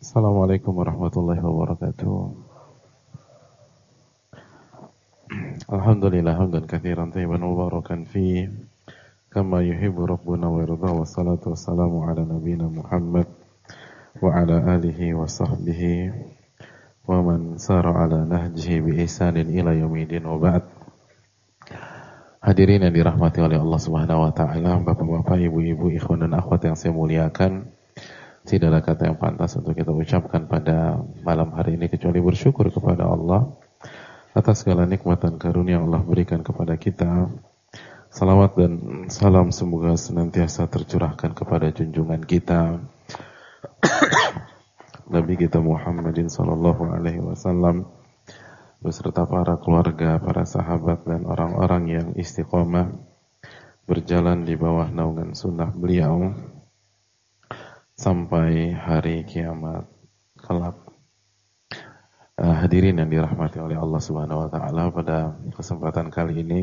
Assalamualaikum warahmatullahi wabarakatuh. Alhamdulillah hamdan katsiran tayyiban mubarakan fi kama yuhibbu rabbuna wa yarda, wassalatu wassalamu ala nabiyyina Muhammad wa ala alihi wa sahbihi wa man sara ala nahjihi bi ihsanin ila yaumil wa ba'd. Hadirin yang dirahmati oleh Allah Subhanahu wa taala, Bapak-bapak, ibu-ibu, ikhwan dan akhwat yang saya muliakan. Tidak ada kata yang pantas untuk kita ucapkan pada malam hari ini kecuali bersyukur kepada Allah atas segala nikmat dan karunia yang Allah berikan kepada kita. Salawat dan salam semoga senantiasa tercurahkan kepada junjungan kita Nabi kita Muhammadin sallallahu alaihi wasallam beserta para keluarga, para sahabat dan orang-orang yang istiqomah berjalan di bawah naungan sunnah beliau sampai hari kiamat kelak. Hadirin yang dirahmati oleh Allah Subhanahu wa taala, pada kesempatan kali ini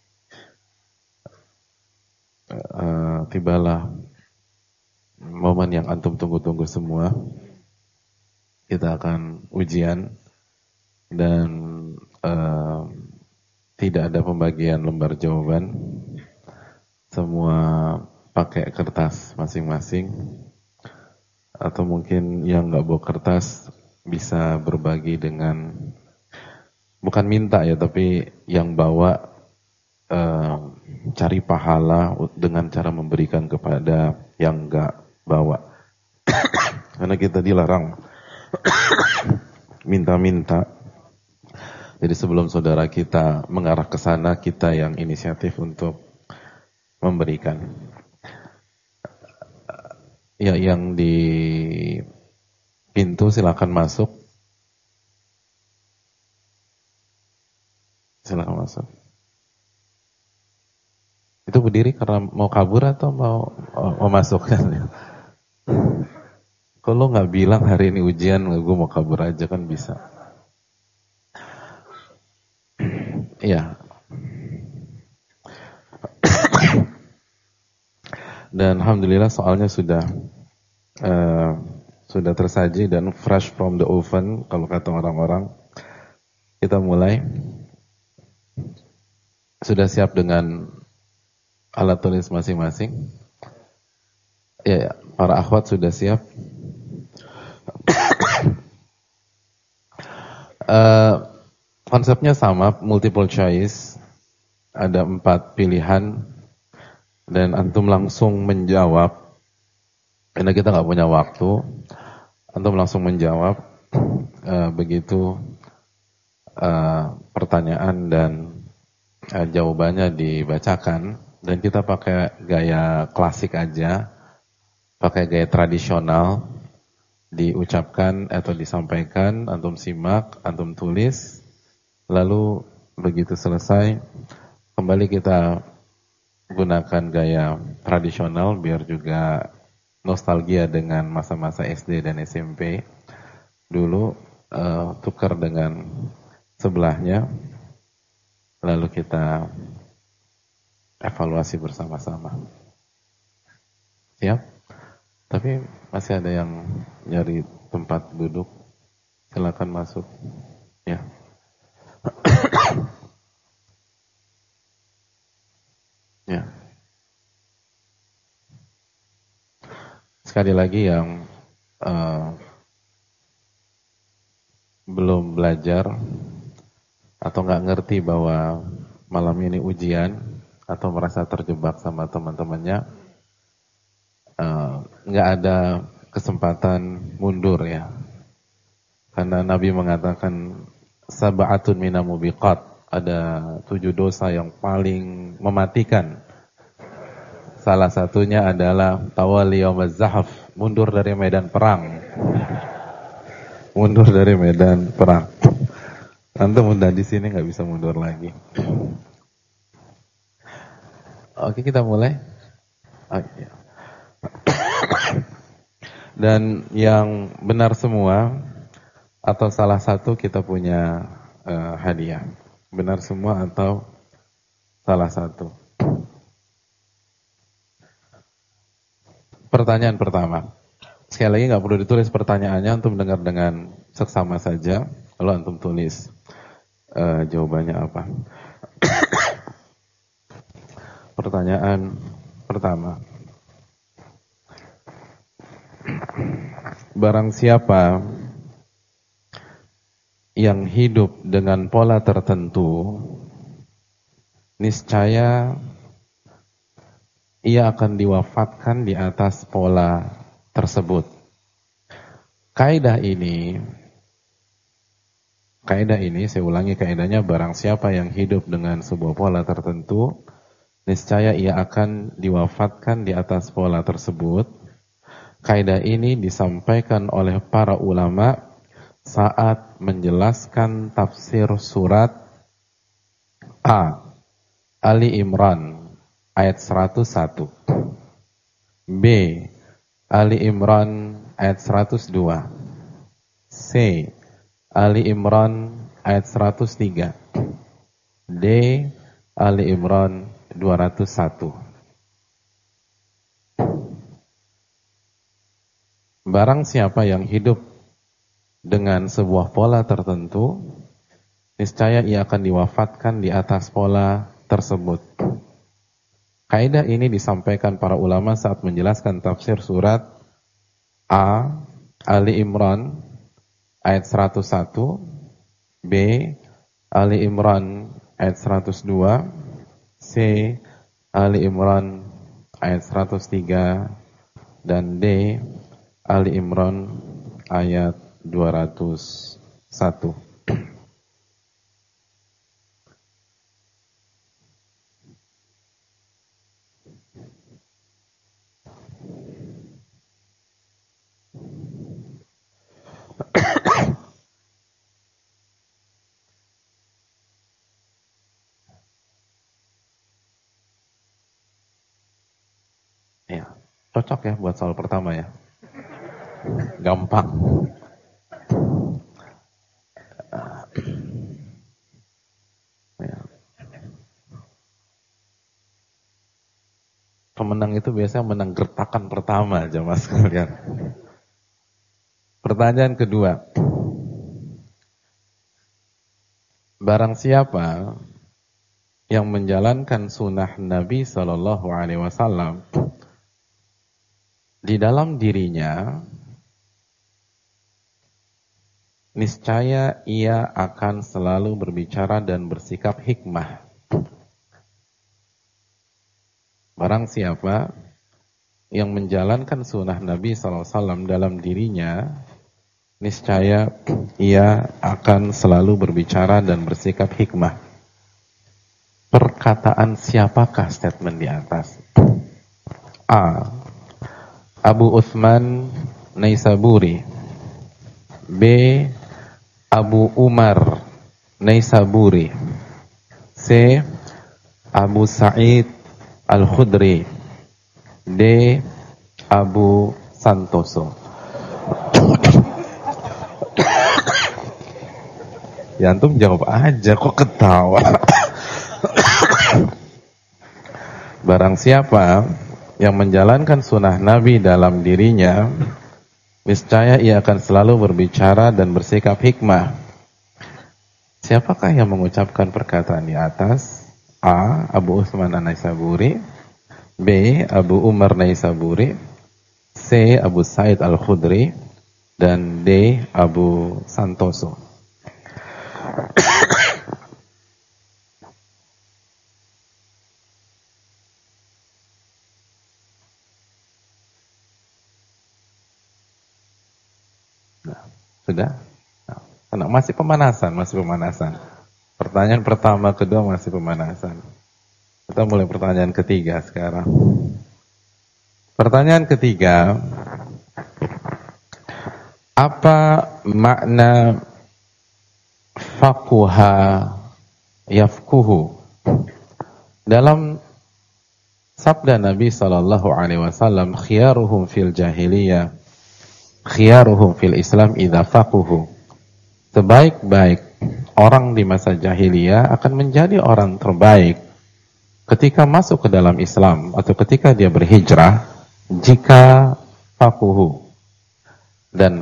tibalah momen yang antum tunggu-tunggu semua. Kita akan ujian dan tidak ada pembagian lembar jawaban. Semua pakai kertas masing-masing. Atau mungkin yang nggak bawa kertas bisa berbagi dengan, bukan minta ya, tapi yang bawa cari pahala dengan cara memberikan kepada yang nggak bawa. Karena kita dilarang minta-minta. Jadi sebelum saudara kita mengarah ke sana, kita yang inisiatif untuk memberikan. Ya, yang di pintu silakan masuk. Silakan masuk. Itu berdiri karena mau kabur atau mau masuk? Kalau nggak bilang hari ini ujian, gue mau kabur aja kan bisa. Iya. Dan alhamdulillah soalnya sudah tersaji dan fresh from the oven kalau kata orang-orang. Kita mulai. Sudah siap dengan alat tulis masing-masing? Ya, para akhwat sudah siap? Konsepnya sama, multiple choice. Ada 4 pilihan. Dan antum langsung menjawab, karena kita nggak punya waktu. Antum langsung menjawab begitu pertanyaan dan jawabannya dibacakan. Dan kita pakai gaya klasik aja, pakai gaya tradisional, diucapkan atau disampaikan, antum simak, antum tulis, lalu begitu selesai kembali kita gunakan gaya tradisional biar juga nostalgia dengan masa-masa SD dan SMP dulu. Tukar dengan sebelahnya, lalu kita evaluasi bersama-sama. Siap? Tapi masih ada yang nyari tempat duduk. Silakan masuk. Ya. Ya. Sekali lagi yang belum belajar atau nggak ngerti bahwa malam ini ujian atau merasa terjebak sama teman-temannya, nggak ada kesempatan mundur ya. Karena Nabi mengatakan sab'atun minamubiqat, ada 7 dosa yang paling mematikan. Salah satunya adalah tawalli yaumaz zahaf, mundur dari medan perang. Mundur dari medan perang. Antum udah di sini nggak bisa mundur lagi. Oke, kita mulai. Oke. Dan yang benar semua atau salah satu kita punya hadiah. Benar semua atau salah satu. Pertanyaan pertama. Sekali lagi nggak perlu ditulis pertanyaannya, antum dengar dengan seksama saja. Lalu antum tulis jawabannya apa. Pertanyaan pertama. Barang siapa yang hidup dengan pola tertentu, niscaya ia akan diwafatkan di atas pola tersebut. Kaidah ini, saya ulangi kaidahnya, barang siapa yang hidup dengan sebuah pola tertentu, niscaya ia akan diwafatkan di atas pola tersebut. Kaidah ini disampaikan oleh para ulama saat menjelaskan tafsir surat A. Ali Imran ayat 101, B. Ali Imran ayat 102, C. Ali Imran ayat 103, D. Ali Imran 201. Barang siapa yang hidup dengan sebuah pola tertentu, niscaya ia akan diwafatkan di atas pola tersebut. Kaidah ini disampaikan para ulama saat menjelaskan tafsir surat A. Ali Imran ayat 101, B. Ali Imran ayat 102, C. Ali Imran ayat 103, dan D. Ali Imran ayat 201. Ya, cocok ya buat soal pertama ya. Gampang. Ya. Pemenang itu biasanya menang gertakan pertama aja mas kalian. Pertanyaan kedua. Barang siapa yang menjalankan sunnah Nabi SAW di dalam dirinya, niscaya ia akan selalu berbicara dan bersikap hikmah. Barang siapa yang menjalankan sunnah Nabi SAW dalam dirinya, niscaya ia akan selalu berbicara dan bersikap hikmah. Perkataan siapakah statement di atas? A. Abu Uthman Naisaburi, B. Abu Umar Naisaburi, C. Abu Sa'id Al-Khudri, D. Abu Santoso. Ya antum jawab aja, kok ketawa. Barang siapa yang menjalankan sunnah Nabi dalam dirinya, niscaya ia akan selalu berbicara dan bersikap hikmah. Siapakah yang mengucapkan perkataan di atas? A. Abu Uthman An-Naisaburi, B. Abu Umar Naisaburi, C. Abu Sa'id Al-Khudri, dan D. Abu Santoso. Sudah? Nah, masih pemanasan. Pertanyaan pertama, kedua masih pemanasan. Kita mulai pertanyaan ketiga sekarang. Pertanyaan ketiga, apa makna faquha yafkuhu? Dalam sabda Nabi SAW, khiyaruhum fil jahiliyah, khiyaruhum fil Islam idza faquhu. Sebaik-baik orang di masa jahiliyah akan menjadi orang terbaik ketika masuk ke dalam Islam atau ketika dia berhijrah jika faquhu, Dan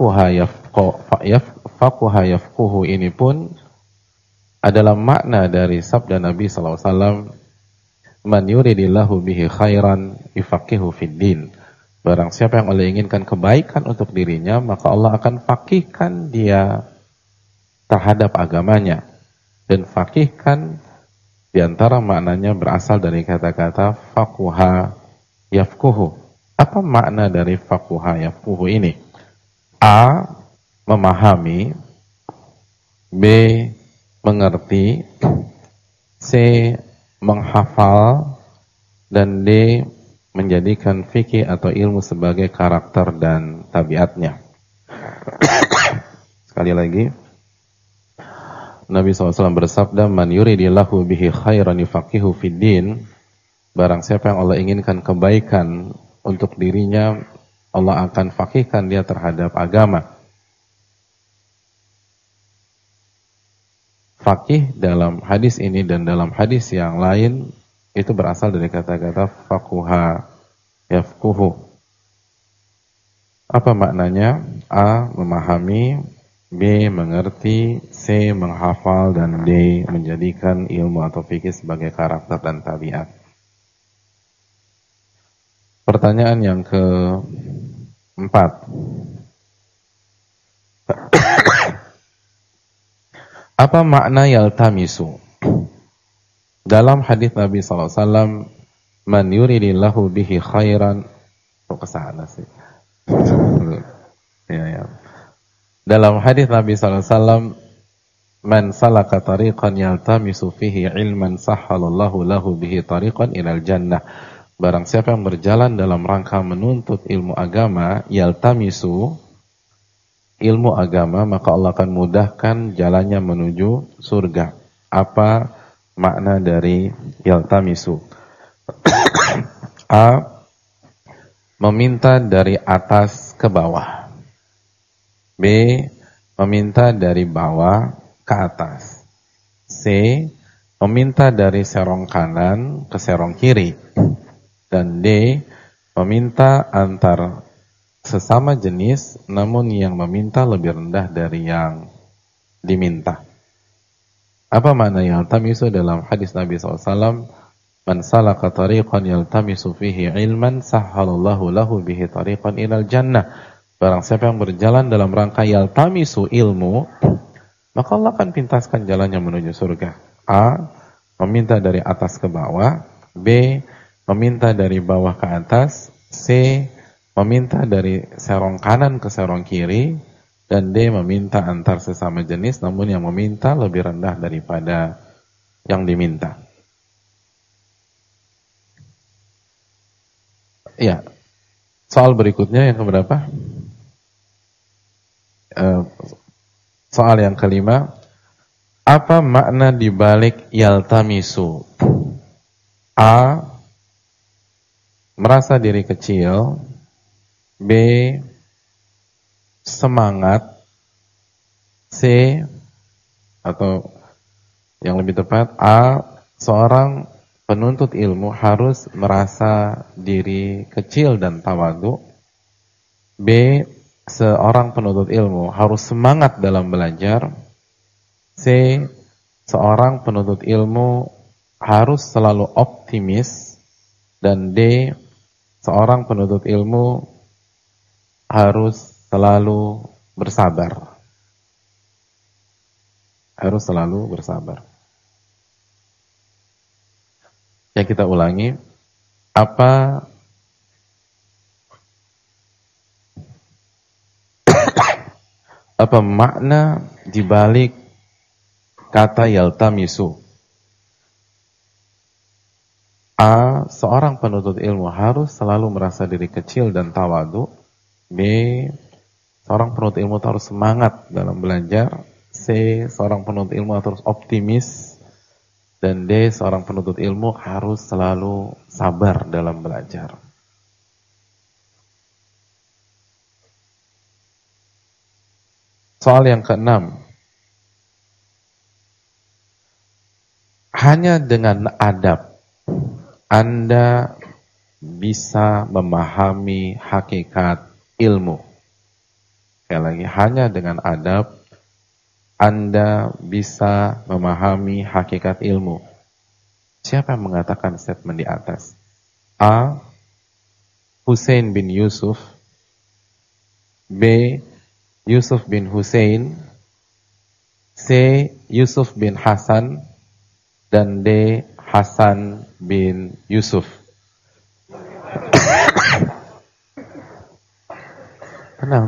faquha yafquhu ini pun adalah makna dari sabda Nabi SAW, man yuridillahu bihi khairan yufaqihu fid din. Barang siapa yang Allah inginkan kebaikan untuk dirinya, maka Allah akan faqihkan dia terhadap agamanya. Dan faqihkan diantara maknanya berasal dari kata-kata faquha yafquhu. Apa makna dari faquha yafquhu ini? A. Memahami. B. Mengerti. C. Menghafal. Dan D. Menjadikan fikih atau ilmu sebagai karakter dan tabiatnya. Sekali lagi, Nabi SAW bersabda, man yuridillahu bihi khairan yufaqihu fid din. Barang siapa yang Allah inginkan kebaikan untuk dirinya, Allah akan faqihkan dia terhadap agama. Faqih dalam hadis ini dan dalam hadis yang lain itu berasal dari kata-kata faquha yafquhu. Apa maknanya? A. Memahami. B. Mengerti. C. Menghafal. Dan D. Menjadikan ilmu atau fikih sebagai karakter dan tabiat. Pertanyaan yang keempat. Apa makna yaltamisu? Dalam hadis Nabi SAW, man yuridillahu bihi khairan. Kesana sih. Ya. Dalam hadis Nabi SAW, man salaka tariqan yaltamisu fihi ilman sahhalallahu lahu bihi tariqan ilal jannah. Barang siapa yang berjalan dalam rangka menuntut ilmu agama, yaltamisu ilmu agama, maka Allah akan mudahkan jalannya menuju surga. Apa makna dari yaltamisu? A. Meminta dari atas ke bawah. B. Meminta dari bawah ke atas. C. Meminta dari serong kanan ke serong kiri. Dan D. Meminta antar sesama jenis, namun yang meminta lebih rendah dari yang diminta. Apa makna yaltamisu dalam hadis Nabi SAW? Man salaka tariqan yaltamisu fihi ilman sahhalallahu lahu bihi tariqan ilal jannah. Barang siapa yang berjalan dalam rangka yaltamisu ilmu, maka Allah akan pintaskan jalannya menuju surga. A. Meminta dari atas ke bawah. B. Meminta dari bawah ke atas. C. Meminta dari serong kanan ke serong kiri. Dan D. Meminta antar sesama jenis, namun yang meminta lebih rendah daripada yang diminta. Ya, soal berikutnya yang keberapa? Soal yang kelima. Apa makna dibalik yaltamisu? A. Merasa diri kecil. B. Semangat. C. Atau yang lebih tepat, A. Seorang penuntut ilmu harus merasa diri kecil dan tawadu. B. Seorang penuntut ilmu harus semangat dalam belajar. C. Seorang penuntut ilmu harus selalu optimis. Dan D. Seorang penuntut ilmu harus selalu bersabar. Harus selalu bersabar. Yang kita ulangi, apa makna dibalik kata yaltamisu? A. Seorang penuntut ilmu harus selalu merasa diri kecil dan tawadu. B. Seorang penuntut ilmu harus semangat dalam belajar. C. Seorang penuntut ilmu harus optimis. Dan D. Seorang penuntut ilmu harus selalu sabar dalam belajar. Soal yang keenam. Hanya dengan adab Anda bisa memahami hakikat ilmu. Sekali lagi, hanya dengan adab Anda bisa memahami hakikat ilmu. Siapa yang mengatakan statement di atas? A. Hussein bin Yusuf, B. Yusuf bin Hussein, C. Yusuf bin Hasan, dan D. Hasan bin Yusuf. Tenang.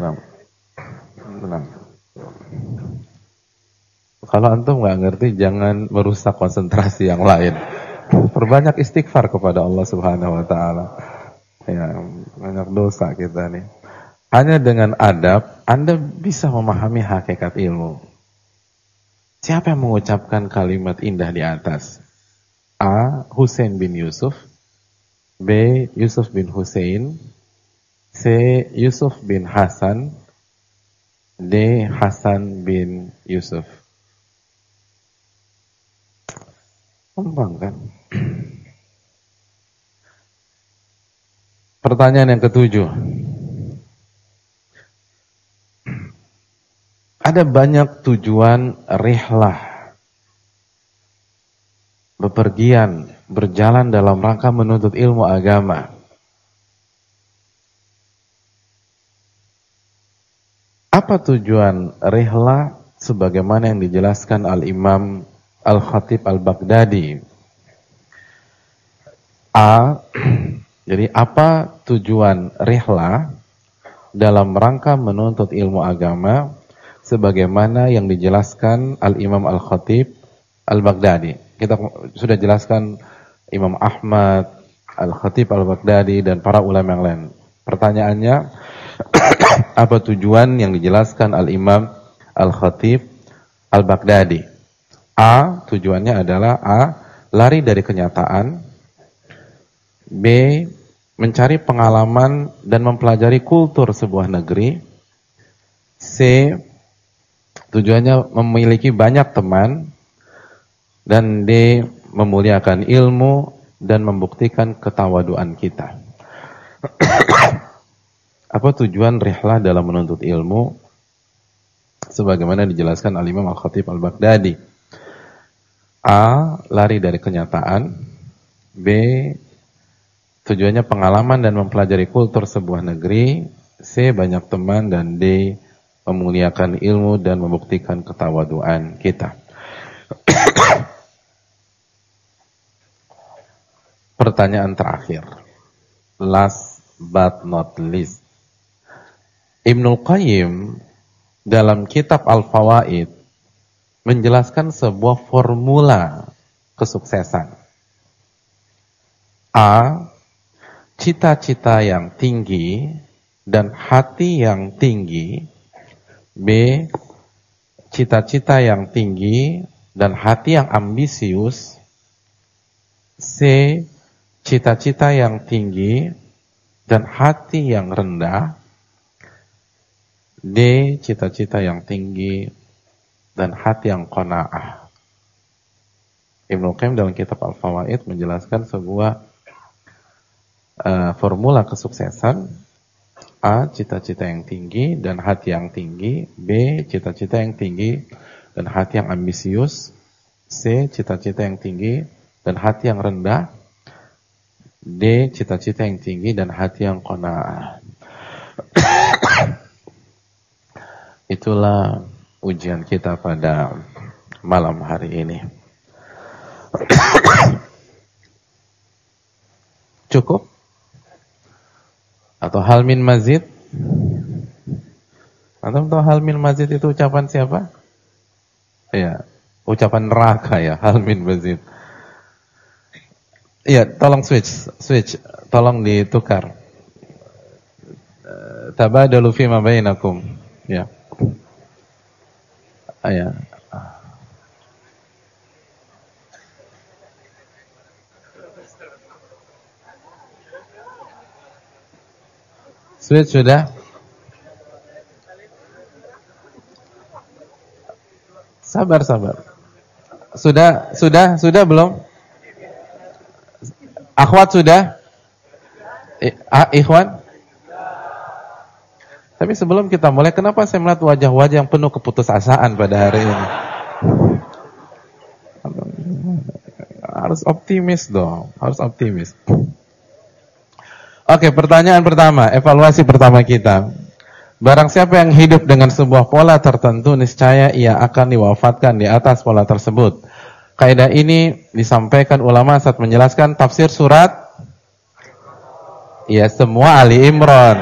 Kalau antum nggak ngerti, jangan merusak konsentrasi yang lain. Perbanyak istighfar kepada Allah Subhanahu Wa Taala. Ya, banyak dosa kita nih. Hanya dengan adab Anda bisa memahami hakikat ilmu. Siapa yang mengucapkan kalimat indah di atas? A. Hussein bin Yusuf, B. Yusuf bin Hussein, C. Yusuf bin Hasan, D. Hasan bin Yusuf. Gampang kan? Pertanyaan yang ketujuh. Ada banyak tujuan rihlah, bepergian, berjalan dalam rangka menuntut ilmu agama. Apa tujuan rihlah sebagaimana yang dijelaskan Al-Imam Al-Khatib Al-Baghdadi? A. Jadi apa tujuan rihlah dalam rangka menuntut ilmu agama sebagaimana yang dijelaskan Al-Imam Al-Khatib Al-Baghdadi? Kita sudah jelaskan Imam Ahmad, Al-Khatib Al-Baghdadi dan para ulama yang lain. Pertanyaannya, apa tujuan yang dijelaskan Al-Imam Al-Khatib Al-Baghdadi? A. Tujuannya adalah A. Lari dari kenyataan, B. Mencari pengalaman dan mempelajari kultur sebuah negeri, C. Tujuannya memiliki banyak teman, dan D. Memuliakan ilmu dan membuktikan ketawaduan kita. Apa tujuan rihlah dalam menuntut ilmu sebagaimana dijelaskan Al-Imam Al-Khatib Al-Baghdadi? A. Lari dari kenyataan, B. Tujuannya pengalaman dan mempelajari kultur sebuah negeri, C. Banyak teman, dan D. Memuliakan ilmu dan membuktikan ketawaduan kita. Pertanyaan terakhir, last but not least. Ibnul Qayyim dalam kitab Al-Fawaid menjelaskan sebuah formula kesuksesan. A. Cita-cita yang tinggi dan hati yang tinggi. B. Cita-cita yang tinggi dan hati yang ambisius. C. Cita-cita yang tinggi dan hati yang rendah. D. Cita-cita yang tinggi dan hati yang qanaah. Ibnu Qayyim dalam kitab Al-Fawaid menjelaskan sebuah formula kesuksesan. A. Cita-cita yang tinggi dan hati yang tinggi. B. Cita-cita yang tinggi dan hati yang ambisius. C. Cita-cita yang tinggi dan hati yang rendah. D. Cita-cita yang tinggi dan hati yang qanaah. Itulah ujian kita pada malam hari ini. Cukup? Atau hal min mazid? Atau tahu hal min mazid itu ucapan siapa? Ya, ucapan neraka ya, hal min mazid. Iya, tolong switch, tolong ditukar. Tabadalu fima bainakum. Ya. Ya. Switch sudah? Sabar. Sudah belum? Akhwat sudah? Ikhwan? Tapi sebelum kita mulai, kenapa saya melihat wajah-wajah yang penuh keputusasaan pada hari ini? Harus optimis dong, harus optimis. Oke, pertanyaan pertama, evaluasi pertama kita. Barang siapa yang hidup dengan sebuah pola tertentu, niscaya ia akan diwafatkan di atas pola tersebut. Kaidah ini disampaikan ulama saat menjelaskan tafsir surat, ya semua Ali Imran.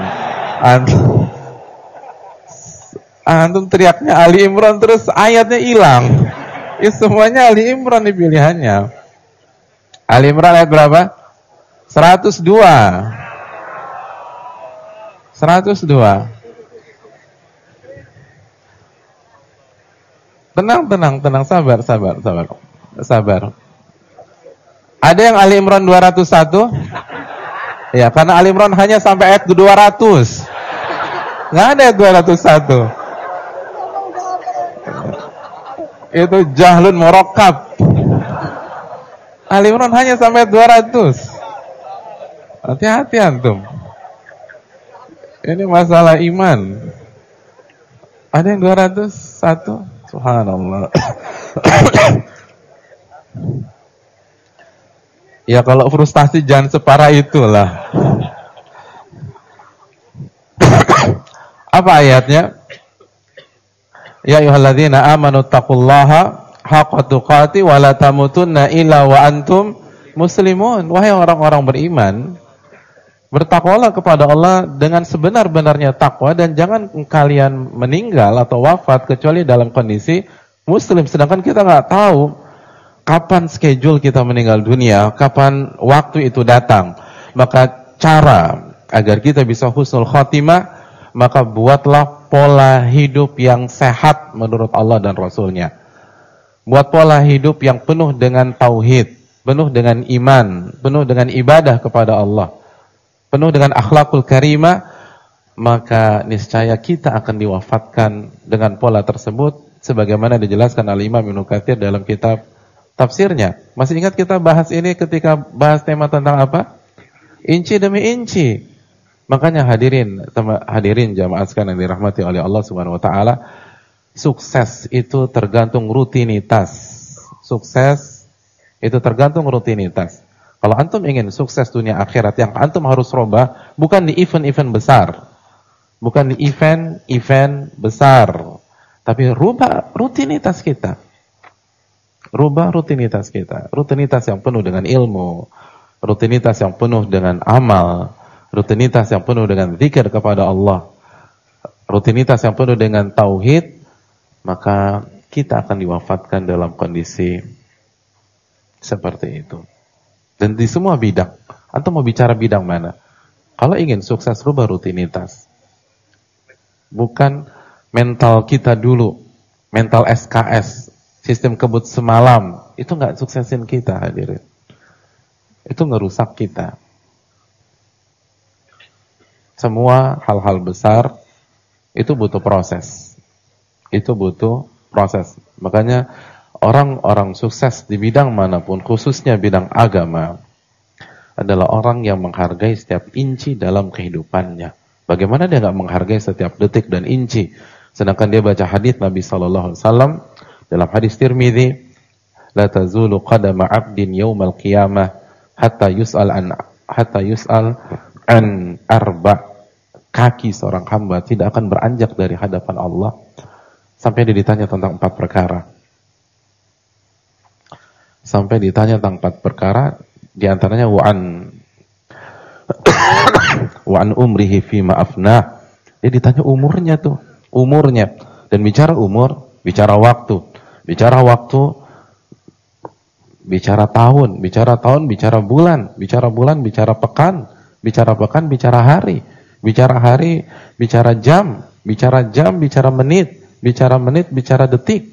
Antum teriaknya Ali Imran terus ayatnya hilang. Ya semuanya Ali Imran nih pilihannya. Ali Imran ayat berapa? 102. 102. Tenang, sabar. Ada yang Ali Imran 201? Ya, karena Ali Imran hanya sampai ayat 200. Nggak ada ayat 201. Itu jahlun murakkab. Ali Imran hanya sampai 200. Hati-hati antum. Ini masalah iman. Ada yang 201? Subhanallah. Ya kalau frustasi jangan separah itulah. Apa ayatnya? Ya ayyuhalladzina amanu taqullaha haqqa tuqatih wa la tamutunna illa wa antum muslimun. Wahai orang-orang beriman, bertakwalah kepada Allah dengan sebenar-benarnya takwa dan jangan kalian meninggal atau wafat kecuali dalam kondisi muslim. Sedangkan kita nggak tahu kapan schedule kita meninggal dunia, kapan waktu itu datang. Maka cara agar kita bisa husnul khotimah, maka buatlah pola hidup yang sehat menurut Allah dan Rasulnya. Buat pola hidup yang penuh dengan tauhid, penuh dengan iman, penuh dengan ibadah kepada Allah, penuh dengan akhlakul karimah, maka niscaya kita akan diwafatkan dengan pola tersebut sebagaimana dijelaskan oleh Imam Ibnu Katsir dalam kitab tafsirnya. Masih ingat kita bahas ini ketika bahas tema tentang apa? Inci demi inci. Makanya hadirin jamaah sekalian yang dirahmati oleh Allah Subhanahu wa taala, sukses itu tergantung rutinitas. Sukses itu tergantung rutinitas. Kalau antum ingin sukses dunia akhirat, yang antum harus rubah bukan di event-event besar. Bukan di event-event besar, tapi rubah rutinitas kita. Rubah rutinitas kita. Rutinitas yang penuh dengan ilmu, rutinitas yang penuh dengan amal, rutinitas yang penuh dengan zikir kepada Allah, rutinitas yang penuh dengan tauhid, maka kita akan diwafatkan dalam kondisi seperti itu. Dan di semua bidang, antum mau bicara bidang mana? Kalau ingin sukses, rubah rutinitas. Bukan mental kita dulu, mental SKS, sistem kebut semalam, itu nggak suksesin kita, hadirin. Itu ngerusak kita. Semua hal-hal besar itu butuh proses. Itu butuh proses. Makanya orang-orang sukses di bidang manapun, khususnya bidang agama, adalah orang yang menghargai setiap inci dalam kehidupannya. Bagaimana dia nggak menghargai setiap detik dan inci? Sedangkan dia baca hadis Nabi Sallallahu Alaihi Wasallam dalam hadis Tirmidzi, la tazulu qadama 'abdin yaumal qiyamah hatta yus'al an arba'. Kaki seorang hamba tidak akan beranjak dari hadapan Allah sampai dia ditanya tentang 4 perkara. Sampai ditanya tentang 4 perkara, di antaranya wa'an umrihi fima afnah. Dia ditanya umurnya tuh, umurnya. Dan bicara umur, bicara waktu. Bicara waktu, bicara tahun, bicara bulan, bicara pekan, bicara hari. Bicara hari, bicara jam, bicara menit, bicara detik.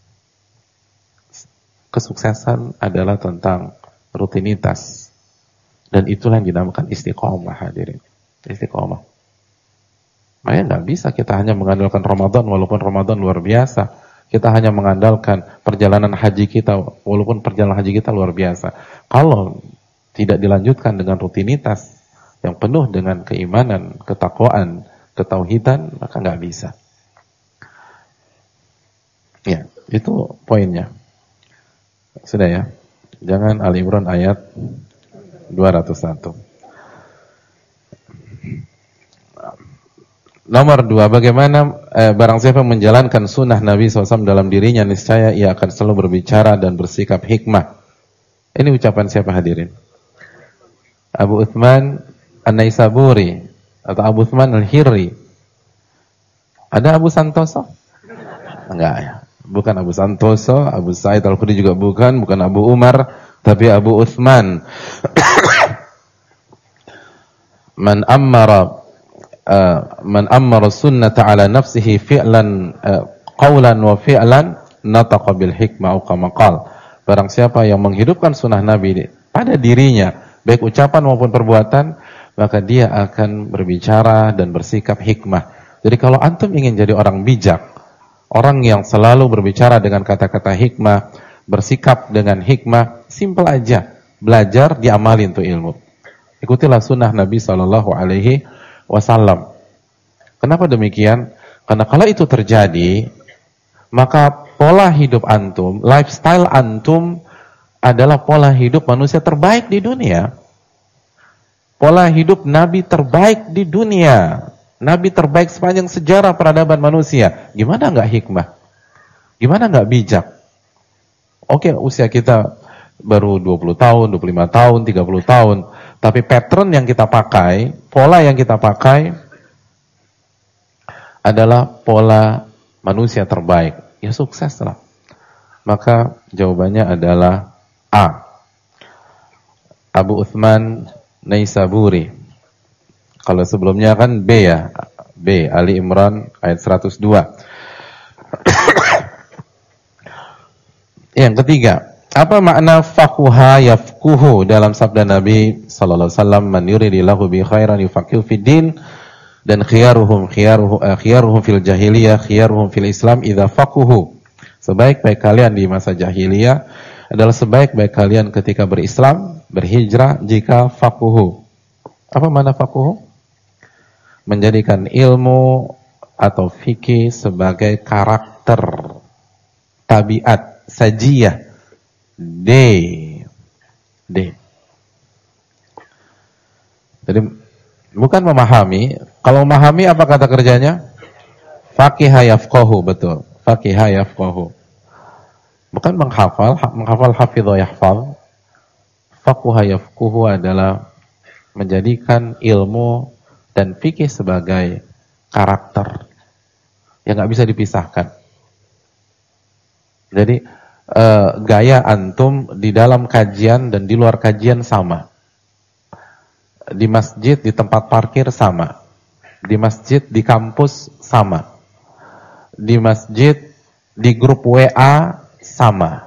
Kesuksesan adalah tentang rutinitas. Dan itulah yang dinamakan istiqomah, hadirin. Istiqomah. Makanya nggak bisa kita hanya mengandalkan Ramadan, walaupun Ramadan luar biasa. Kita hanya mengandalkan perjalanan haji kita, walaupun perjalanan haji kita luar biasa. Kalau tidak dilanjutkan dengan rutinitas yang penuh dengan keimanan, ketakwaan, ketauhidan, maka nggak bisa. Ya, itu poinnya. Sudah ya. Jangan Ali Imran ayat 201. Nomor 2, bagaimana barang siapa menjalankan sunnah Nabi SAW dalam dirinya, niscaya ia akan selalu berbicara dan bersikap hikmah. Ini ucapan siapa hadirin? Abu Uthman An-Naisaburi atau Abu Uthman Al-Hirri. Ada Abu Santoso? Enggak ya. Bukan Abu Santoso, Abu Sa'id Al-Khudri juga bukan Abu Umar, tapi Abu Uthman. Man ammara sunnata ala nafsihi fi'lan qawlan wa fi'lan nataqa bil hikmah au kama qala. Barang siapa yang menghidupkan sunnah Nabi pada dirinya, baik ucapan maupun perbuatan, maka dia akan berbicara dan bersikap hikmah. Jadi kalau antum ingin jadi orang bijak, orang yang selalu berbicara dengan kata-kata hikmah, bersikap dengan hikmah, simpel aja, belajar, diamalin tuh ilmu. Ikutilah sunnah Nabi SAW. Kenapa demikian? Karena kalau itu terjadi, maka pola hidup antum, lifestyle antum adalah pola hidup manusia terbaik di dunia. Pola hidup Nabi terbaik di dunia. Nabi terbaik sepanjang sejarah peradaban manusia. Gimana nggak hikmah? Gimana nggak bijak? Oke, usia kita baru 20 tahun, 25 tahun, 30 tahun. Tapi pattern yang kita pakai, pola yang kita pakai adalah pola manusia terbaik. Ya sukses lah. Maka jawabannya adalah A. Abu Uthman Naisaburi. Kalau sebelumnya kan B ya. B, Ali Imran ayat 102. Yang ketiga, apa makna faquha yafquhu dalam sabda Nabi sallallahu alaihi wasallam, man yuridillahu bi khairan yufaqihu fid din, dan khiyaruhum fil jahiliyah khiyaruhum fil Islam idza faquhu. Sebaik-baik kalian di masa jahiliyah adalah sebaik-baik kalian ketika berislam, berhijrah jika faquhu. Apa makna faquhu? Menjadikan ilmu atau fikih sebagai karakter, tabiat, sajiyah. D. Jadi bukan memahami. Kalau memahami apa kata kerjanya? Faqiha yafqahu, betul. Faqiha yafqahu. Bukan menghafal hafidha yahfaz. Faquha yafquhu adalah menjadikan ilmu dan fikih sebagai karakter yang nggak bisa dipisahkan. Jadi gaya antum di dalam kajian dan di luar kajian sama. Di masjid, di tempat parkir sama. Di masjid, di kampus sama. Di masjid, di grup WA sama.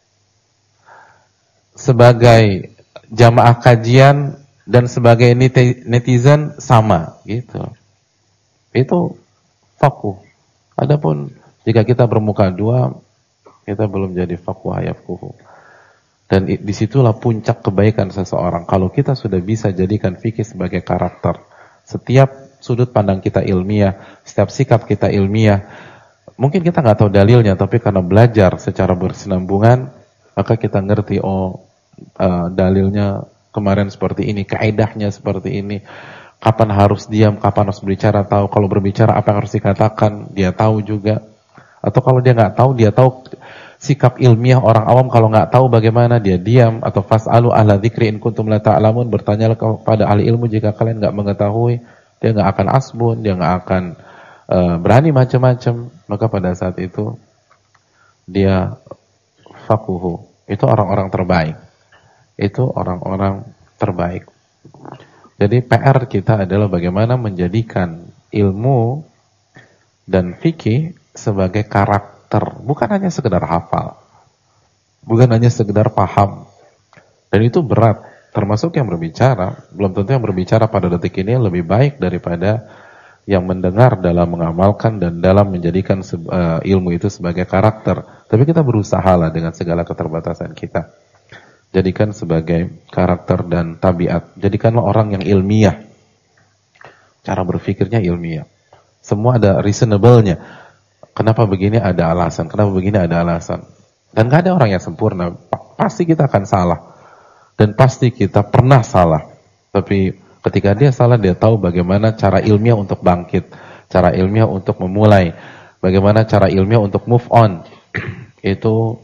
Sebagai jamaah kajian dan sebagai netizen sama, gitu. Itu faqih. Adapun jika kita bermuka dua, kita belum jadi faqih yafquhu. Dan disitulah puncak kebaikan seseorang. Kalau kita sudah bisa jadikan fikih sebagai karakter, setiap sudut pandang kita ilmiah, setiap sikap kita ilmiah, mungkin kita nggak tahu dalilnya, tapi karena belajar secara bersinambungan, maka kita ngerti, dalilnya kemarin seperti ini, kaidahnya seperti ini, kapan harus diam, kapan harus berbicara, tahu. Kalau berbicara apa yang harus dikatakan, dia tahu juga. Atau kalau dia nggak tahu, dia tahu sikap ilmiah orang awam. Kalau nggak tahu bagaimana, dia diam. Atau fas'alu ahla dzikri in kuntum la ta'lamun, bertanyalah kepada ahli ilmu jika kalian nggak mengetahui. Dia nggak akan asbun, dia nggak akan berani macam-macam. Maka pada saat itu dia faquhu. Itu orang-orang terbaik. Itu orang-orang terbaik. Jadi PR kita adalah bagaimana menjadikan ilmu dan fikih sebagai karakter, bukan hanya sekedar hafal, bukan hanya sekedar paham. Dan itu berat, termasuk yang berbicara. Belum tentu yang berbicara pada detik ini lebih baik daripada yang mendengar dalam mengamalkan dan dalam menjadikan ilmu itu sebagai karakter. Tapi kita berusahalah dengan segala keterbatasan kita. Jadikan sebagai karakter dan tabiat. Jadikanlah orang yang ilmiah. Cara berpikirnya ilmiah. Semua ada reasonable-nya. Kenapa begini ada alasan, kenapa begini ada alasan. Dan gak ada orang yang sempurna. Pasti kita akan salah. Dan pasti kita pernah salah. Tapi ketika dia salah, dia tahu bagaimana cara ilmiah untuk bangkit. Cara ilmiah untuk memulai. Bagaimana cara ilmiah untuk move on. Itu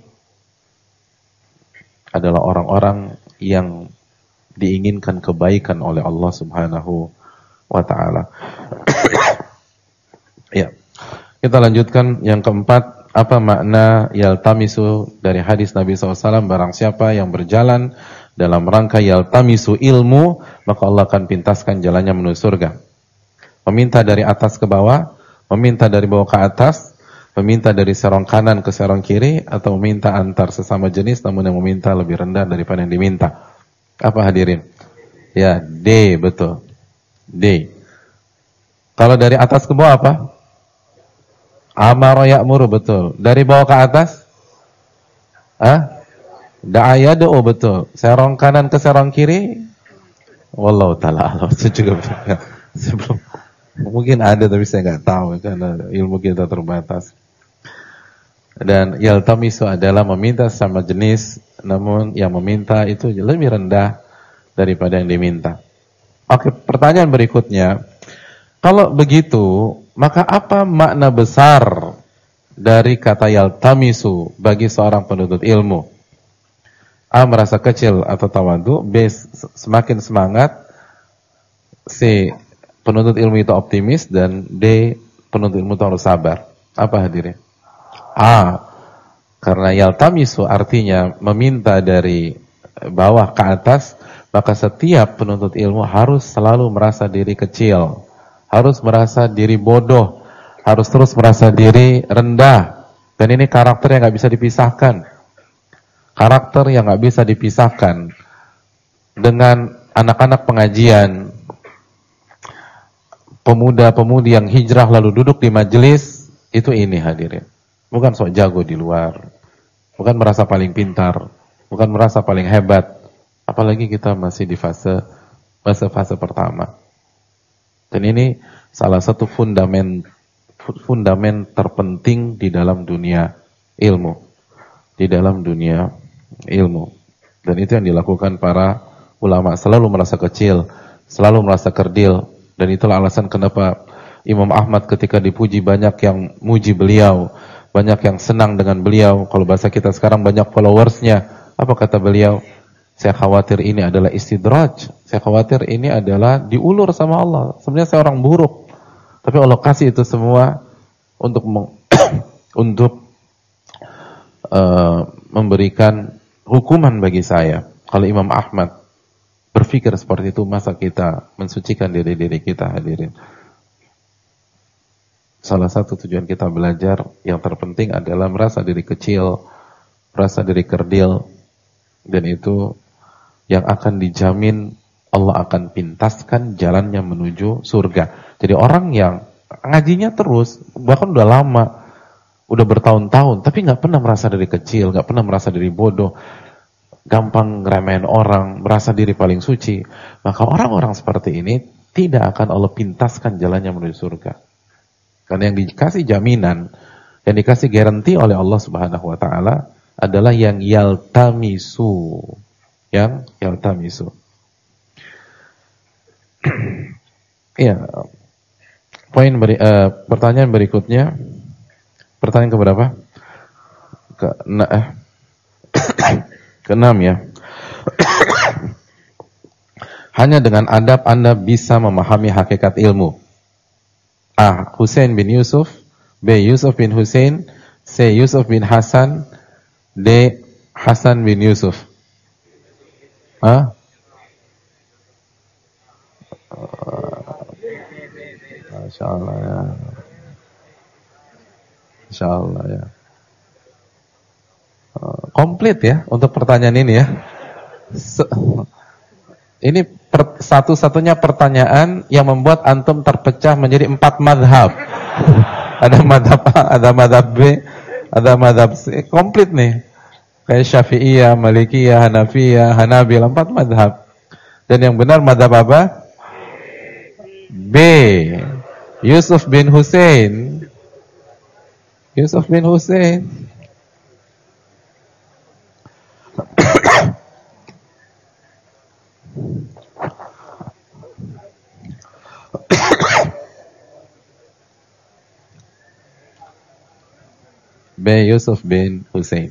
adalah orang-orang yang diinginkan kebaikan oleh Allah Subhanahu wa ta'ala. Ya. Kita lanjutkan yang keempat. Apa makna yaltamisu dari hadis Nabi SAW? Barang siapa yang berjalan dalam rangka yaltamisu ilmu, maka Allah akan pintaskan jalannya menuju surga. Meminta dari atas ke bawah, meminta dari bawah ke atas, meminta dari serong kanan ke serong kiri, atau meminta antar sesama jenis, namun yang meminta lebih rendah daripada yang diminta. Apa hadirin? Ya, D, betul. D. Kalau dari atas ke bawah apa? Amara ya'muru, betul. Dari bawah ke atas? Da'a yad'u, betul. Serong kanan ke serong kiri? Wallahu ta'ala alam. Itu juga sebelum mungkin ada tapi saya nggak tahu karena ilmu kita terbatas. Dan yaltamisu adalah meminta sama jenis, namun yang meminta itu lebih rendah daripada yang diminta. Oke, pertanyaan berikutnya. Kalau begitu, maka apa makna besar dari kata yaltamisu bagi seorang penuntut ilmu? A. Merasa kecil atau tawadu. B. Semakin semangat. C. Penuntut ilmu itu optimis. Dan D. Penuntut ilmu itu harus sabar. Apa hadirin? A. Karena yaltamisu artinya meminta dari bawah ke atas, maka setiap penuntut ilmu harus selalu merasa diri kecil, harus merasa diri bodoh, harus terus merasa diri rendah. Dan ini karakter yang gak bisa dipisahkan. Karakter yang gak bisa dipisahkan dengan anak-anak pengajian, pemuda-pemudi yang hijrah lalu duduk di majelis, itu ini hadirin. Bukan sok jago di luar, bukan merasa paling pintar, bukan merasa paling hebat. Apalagi kita masih di fase pertama. Dan ini salah satu fundament terpenting di dalam dunia ilmu. Di dalam dunia ilmu. Dan itu yang dilakukan para ulama, selalu merasa kecil, selalu merasa kerdil. Dan itulah alasan kenapa Imam Ahmad ketika dipuji banyak yang muji beliau, banyak yang senang dengan beliau. Kalau bahasa kita sekarang banyak followersnya. Apa kata beliau? Saya khawatir ini adalah istidraj. Saya khawatir ini adalah diulur sama Allah. Sebenarnya saya orang buruk, tapi Allah kasih itu semua untuk memberikan hukuman bagi saya. Kalau Imam Ahmad berpikir seperti itu, masa kita mensucikan diri kita, hadirin? Salah satu tujuan kita belajar yang terpenting adalah merasa diri kecil, merasa diri kerdil, dan itu yang akan dijamin Allah akan pintaskan jalannya menuju surga. Jadi orang yang ngajinya terus, bahkan udah lama, udah bertahun-tahun, tapi nggak pernah merasa diri kecil, nggak pernah merasa diri bodoh, gampang ngeremehin orang, merasa diri paling suci, maka orang-orang seperti ini tidak akan Allah pintaskan jalannya menuju surga. Karena yang dikasih jaminan, yang dikasih garansi oleh Allah Subhanahu wa taala adalah yang yaltamisu. Yang yaltamisu. Iya. Pertanyaan berikutnya. Pertanyaan keberapa? Keenam ya. Hanya dengan adab Anda bisa memahami hakikat ilmu. A. Husain bin Yusuf. B. Yusuf bin Husain. C. Yusuf bin Hasan. D. Hasan bin Yusuf. Masya Allah ya. Masya Allah ya. Komplit ya untuk pertanyaan ini ya. Ini satu-satunya pertanyaan yang membuat antum terpecah menjadi 4 madhab. Ada madhab A, ada madhab B, ada madhab C. Komplit nih. Kayak Syafi'iyah, Malikiyah, Hanafiyah, Hanabil, 4 madhab. Dan yang benar madhab apa? B. Yusuf bin Hussein. Yusuf bin Hussein. B. Yusuf bin Hussein.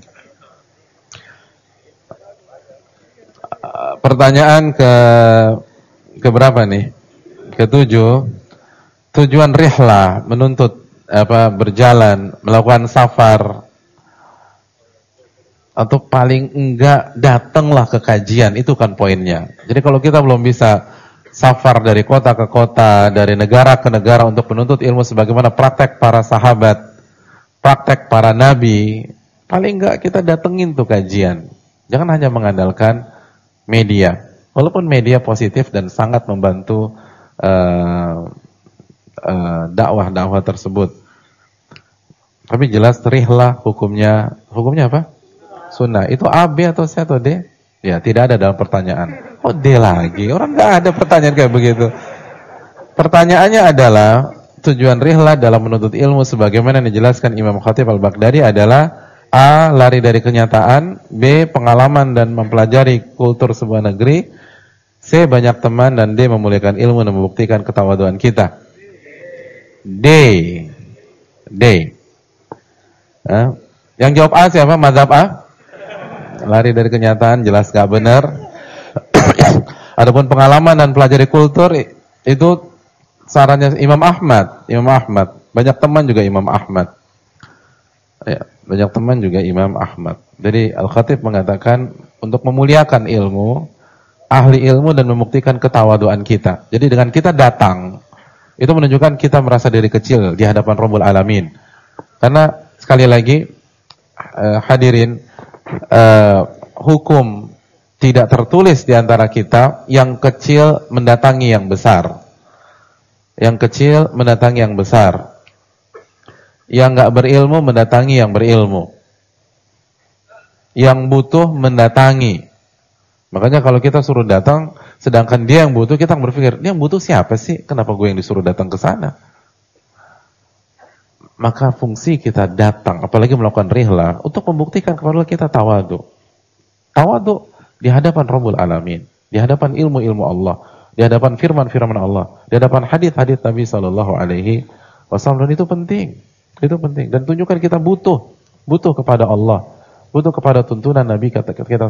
Pertanyaan ke berapa nih? Ketujuh. Tujuan rihlah menuntut berjalan, melakukan safar, atau paling enggak datanglah ke kajian, itu kan poinnya. Jadi kalau kita belum bisa safar dari kota ke kota, dari negara ke negara untuk menuntut ilmu sebagaimana praktek para sahabat, praktek para nabi, paling enggak kita datengin tuh kajian. Jangan hanya mengandalkan media. Walaupun media positif dan sangat membantu dakwah-dakwah tersebut. Tapi jelas rihlah hukumnya apa? Sunnah. Itu A, B atau C atau D? Ya, tidak ada dalam pertanyaan. Oh, D lagi. Orang nggak ada pertanyaan kayak begitu. Pertanyaannya adalah tujuan rihlah dalam menuntut ilmu sebagaimana dijelaskan Imam Khatib Al-Baghdadi adalah A. Lari dari kenyataan, B. Pengalaman dan mempelajari kultur sebuah negeri, C. Banyak teman, dan D. Memuliakan ilmu dan membuktikan ketawaduan kita. D. Yang jawab A siapa? Mazhab A? Lari dari kenyataan, jelas gak benar. Adapun pengalaman dan pelajari kultur, itu sarannya Imam Ahmad. Banyak teman juga Imam Ahmad. Ya, banyak teman juga Imam Ahmad. Jadi Al-Khatib mengatakan untuk memuliakan ilmu, ahli ilmu, dan membuktikan ketawaduan kita. Jadi dengan kita datang, itu menunjukkan kita merasa diri kecil di hadapan Rabbul Alamin. Karena sekali lagi hadirin, hukum tidak tertulis di antara kita yang kecil mendatangi yang besar. Yang kecil mendatangi yang besar. Yang enggak berilmu mendatangi yang berilmu. Yang butuh mendatangi. Makanya kalau kita suruh datang, sedangkan dia yang butuh, kita berpikir, dia yang butuh siapa sih? Kenapa gue yang disuruh datang ke sana? Maka fungsi kita datang, apalagi melakukan rihlah, untuk membuktikan kepada Allah kita tawadu. Tawadu di hadapan Rabbul Alamin, di hadapan ilmu-ilmu Allah, di hadapan firman-firman Allah, di hadapan hadis-hadis Nabi SAW. Dan itu penting. Itu penting. Dan tunjukkan kita butuh kepada Allah, butuh kepada tuntunan Nabi kita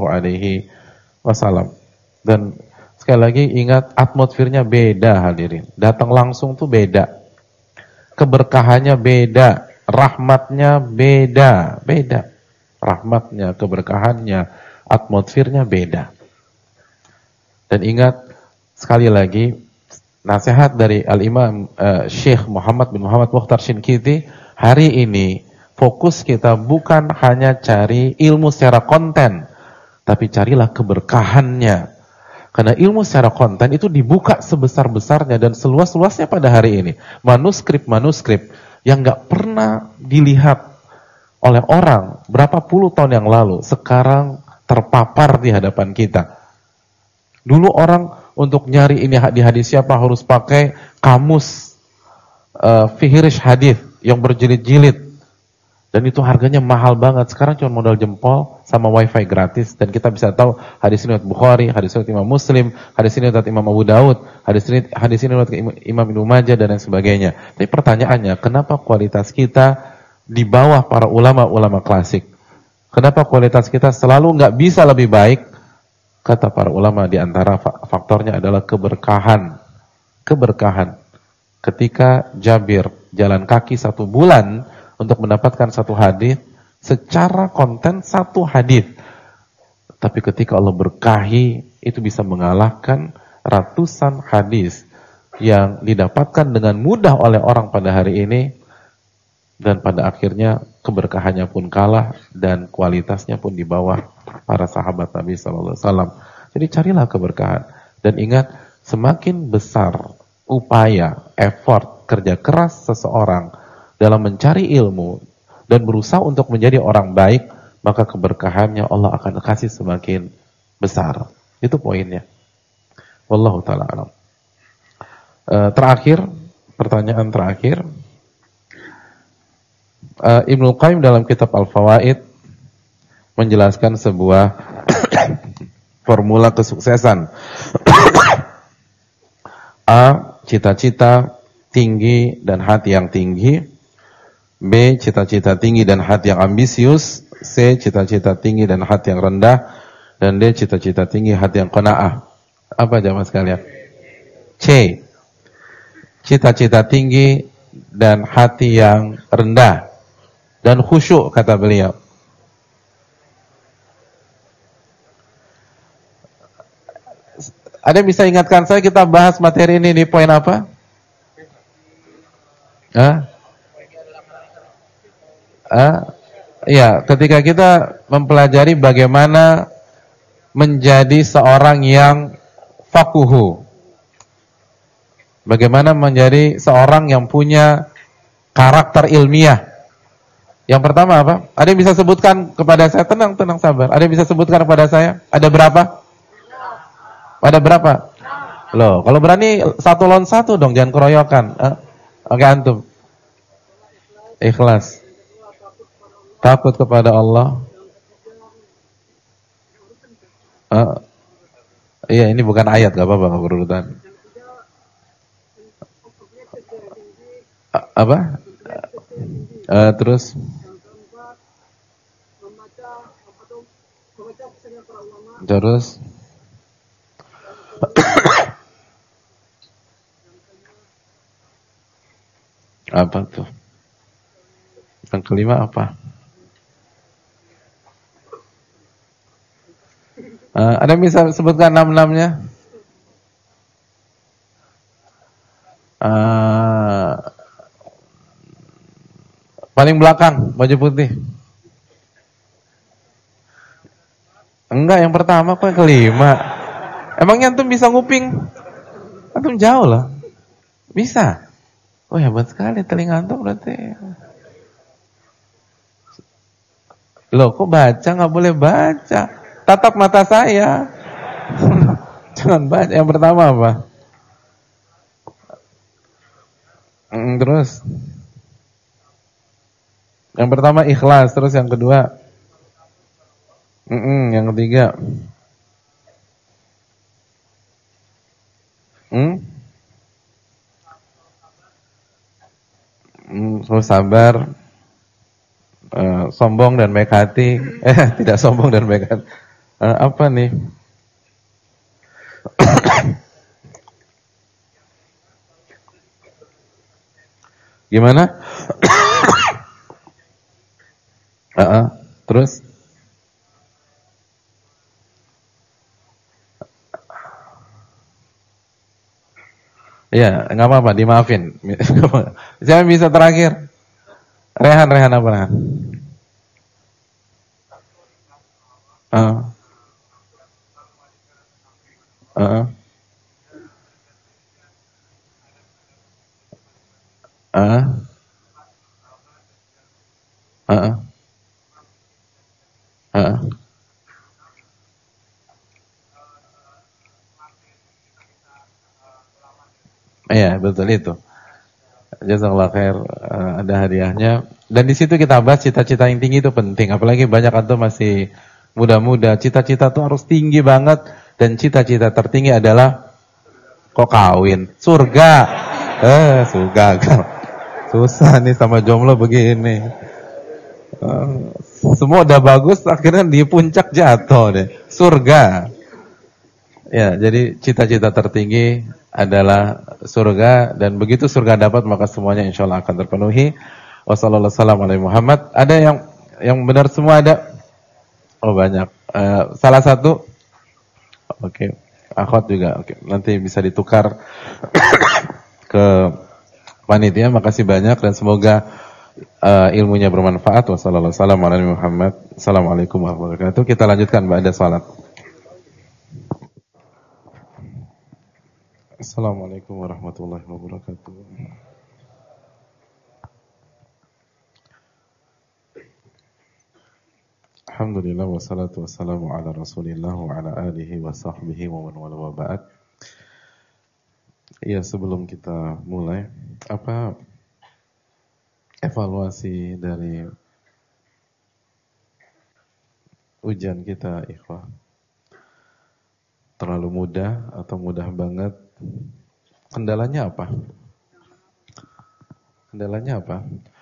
SAW. Dan sekali lagi ingat, atmosfernya beda hadirin. Datang langsung tuh beda. Keberkahannya beda, rahmatnya beda. Rahmatnya, keberkahannya, atmosfernya beda. Dan ingat sekali lagi, nasihat dari Al-Imam Syekh Muhammad bin Muhammad Mukhtar Shinkiti, hari ini fokus kita bukan hanya cari ilmu secara konten, tapi carilah keberkahannya. Karena ilmu secara konten itu dibuka sebesar-besarnya dan seluas-luasnya pada hari ini. Manuskrip-manuskrip yang gak pernah dilihat oleh orang berapa puluh tahun yang lalu, sekarang terpapar di hadapan kita. Dulu orang untuk nyari ini di hadis siapa harus pakai kamus Fihrish hadis yang berjilid-jilid. Dan itu harganya mahal banget. Sekarang cuma modal jempol sama wifi gratis. Dan kita bisa tahu hadis ini riwayat Bukhari, hadis ini riwayat Imam Muslim, hadis ini riwayat Imam Abu Daud, hadis ini riwayat Imam Ibnu Majah, dan lain sebagainya. Tapi pertanyaannya, kenapa kualitas kita di bawah para ulama-ulama klasik? Kenapa kualitas kita selalu nggak bisa lebih baik? Kata para ulama, di antara faktornya adalah keberkahan. Keberkahan. Ketika Jabir jalan kaki 1 bulan untuk mendapatkan satu hadis, secara konten satu hadis, tapi ketika Allah berkahi, itu bisa mengalahkan ratusan hadis yang didapatkan dengan mudah oleh orang pada hari ini, dan pada akhirnya keberkahannya pun kalah dan kualitasnya pun di bawah para sahabat Nabi SAW. Jadi carilah keberkahan, dan ingat, semakin besar upaya, effort, kerja keras seseorang dalam mencari ilmu dan berusaha untuk menjadi orang baik, maka keberkahannya Allah akan kasih semakin besar. Itu poinnya. Wallahu ta'ala alam. Terakhir, pertanyaan terakhir. Ibnu Qayyim dalam kitab Al-Fawaid menjelaskan sebuah formula kesuksesan. A. Cita-cita tinggi dan hati yang tinggi. B. Cita-cita tinggi dan hati yang ambisius. C. Cita-cita tinggi dan hati yang rendah. Dan D. Cita-cita tinggi hati yang qanaah. Apa jamaah sekalian? C. Cita-cita tinggi dan hati yang rendah dan khusyuk, kata beliau. Ada yang bisa ingatkan saya, kita bahas materi ini di poin apa? Iya, ketika kita mempelajari bagaimana menjadi seorang yang fakuhu, bagaimana menjadi seorang yang punya karakter ilmiah. Yang pertama apa? Ada yang bisa sebutkan kepada saya? Tenang, sabar. Ada yang bisa sebutkan kepada saya? Ada berapa? Ada berapa? Loh, kalau berani 1 lawan 1 dong, jangan keroyokan. Oke, antum. Ikhlas. Takut kepada Allah. Iya, ini bukan ayat, gak apa-apa, gak berurutan. Apa? Terus? Terus? Apa tuh? Yang kelima apa? Ada yang bisa sebutkan 6-6-nya? Paling belakang, baju putih. Enggak, yang pertama kok yang kelima. Emangnya antum bisa nguping? Antum jauh lah. Bisa. Oh, hebat sekali telinga antum berarti. Loh, kok baca? Nggak boleh baca. Tatap mata saya. Jangan baca. Yang pertama apa? Terus? Yang pertama ikhlas. Terus yang kedua? Yang ketiga? Sabar. Sombong dan baik hati. Tidak sombong dan baik hati. Apa nih? Gimana? Terus? Iya, nggak apa-apa, dimaafin. Siapa bisa terakhir? Rehan apa Rehan? Iya, betul itu. Jazakallah khair, ada hadiahnya. Dan di situ kita bahas cita-cita yang tinggi itu penting. Apalagi banyak antum masih muda-muda. Cita-cita tuh harus tinggi banget. Dan cita-cita tertinggi adalah kok kawin, surga. Surga. Susah nih sama jomblo begini. Semua udah bagus, akhirnya di puncak jatuh deh. Surga. Ya, jadi cita-cita tertinggi adalah surga, dan begitu surga dapat maka semuanya insya Allah akan terpenuhi. Wassalamualaikum Muhammad. Ada yang benar semua ada? Oh banyak. Salah satu? Oke. Akhwat juga. Oke. Nanti bisa ditukar ke panitia. Makasih banyak dan semoga ilmunya bermanfaat. Wassalamualaikum Muhammad. Assalamualaikum warahmatullahi wabarakatuh. Kita lanjutkan ba'da salat. Assalamualaikum warahmatullahi wabarakatuh. Alhamdulillah wassalatu wassalamu ala Rasulillah wa ala alihi wa sahbihi wa man wala wa ba'd. Iya, sebelum kita mulai, apa evaluasi dari ujian kita, ikhwah? Terlalu mudah atau mudah banget? Kendalanya apa? Kendalanya apa?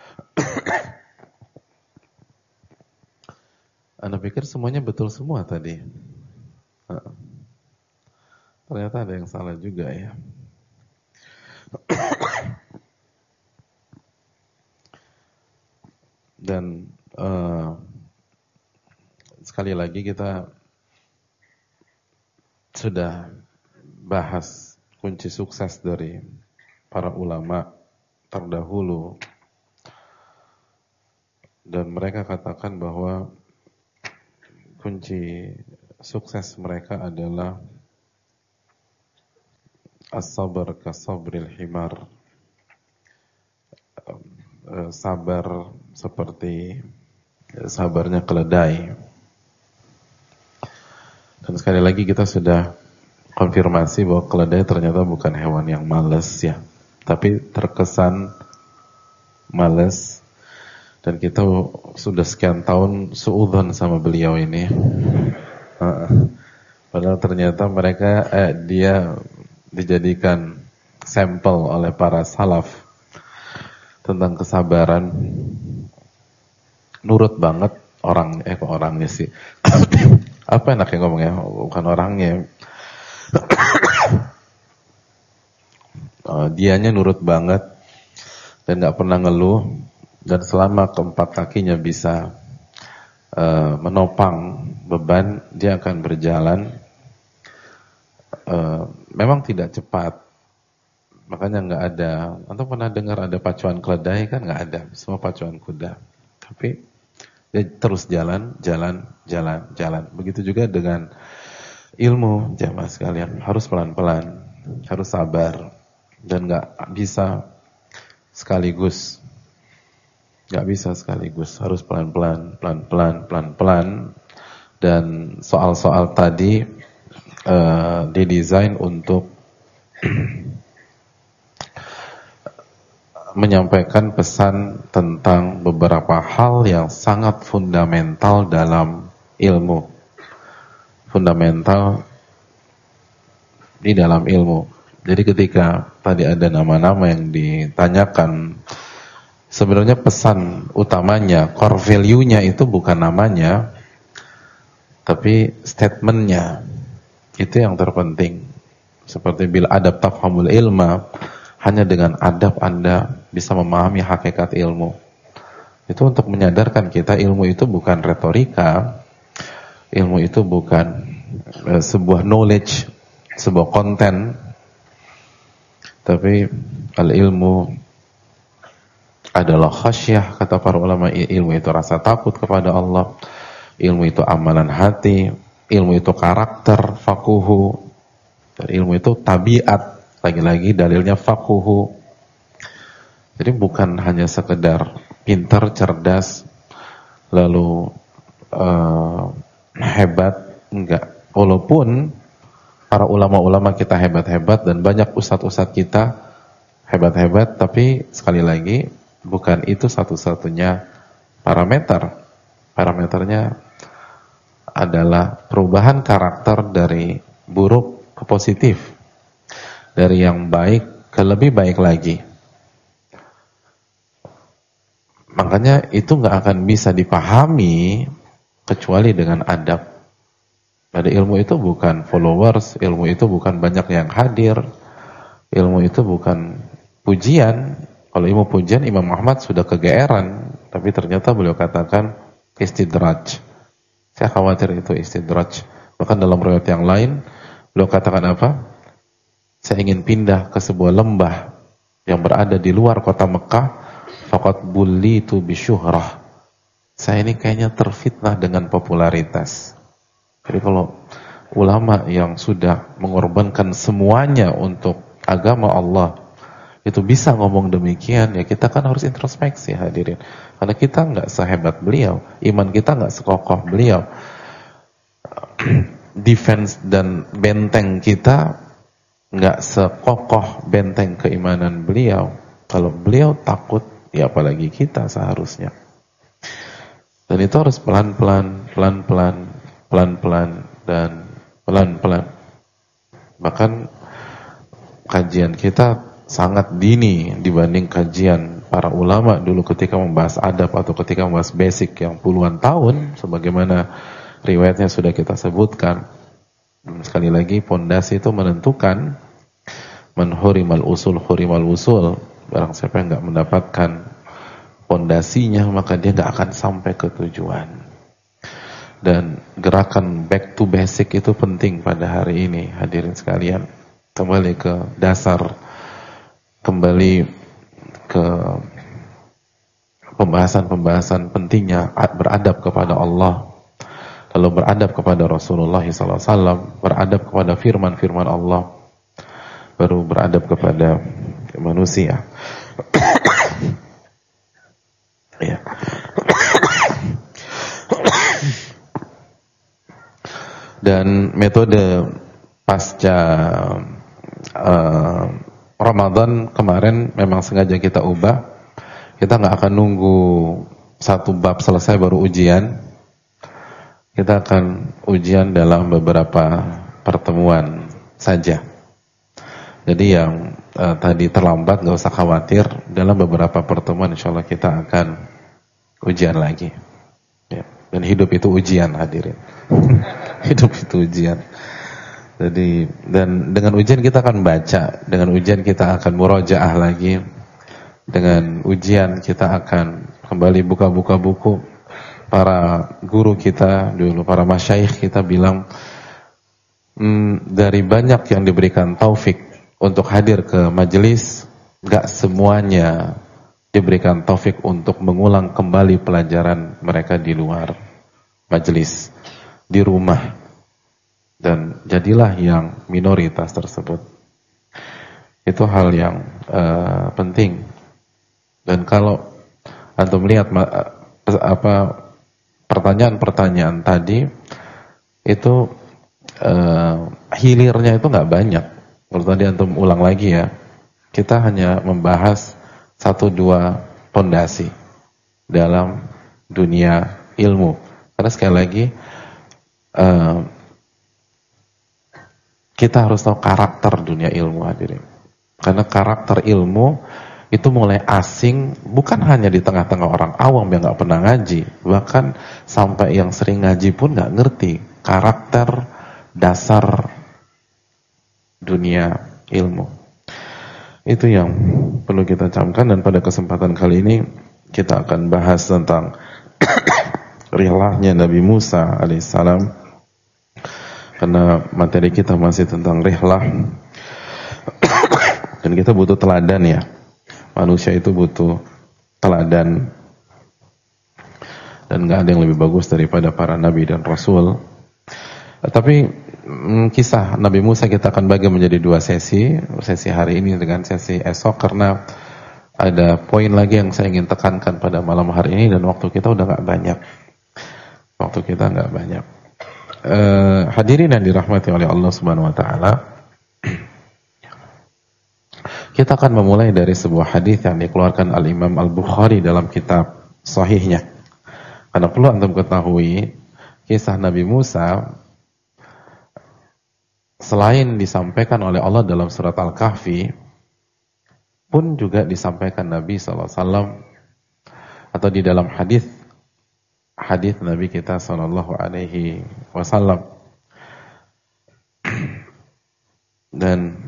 Anda pikir semuanya betul semua tadi? Ternyata ada yang salah juga ya. Dan sekali lagi kita sudah bahas kunci sukses dari para ulama terdahulu, dan mereka katakan bahwa kunci sukses mereka adalah as-sabar ka-sabril himar, sabar seperti sabarnya keledai. Dan sekali lagi kita sudah konfirmasi bahwa keledai ternyata bukan hewan yang malas ya, tapi terkesan malas. Dan kita sudah sekian tahun suudzon sama beliau ini. Padahal ternyata dia dijadikan sampel oleh para salaf tentang kesabaran. Nurut banget orangnya sih. Apa enaknya ngomongnya? Bukan orangnya. Dianya nurut banget dan gak pernah ngeluh, dan selama keempat kakinya bisa menopang beban, dia akan berjalan. Memang tidak cepat, makanya gak ada. Atau pernah dengar ada pacuan keledai? Kan gak ada, semua pacuan kuda. Tapi dia terus jalan. Begitu juga dengan ilmu, jamaah sekalian, harus pelan-pelan, harus sabar, dan gak bisa sekaligus. Harus pelan-pelan. Dan soal-soal tadi didesain untuk menyampaikan pesan tentang beberapa hal yang sangat fundamental dalam ilmu. Fundamental di dalam ilmu. Jadi ketika tadi ada nama-nama yang ditanyakan, sebenarnya pesan utamanya, core value-nya itu bukan namanya, tapi statement-nya. Itu yang terpenting. Seperti bil adab tafhamul ilma, hanya dengan adab Anda bisa memahami hakikat ilmu. Itu untuk menyadarkan kita, ilmu itu bukan retorika, ilmu itu bukan sebuah knowledge, sebuah konten, tapi al-ilmu adalah khasyah, kata para ulama. Ilmu itu rasa takut kepada Allah, ilmu itu amalan hati, ilmu itu karakter, fakuhu, dan ilmu itu tabiat. Lagi-lagi dalilnya fakuhu. Jadi bukan hanya sekedar pintar, cerdas, lalu hebat, enggak. Walaupun para ulama-ulama kita hebat-hebat dan banyak ustadz-ustadz kita hebat-hebat, tapi sekali lagi bukan itu satu-satunya parameter. Parameternya adalah perubahan karakter dari buruk ke positif, dari yang baik ke lebih baik lagi. Makanya itu nggak akan bisa dipahami kecuali dengan adab. Pada ilmu itu bukan followers, ilmu itu bukan banyak yang hadir, ilmu itu bukan pujian. Kalau ilmu pujian, Imam Ahmad sudah kegeeran, tapi ternyata beliau katakan istidraj. Saya khawatir itu istidraj. Bahkan dalam riwayat yang lain, beliau katakan apa? Saya ingin pindah ke sebuah lembah yang berada di luar kota Mekah, faqad bullitu bisyuhrah. Saya ini kayaknya terfitnah dengan popularitas. Jadi kalau ulama yang sudah mengorbankan semuanya untuk agama Allah itu bisa ngomong demikian, ya kita kan harus introspeksi, hadirin. Karena kita nggak sehebat beliau, iman kita nggak sekokoh beliau. Defense dan benteng kita nggak sekokoh benteng keimanan beliau. Kalau beliau takut, ya apalagi kita seharusnya. Dan itu harus pelan-pelan, pelan-pelan, pelan-pelan, dan pelan-pelan. Bahkan kajian kita sangat dini dibanding kajian para ulama dulu ketika membahas adab atau ketika membahas basic yang puluhan tahun, sebagaimana riwayatnya sudah kita sebutkan. Sekali lagi, pondasi itu menentukan. Man hurimal usul hurimal usul. Barang siapa yang nggak mendapatkan pondasinya, maka dia nggak akan sampai ke tujuan. Dan gerakan back to basic itu penting pada hari ini, hadirin sekalian. Kembali ke dasar, kembali ke pembahasan-pembahasan pentingnya beradab kepada Allah, lalu beradab kepada Rasulullah SAW, beradab kepada firman-firman Allah, baru beradab kepada manusia. Ya. Dan metode pasca Ramadan kemarin memang sengaja kita ubah. Kita nggak akan nunggu satu bab selesai baru ujian. Kita akan ujian dalam beberapa pertemuan saja. Jadi yang tadi terlambat nggak usah khawatir. Dalam beberapa pertemuan insya Allah kita akan ujian lagi. Ya. Dan hidup itu ujian, hadirin. Hidup itu ujian. Jadi, dan dengan ujian kita akan baca, dengan ujian kita akan murojaah lagi, dengan ujian kita akan kembali buka-buka buku. Para guru kita dulu, para masyayikh kita bilang, dari banyak yang diberikan taufik untuk hadir ke majelis, gak semuanya diberikan taufik untuk mengulang kembali pelajaran mereka di luar majelis, di rumah. Dan jadilah yang minoritas tersebut. Itu hal yang penting. Dan kalau antum lihat pertanyaan-pertanyaan tadi itu hilirnya itu nggak banyak. Kalau tadi antum ulang lagi ya, kita hanya membahas 1-2 pondasi dalam dunia ilmu. Karena sekali lagi kita harus tahu karakter dunia ilmu, hadirin. Karena karakter ilmu itu mulai asing, bukan hanya di tengah-tengah orang awam yang nggak pernah ngaji, bahkan sampai yang sering ngaji pun nggak ngerti karakter dasar dunia ilmu. Itu yang perlu kita camkan. Dan pada kesempatan kali ini kita akan bahas tentang rihlahnya Nabi Musa alaihissalam. Karena materi kita masih tentang rihlah. Dan kita butuh teladan ya. Manusia itu butuh teladan. Dan gak ada yang lebih bagus daripada para nabi dan rasul. Tapi kisah Nabi Musa kita akan bagi menjadi 2 sesi. Sesi hari ini dengan sesi esok. Karena ada poin lagi yang saya ingin tekankan pada malam hari ini. Dan waktu kita udah gak banyak. Hadirin yang dirahmati oleh Allah Subhanahu wa taala. Kita akan memulai dari sebuah hadis yang dikeluarkan Al-Imam Al-Bukhari dalam kitab sahihnya. Karena perlu antum ketahui, kisah Nabi Musa selain disampaikan oleh Allah dalam surat Al-Kahfi, pun juga disampaikan Nabi SAW atau di dalam hadis Nabi kita sallallahu alaihi wasallam. Dan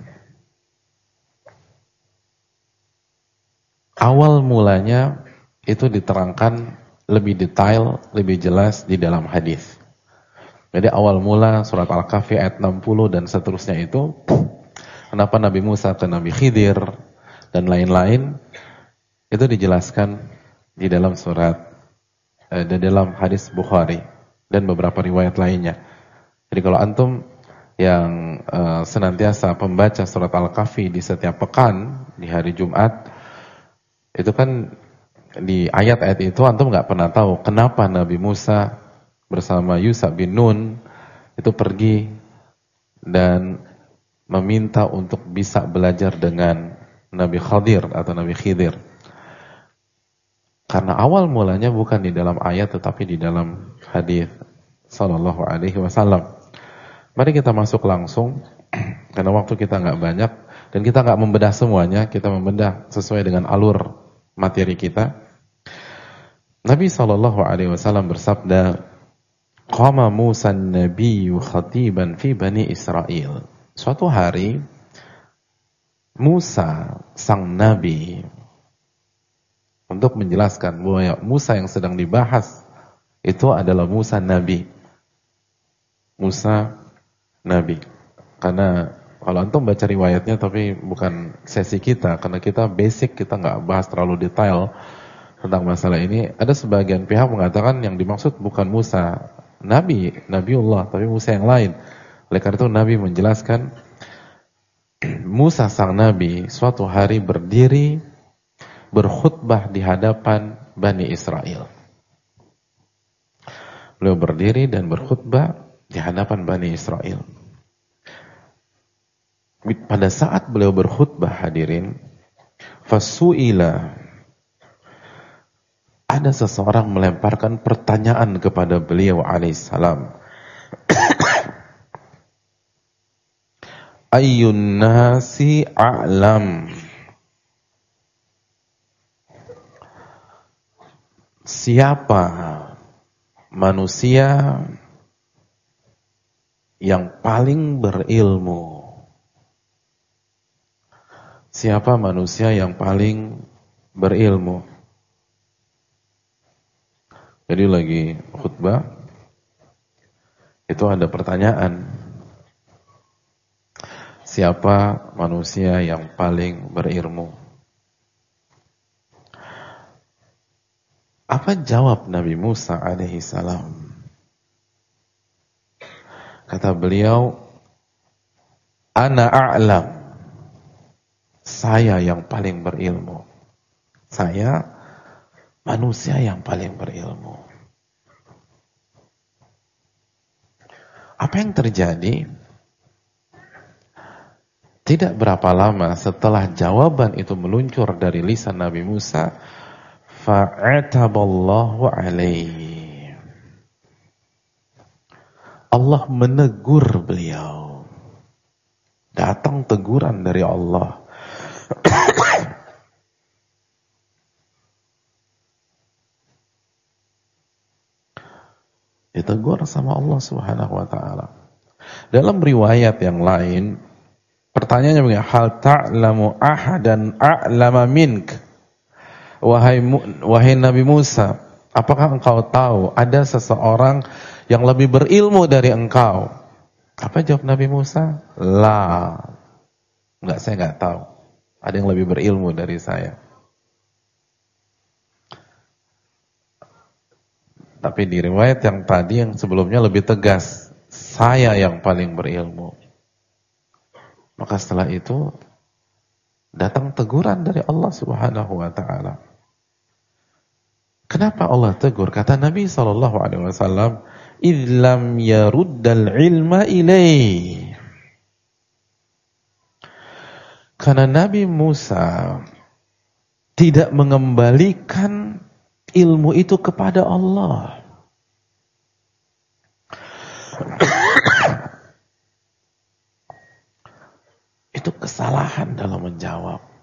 awal mulanya itu diterangkan lebih detail, lebih jelas di dalam hadis. Jadi awal mula surat Al-Kahfi ayat 60 dan seterusnya itu, kenapa Nabi Musa ke Nabi Khidir dan lain-lain, itu dijelaskan di dalam di dalam hadis Bukhari dan beberapa riwayat lainnya. Jadi kalau antum yang senantiasa pembaca surat Al-Kahfi di setiap pekan di hari Jumat, itu kan di ayat-ayat itu antum nggak pernah tahu kenapa Nabi Musa bersama Yusha bin Nun itu pergi dan meminta untuk bisa belajar dengan Nabi Khadir atau Nabi Khidir. Karena awal mulanya bukan di dalam ayat tetapi di dalam hadis sallallahu alaihi wasallam. Mari kita masuk langsung karena waktu kita nggak banyak dan kita nggak membedah semuanya, kita membedah sesuai dengan alur materi kita. Nabi sallallahu alaihi wasallam bersabda, "Qama Musa an-nabiyyu khatiban fi Bani Israil." Suatu hari Musa sang nabi, untuk menjelaskan bahwa Musa yang sedang dibahas itu adalah Musa nabi. Musa nabi. Karena kalau antum baca riwayatnya, tapi bukan sesi kita, karena kita basic, kita nggak bahas terlalu detail tentang masalah ini. Ada sebagian pihak mengatakan yang dimaksud bukan Musa nabi, Nabiullah, tapi Musa yang lain. Oleh karena itu Nabi menjelaskan, Musa sang nabi suatu hari berdiri berkhutbah di hadapan Bani Israel. Beliau berdiri dan berkhutbah di hadapan Bani Israel. Pada saat beliau berkhutbah, hadirin, fasu'ila, ada seseorang melemparkan pertanyaan kepada beliau alaihissalam. Ayyun nasi a'lam. Siapa manusia yang paling berilmu? Siapa manusia yang paling berilmu? Jadi lagi khutbah, itu ada pertanyaan. Siapa manusia yang paling berilmu? Apa jawab Nabi Musa alaihi salam? Kata beliau, ana a'lam. Saya yang paling berilmu. Saya manusia yang paling berilmu. Apa yang terjadi? Tidak berapa lama setelah jawaban itu meluncur dari lisan Nabi Musa, fa'ataballahu alaihi. Allah menegur beliau. Datang teguran dari Allah. Ditegur sama Allah Subhanahu wa taala. Dalam riwayat yang lain, pertanyaannya begini, hal ta'lamu ahadan a'lama mink? Wahai Nabi Musa, apakah engkau tahu ada seseorang yang lebih berilmu dari engkau? Apa jawab Nabi Musa? La. Enggak, saya enggak tahu. Ada yang lebih berilmu dari saya. Tapi di riwayat yang tadi, yang sebelumnya lebih tegas, saya yang paling berilmu. Maka setelah itu datang teguran dari Allah Subhanahu wa taala. Kenapa Allah tegur? Kata Nabi SAW, "Idlam yaruddal ilma ilaih." Karena Nabi Musa tidak mengembalikan ilmu itu kepada Allah. Itu kesalahan dalam menjawab.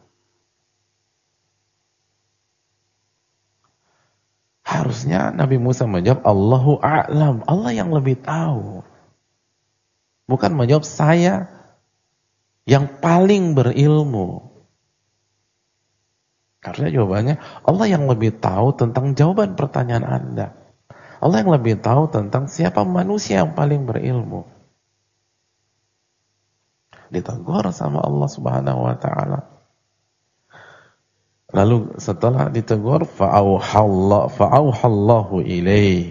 Harusnya Nabi Musa menjawab, Allahu a'lam, Allah yang lebih tahu. Bukan menjawab saya yang paling berilmu. Harusnya jawabannya, Allah yang lebih tahu tentang jawaban pertanyaan Anda. Allah yang lebih tahu tentang siapa manusia yang paling berilmu. Ditegur sama Allah Subhanahu wa taala. Lalu setelah ditegur, fa'auhallahu ilaihi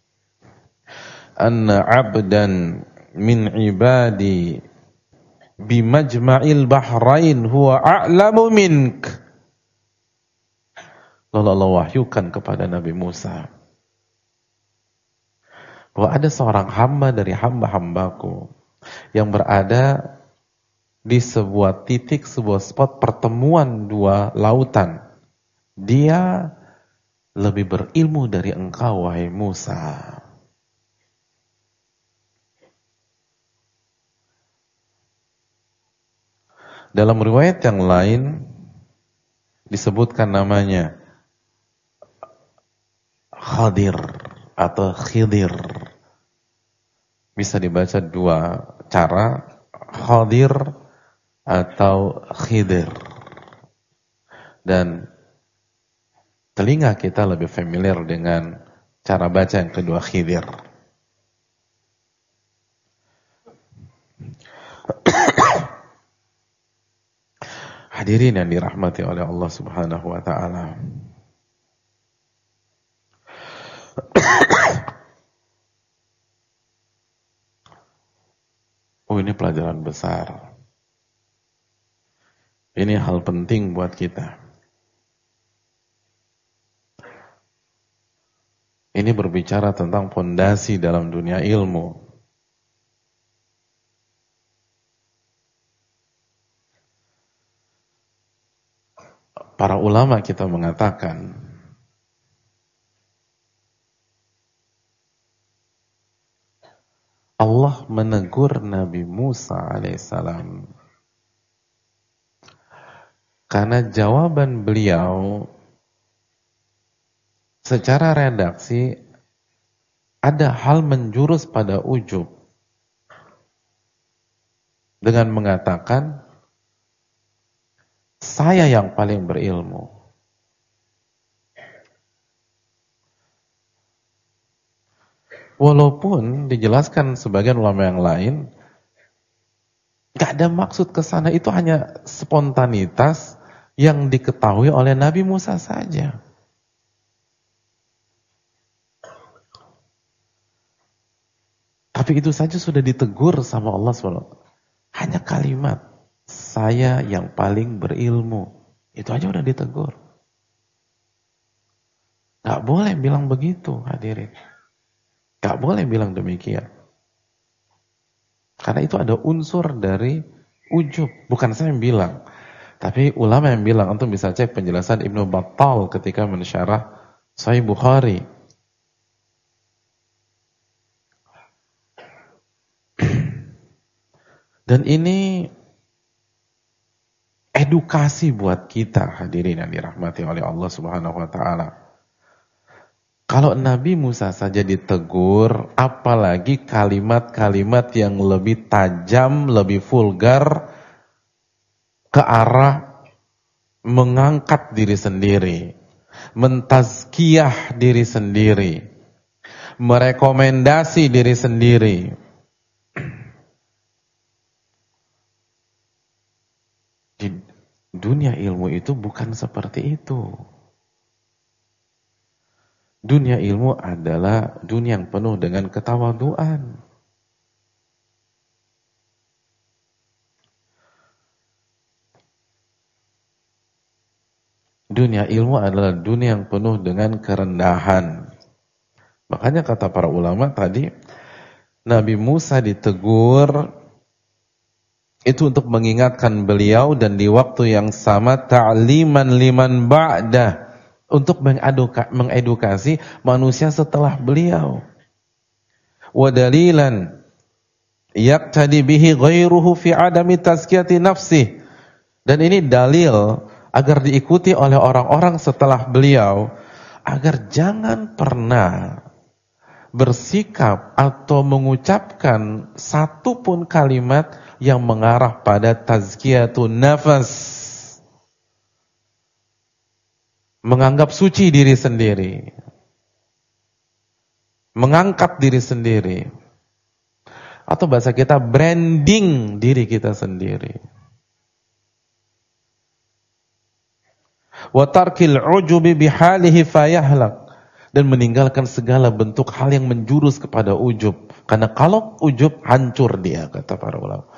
anna 'abdan min ibadi bimajma'il bahrain huwa a'lamu mink. Lalu Allah wahyukan kepada Nabi Musa bahwa ada seorang hamba dari hamba-hambaku yang berada di sebuah titik, sebuah spot pertemuan dua lautan. Dia lebih berilmu dari engkau, wahai Musa. Dalam riwayat yang lain disebutkan namanya Khadir atau Khidir. Bisa dibaca dua cara, Khadir atau Khidir. Dan telinga kita lebih familiar dengan cara baca yang kedua, Khidir. Hadirin yang dirahmati oleh Allah Subhanahu wa taala. Oh, ini pelajaran besar. Ini hal penting buat kita. Ini berbicara tentang fondasi dalam dunia ilmu. Para ulama kita mengatakan Allah menegur Nabi Musa alaihissalam karena jawaban beliau secara redaksi ada hal menjurus pada ujub dengan mengatakan saya yang paling berilmu. Walaupun dijelaskan sebagian ulama yang lain gak ada maksud ke sana, itu hanya spontanitas yang diketahui oleh Nabi Musa saja. Tapi itu saja sudah ditegur sama Allah SWT. Hanya kalimat, saya yang paling berilmu. Itu aja udah ditegur. Gak boleh bilang begitu, hadirin. Gak boleh bilang demikian. Karena itu ada unsur dari ujub. Bukan saya yang bilang. Tapi ulama yang bilang, antum bisa cek penjelasan Ibnu Battal ketika mensyarah Sahih Bukhari. Dan ini edukasi buat kita, hadirin yang dirahmati oleh Allah Subhanahu wa taala. Kalau Nabi Musa saja ditegur, apalagi kalimat-kalimat yang lebih tajam, lebih vulgar ke arah mengangkat diri sendiri, mentazkiyah diri sendiri, merekomendasi diri sendiri. Di dunia ilmu itu bukan seperti itu. Dunia ilmu adalah dunia yang penuh dengan ketawaduan. Dunia ilmu adalah dunia yang penuh dengan kerendahan. Makanya kata para ulama tadi, Nabi Musa ditegur itu untuk mengingatkan beliau dan di waktu yang sama ta'liman liman ba'dah, untuk mengedukasi manusia setelah beliau. Wa dalilan yaqtadi bihi ghairuhu fi adami tazkiyati nafsih. Dan ini dalil agar diikuti oleh orang-orang setelah beliau agar jangan pernah bersikap atau mengucapkan satu pun kalimat yang mengarah pada tazkiyatun nafas, menganggap suci diri sendiri, mengangkat diri sendiri, atau bahasa kita branding diri kita sendiri. Wa tarkil ujubi bihalihi fayahlak, dan meninggalkan segala bentuk hal yang menjurus kepada ujub. Karena kalau ujub, hancur dia, kata para ulama.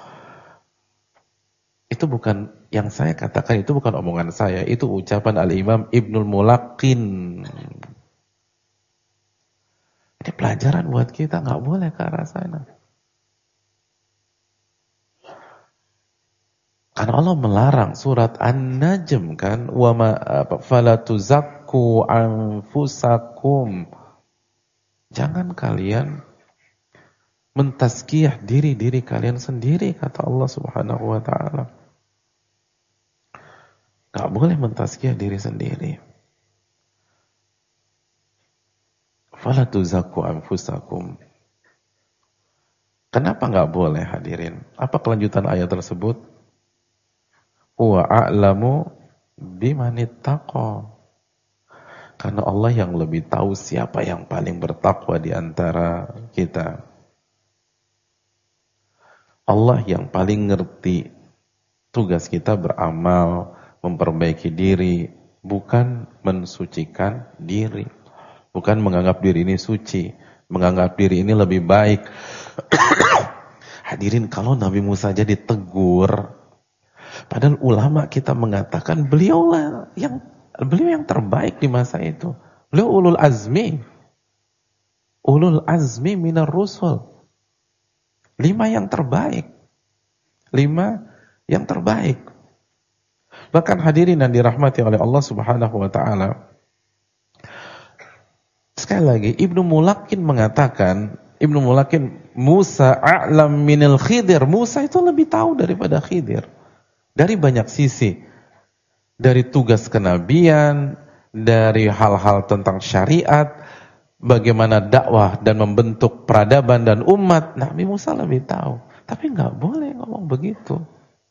Itu bukan yang saya katakan, itu bukan omongan saya, itu ucapan Al-Imam Ibnul Mulaqqin. Ini pelajaran buat kita, nggak boleh ke arah sana. Allah melarang surat An-Najm kan, wa ma fala tuzakku anfusakum. Jangan kalian mentazkiyah diri kalian sendiri, kata Allah Subhanahu wa taala. Enggak boleh mentazkiyah diri sendiri. Fala tuzakku anfusakum. Kenapa enggak boleh, hadirin? Apa kelanjutan ayat tersebut? Wa a'lamu bimanittaqa. Karena Allah yang lebih tahu siapa yang paling bertakwa di antara kita. Allah yang paling ngerti tugas kita beramal, memperbaiki diri, bukan mensucikan diri. Bukan menganggap diri ini suci, menganggap diri ini lebih baik. Hadirin, kalau Nabi Musa aja ditegur, padahal ulama kita mengatakan beliau yang terbaik di masa itu. Beliau ulul azmi minar rusul. 5 yang terbaik. Bahkan hadirin yang dirahmati oleh Allah Subhanahu wa taala, sekali lagi Ibnu Mulakin mengatakan, Musa a'lam minal Khidir. Musa itu lebih tahu daripada Khidir. Dari banyak sisi. Dari tugas kenabian, dari hal-hal tentang syariat, bagaimana dakwah dan membentuk peradaban dan umat. Nabi Musa lebih tahu. Tapi enggak boleh ngomong begitu.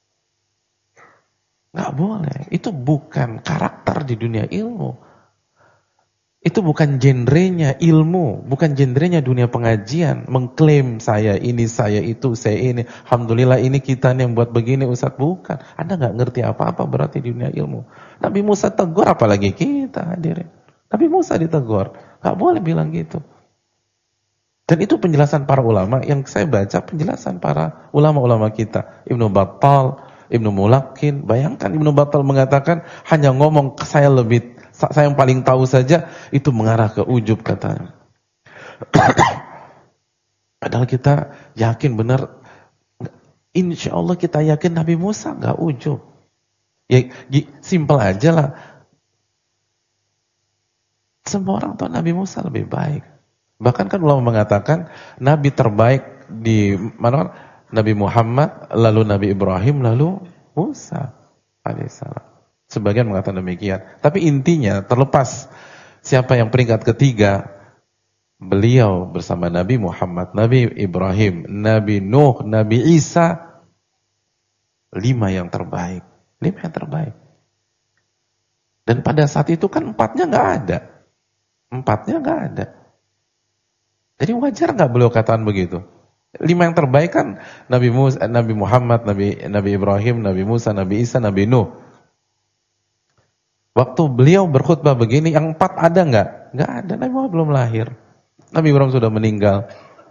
Enggak boleh. Itu bukan karakter di dunia ilmu. Itu bukan genrenya ilmu, bukan genrenya dunia pengajian, mengklaim saya ini, saya itu, saya ini. Alhamdulillah ini kita yang buat begini, Ustaz. Bukan. Anda nggak ngerti apa-apa berarti di dunia ilmu. Nabi Musa tegur, apalagi kita hadirin. Nabi Musa ditegur, nggak boleh bilang gitu. Dan itu penjelasan para ulama yang saya baca, penjelasan para ulama-ulama kita. Ibnu Battal, Ibnu Mulakin, bayangkan Ibnu Battal mengatakan hanya ngomong saya yang paling tahu saja, itu mengarah ke ujub katanya. Padahal kita yakin benar, insya Allah kita yakin Nabi Musa nggak ujub. Ya, simpel aja lah. Semua orang tahu Nabi Musa lebih baik. Bahkan kan ulama mengatakan Nabi terbaik di mana? Nabi Muhammad, lalu Nabi Ibrahim, lalu Musa alaihissalam. Sebagian mengatakan demikian. Tapi intinya terlepas siapa yang peringkat ketiga, beliau bersama Nabi Muhammad, Nabi Ibrahim, Nabi Nuh, Nabi Isa, 5 yang terbaik. 5 yang terbaik. Dan pada saat itu kan 4-nya nggak ada. 4-nya nggak ada. Jadi wajar nggak beliau katakan begitu? 5 yang terbaik kan Nabi Musa, Nabi Muhammad, Nabi Ibrahim, Nabi Musa, Nabi Isa, Nabi Nuh. Waktu beliau berkhutbah begini, yang 4 ada nggak? Nggak ada, Nabi Muhammad belum lahir. Nabi Ibrahim sudah meninggal.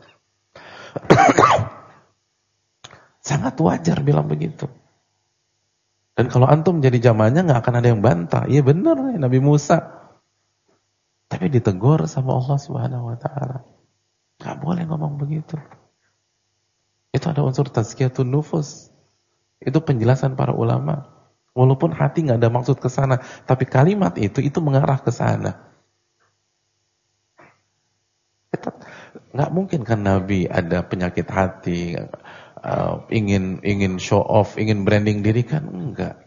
Sangat wajar bilang begitu. Dan kalau antum jadi jamaahnya nggak akan ada yang bantah. Iya benar Nabi Musa. Tapi ditegur sama Allah Subhanahu wa taala. Nggak boleh ngomong begitu. Itu ada unsur tazkiyatun nufus. Itu penjelasan para ulama. Walaupun hati nggak ada maksud ke sana, tapi kalimat itu mengarah ke sana. Nggak mungkin kan Nabi ada penyakit hati, ingin show off, ingin branding diri, kan enggak.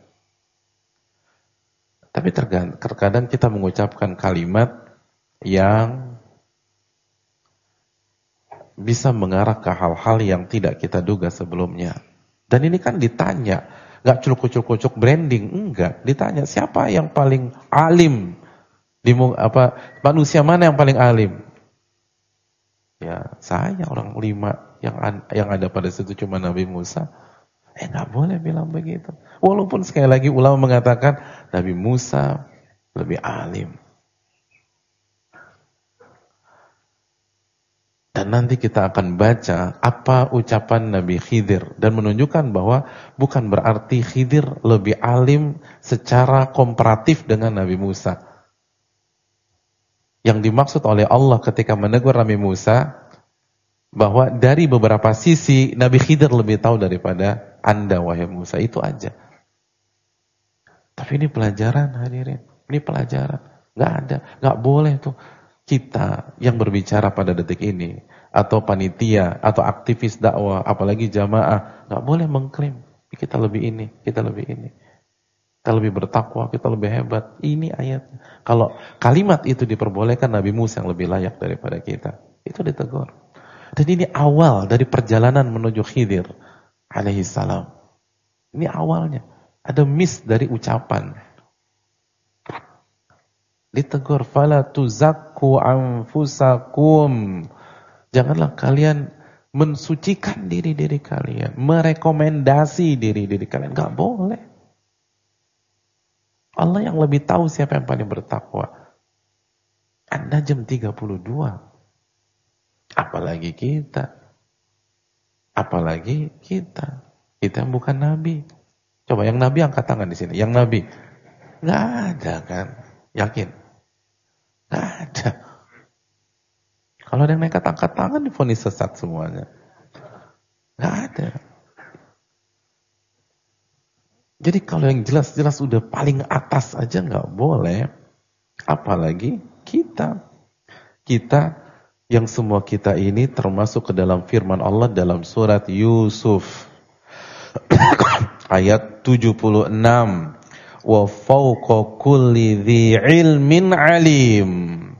Tapi terkadang kita mengucapkan kalimat yang bisa mengarah ke hal-hal yang tidak kita duga sebelumnya. Dan ini kan ditanya. Gak culuk-culuk branding, enggak. Ditanya siapa yang paling alim manusia mana yang paling alim? Ya saya, orang 5 yang ada pada situ cuma Nabi Musa. Gak boleh bilang begitu. Walaupun sekali lagi ulama mengatakan Nabi Musa lebih alim. Dan nanti kita akan baca apa ucapan Nabi Khidir dan menunjukkan bahwa bukan berarti Khidir lebih alim secara komparatif dengan Nabi Musa. Yang dimaksud oleh Allah ketika menegur Nabi Musa bahwa dari beberapa sisi Nabi Khidir lebih tahu daripada Anda wahai Musa, itu aja. Tapi ini pelajaran hadirin. Ini pelajaran. Nggak ada. Nggak boleh tuh kita yang berbicara pada detik ini. Atau panitia. Atau aktivis dakwah. Apalagi jamaah. Nggak boleh mengklaim. Kita lebih ini. Kita lebih ini. Kita lebih bertakwa. Kita lebih hebat. Ini ayatnya. Kalau kalimat itu diperbolehkan, Nabi Musa yang lebih layak daripada kita. Itu ditegur. Dan ini awal dari perjalanan menuju Khidir alaihi salam. Ini awalnya. Ada miss dari ucapan. Ditegur, fala tuzakku anfusakum. Janganlah kalian mensucikan diri-diri kalian, merekomendasi diri-diri kalian. Enggak boleh. Allah yang lebih tahu siapa yang paling bertakwa. An-Najm 32. Apalagi kita. Apalagi kita. Kita yang bukan nabi. Coba yang nabi angkat tangan di sini. Yang nabi. Nggak ada kan? Yakin? Nggak ada. Kalau ada yang nekat angkat tangan, divonis sesat semuanya. Nggak ada. Jadi kalau yang jelas-jelas udah paling atas aja nggak boleh. Apalagi kita. Kita yang semua kita ini termasuk ke dalam firman Allah dalam surat Yusuf. Ayat 76. Wa fawqa kulli dhi ilmin alim.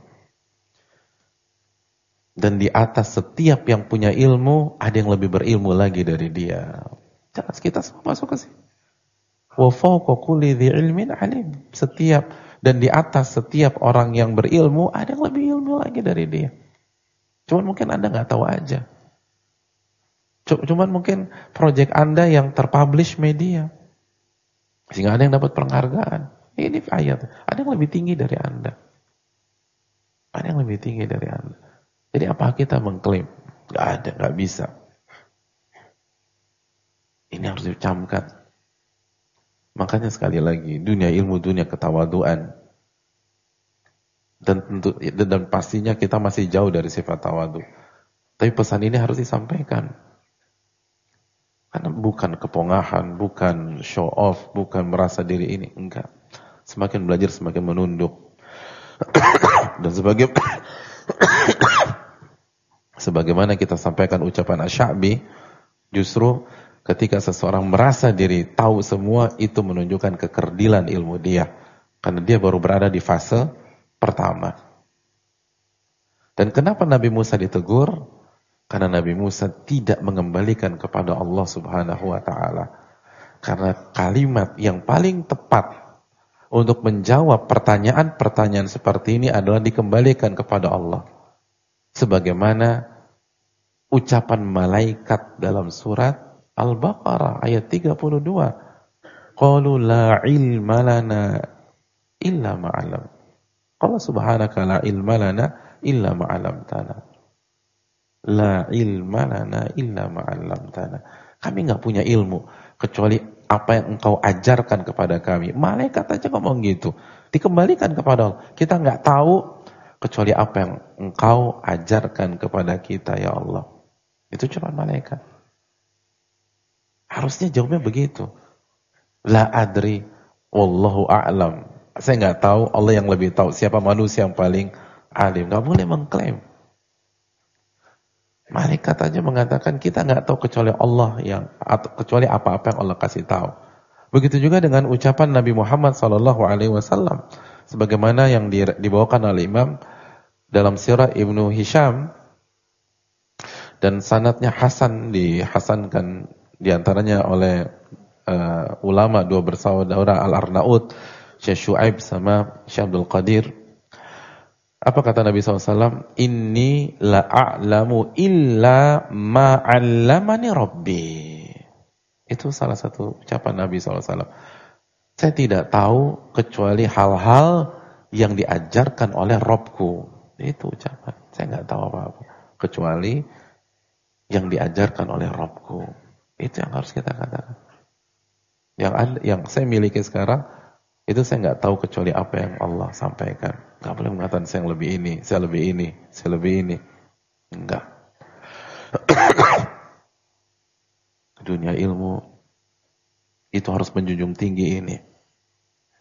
Dan di atas setiap yang punya ilmu, ada yang lebih berilmu lagi dari dia. Jelas kita semua masuk ke sini. Wa fawqa kulli dhi ilmin alim. Setiap dan di atas setiap orang yang berilmu, ada yang lebih ilmu lagi dari dia. Cuman mungkin Anda nggak tahu aja. Cuman mungkin proyek Anda yang terpublish media. Sehingga ada yang dapat penghargaan. Ini ayat. Ada yang lebih tinggi dari Anda. Ada yang lebih tinggi dari Anda. Jadi apa kita mengklaim? Nggak ada, nggak bisa. Ini harus dicamkan. Makanya sekali lagi, dunia ilmu, dunia ketawaduan. Dan pastinya kita masih jauh dari sifat tawadu. Tapi pesan ini harus disampaikan. Karena bukan kepongahan, bukan show off, bukan merasa diri ini. Enggak. Semakin belajar, semakin menunduk. Dan sebagaimana kita sampaikan ucapan Asy-Sya'bi, justru ketika seseorang merasa diri tahu semua, itu menunjukkan kekerdilan ilmu dia. Karena dia baru berada di fase pertama. Dan kenapa Nabi Musa ditegur? Karena Nabi Musa tidak mengembalikan kepada Allah Subhanahu wa ta'ala. Karena kalimat yang paling tepat untuk menjawab pertanyaan-pertanyaan seperti ini adalah dikembalikan kepada Allah. Sebagaimana ucapan malaikat dalam surat Al-Baqarah ayat 32. Qalu la ilma lana illa ma'alam. Qala subhanaka la ilma lana illa ma'alamtana. La ilma lana illa ma'alamtana. Kami enggak punya ilmu kecuali apa yang engkau ajarkan kepada kami. Malaikat aja ngomong gitu. Dikembalikan kepada Allah. Kita enggak tahu kecuali apa yang engkau ajarkan kepada kita ya Allah. Itu cuma malaikat. Harusnya jawabnya begitu. La adri wallahu a'lam. Saya nggak tahu, Allah yang lebih tahu siapa manusia yang paling alim. Nggak boleh mengklaim. Malaikat aja mengatakan kita nggak tahu kecuali Allah kecuali apa-apa yang Allah kasih tahu. Begitu juga dengan ucapan Nabi Muhammad SAW, sebagaimana yang dibawakan oleh Imam dalam Sirah Ibnu Hisham, dan sanadnya hasan, dihasankan diantaranya oleh ulama dua bersaudara Al-Arnaud, Syekh Syuaib sama Syekh Abdul Qadir. Apa kata Nabi SAW? Inni la'a'lamu illa ma'allamani Rabbi. Itu salah satu ucapan Nabi SAW. Saya tidak tahu kecuali hal-hal yang diajarkan oleh Rabbku. Itu ucapan. Saya nggak tahu apa-apa kecuali yang diajarkan oleh Rabbku. Itu yang harus kita katakan. Yang saya miliki sekarang, itu saya nggak tahu kecuali apa yang Allah sampaikan. Nggak boleh mengatakan saya yang lebih ini, saya lebih ini, saya lebih ini. Enggak. Dunia ilmu itu harus menjunjung tinggi ini.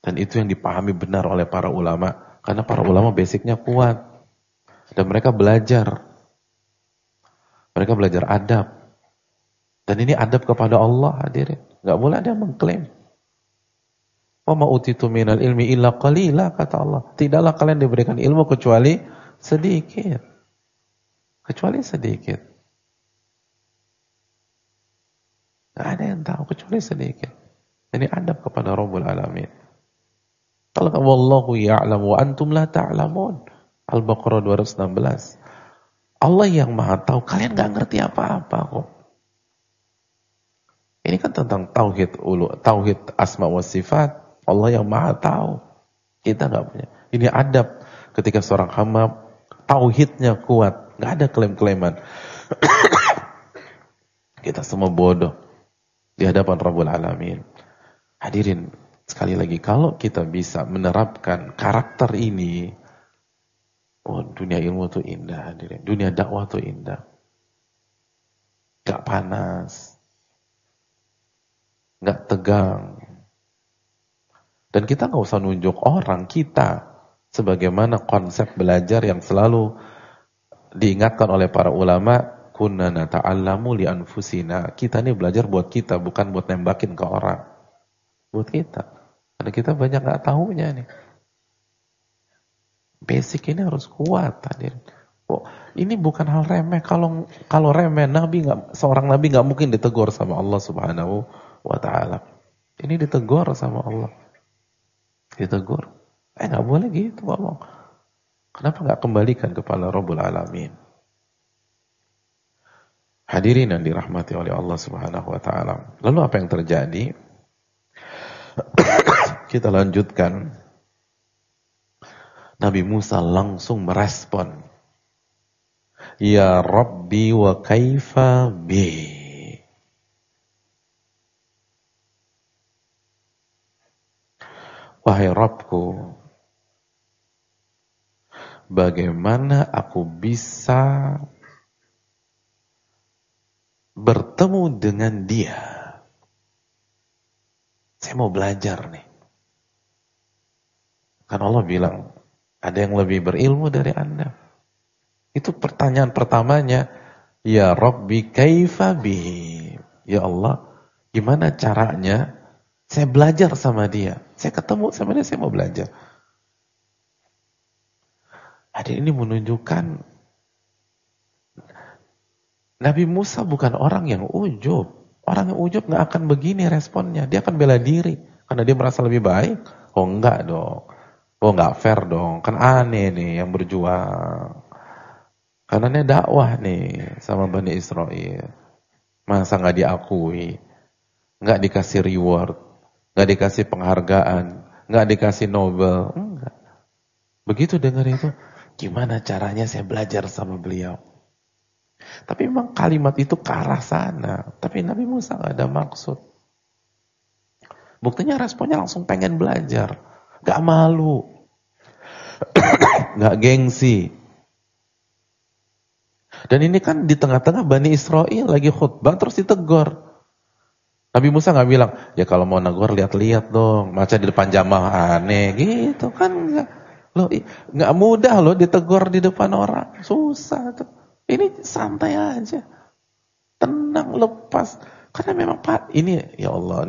Dan itu yang dipahami benar oleh para ulama. Karena para ulama basicnya kuat. Dan mereka belajar. Mereka belajar adab. Dan ini adab kepada Allah, hadirin. Gak boleh ada yang mengklaim. Wa ma utitu minal ilmi illa qalila, kata Allah. Tidaklah kalian diberikan ilmu kecuali sedikit. Kecuali sedikit. Gak ada yang tahu kecuali sedikit. Ini adab kepada Rabbul Alamin. Kalau wallahu ya'lamu wa antum la ta'lamun. Al-Baqarah 216. Allah yang Maha tahu, kalian gak ngerti apa-apa kok. Ini kan tentang tauhid asma wa sifat. Allah yang Maha tahu. Kita gak punya. Ini adab ketika seorang hamba tauhidnya kuat, gak ada klaim-klaiman. Kita semua bodoh di hadapan Rabbul Alamin. Hadirin, sekali lagi, kalau kita bisa menerapkan karakter ini, oh, dunia ilmu itu indah, hadirin. Dunia dakwah itu indah. Gak panas. Gak tegang. Dan kita gak usah nunjuk orang, kita. Sebagaimana konsep belajar yang selalu diingatkan oleh para ulama, kunna nata'allamu li anfusina. Kita ini belajar buat kita, bukan buat nembakin ke orang. Buat kita. Karena kita banyak gak tahunya nih. Basic ini harus kuat, hadirin. Oh, ini bukan hal remeh. Kalau remeh, seorang nabi nggak mungkin ditegur sama Allah Subhanahu wa Ta'ala. Ini ditegur sama Allah. Ditegur. Nggak boleh gitu, ngomong. Kenapa nggak kembalikan kepada Rabbul Alamin? Hadirin yang dirahmati oleh Allah Subhanahu wa Ta'ala. Lalu apa yang terjadi? Kita lanjutkan. Nabi Musa langsung merespon. Ya Rabbi wa kaifa bi. Wahai Rabbku, bagaimana aku bisa bertemu dengan dia? Saya mau belajar nih. Kan Allah bilang, ada yang lebih berilmu dari Anda. Itu pertanyaan pertamanya. Ya Rabbi kaifa bihi. Ya Allah, gimana caranya saya belajar sama dia? Saya ketemu sama dia, saya mau belajar. Hadir ini menunjukkan Nabi Musa bukan orang yang ujub. Orang yang ujub gak akan begini responnya. Dia akan bela diri. Karena dia merasa lebih baik. Oh enggak dong. Oh enggak fair dong. Kan aneh nih yang berjuang. Karena ini dakwah nih sama Bani Israel. Masa gak diakui? Gak dikasih reward? Gak dikasih penghargaan? Gak dikasih Nobel? Enggak. Begitu dengar itu, gimana caranya saya belajar sama beliau? Tapi memang kalimat itu ke arah sana. Tapi Nabi Musa gak ada maksud. Buktinya responnya langsung pengen belajar. Gak malu. Gak gengsi. Dan ini kan di tengah-tengah Bani Israel lagi khutbah terus ditegur. Nabi Musa gak bilang, ya kalau mau negur lihat-lihat dong. Macam di depan jamaah aneh gitu kan. Loh, gak mudah loh ditegur di depan orang. Susah tuh. Ini santai aja. Tenang, lepas. Karena memang Pak, ini ya Allah,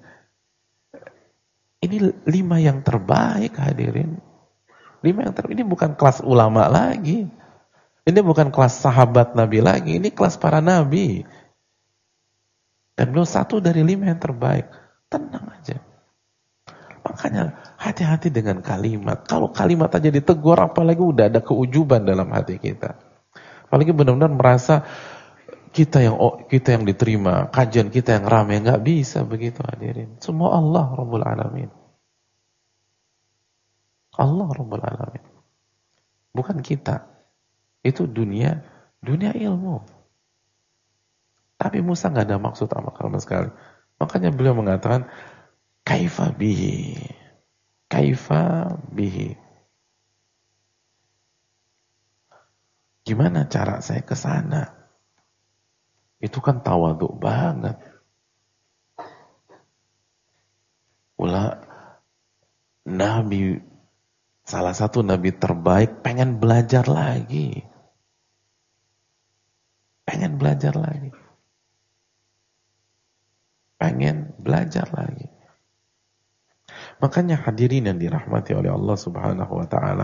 ini 5 yang terbaik hadirin. 5 yang terbaik. Ini bukan kelas ulama lagi. Ini bukan kelas sahabat Nabi lagi. Ini kelas para Nabi. Dan beliau 1 dari 5 yang terbaik. Tenang aja. Makanya hati-hati dengan kalimat. Kalau kalimat aja ditegur, apalagi udah ada keujuban dalam hati kita. Apalagi benar-benar merasa kita yang diterima, kajian kita yang ramai, nggak bisa begitu hadirin. Semua Allah Rabbul Alamin. Allah Rabbul Alamin. Bukan kita. Itu dunia ilmu. Tapi Musa nggak ada maksud sama sekali. Makanya beliau mengatakan, kaifa bihi. Kaifa bihi. Gimana cara saya ke sana? Itu kan tawadhu banget. Nabi, salah satu Nabi terbaik, pengen belajar lagi. Pengen belajar lagi. Pengen belajar lagi. Makanya hadirin yang dirahmati oleh Allah Subhanahu wa ta'ala.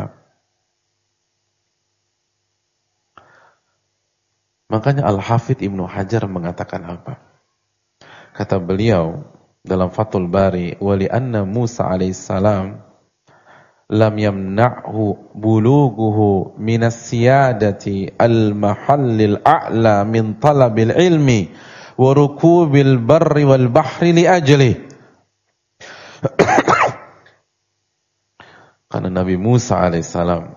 Makanya Al-Hafidh Ibnu Hajar mengatakan apa? Kata beliau dalam Fathul Bari, "Wa li'anna Musa alaihissalam lam yamna'hu bulughuhu minas siyadati al-mahallil a'la min talabil ilmi wa rukubil barri wal bahri li ajli." Karena Nabi Musa alaihissalam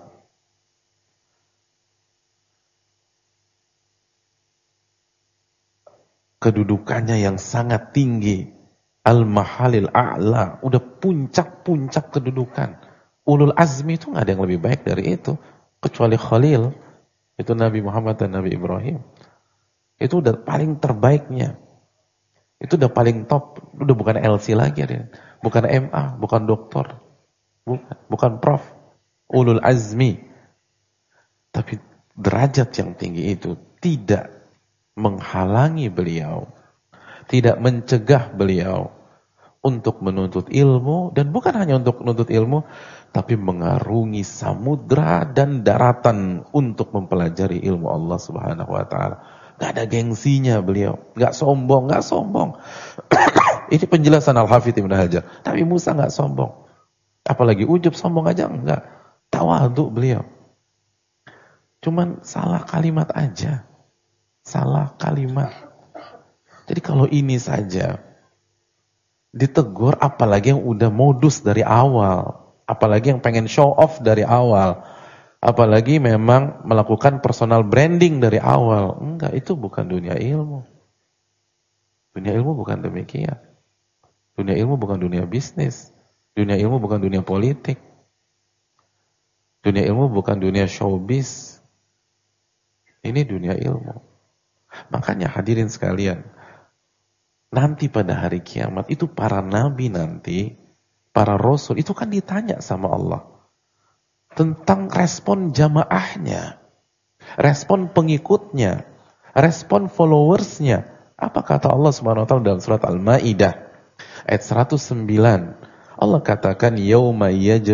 kedudukannya yang sangat tinggi, al-mahalil a'la, udah puncak-puncak kedudukan. Ulul azmi itu gak ada yang lebih baik dari itu, kecuali Khalil, itu Nabi Muhammad dan Nabi Ibrahim. Itu udah paling terbaiknya. Itu udah paling top, udah bukan LC lagi, bukan MA, bukan doktor, bukan prof, ulul azmi. Tapi derajat yang tinggi itu tidak menghalangi beliau, tidak mencegah beliau untuk menuntut ilmu, dan bukan hanya untuk menuntut ilmu, tapi mengarungi samudra dan daratan untuk mempelajari ilmu Allah Subhanahu wa ta'ala. Gak ada gengsinya beliau, gak sombong. Ini penjelasan Al-Hafidh Ibnu Hajar. Nabi Musa gak sombong, apalagi ujub, sombong aja enggak. Tawadhu beliau, cuman salah kalimat aja. Salah kalimat. Jadi kalau ini saja ditegur, apalagi yang udah modus dari awal, apalagi yang pengen show off dari awal, apalagi memang melakukan personal branding dari awal. Enggak, itu bukan dunia ilmu. Dunia ilmu bukan demikian. Dunia ilmu bukan dunia bisnis. Dunia ilmu bukan dunia politik. Dunia ilmu bukan dunia showbiz. Ini dunia ilmu. Makanya hadirin sekalian, nanti pada hari kiamat itu para nabi nanti, para rasul itu kan ditanya sama Allah tentang respon jamaahnya, respon pengikutnya, respon followersnya. Apa kata Allah Subhanahu wa ta'ala dalam surat Al-Maidah ayat 109? Allah katakan, yauma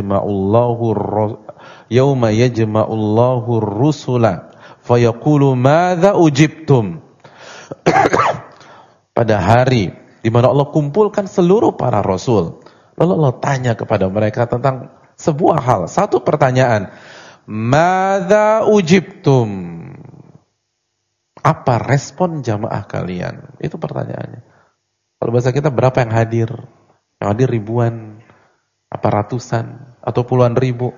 yajma'ullahu rusula fayaqulu madza ujibtum. Pada hari di mana Allah kumpulkan seluruh para rasul, lalu Allah tanya kepada mereka tentang sebuah hal, satu pertanyaan, madza ujibtum, apa respon jamaah kalian? Itu pertanyaannya. Kalau bahasa kita, berapa yang hadir? Yang hadir ribuan, apa ratusan, atau puluhan ribu?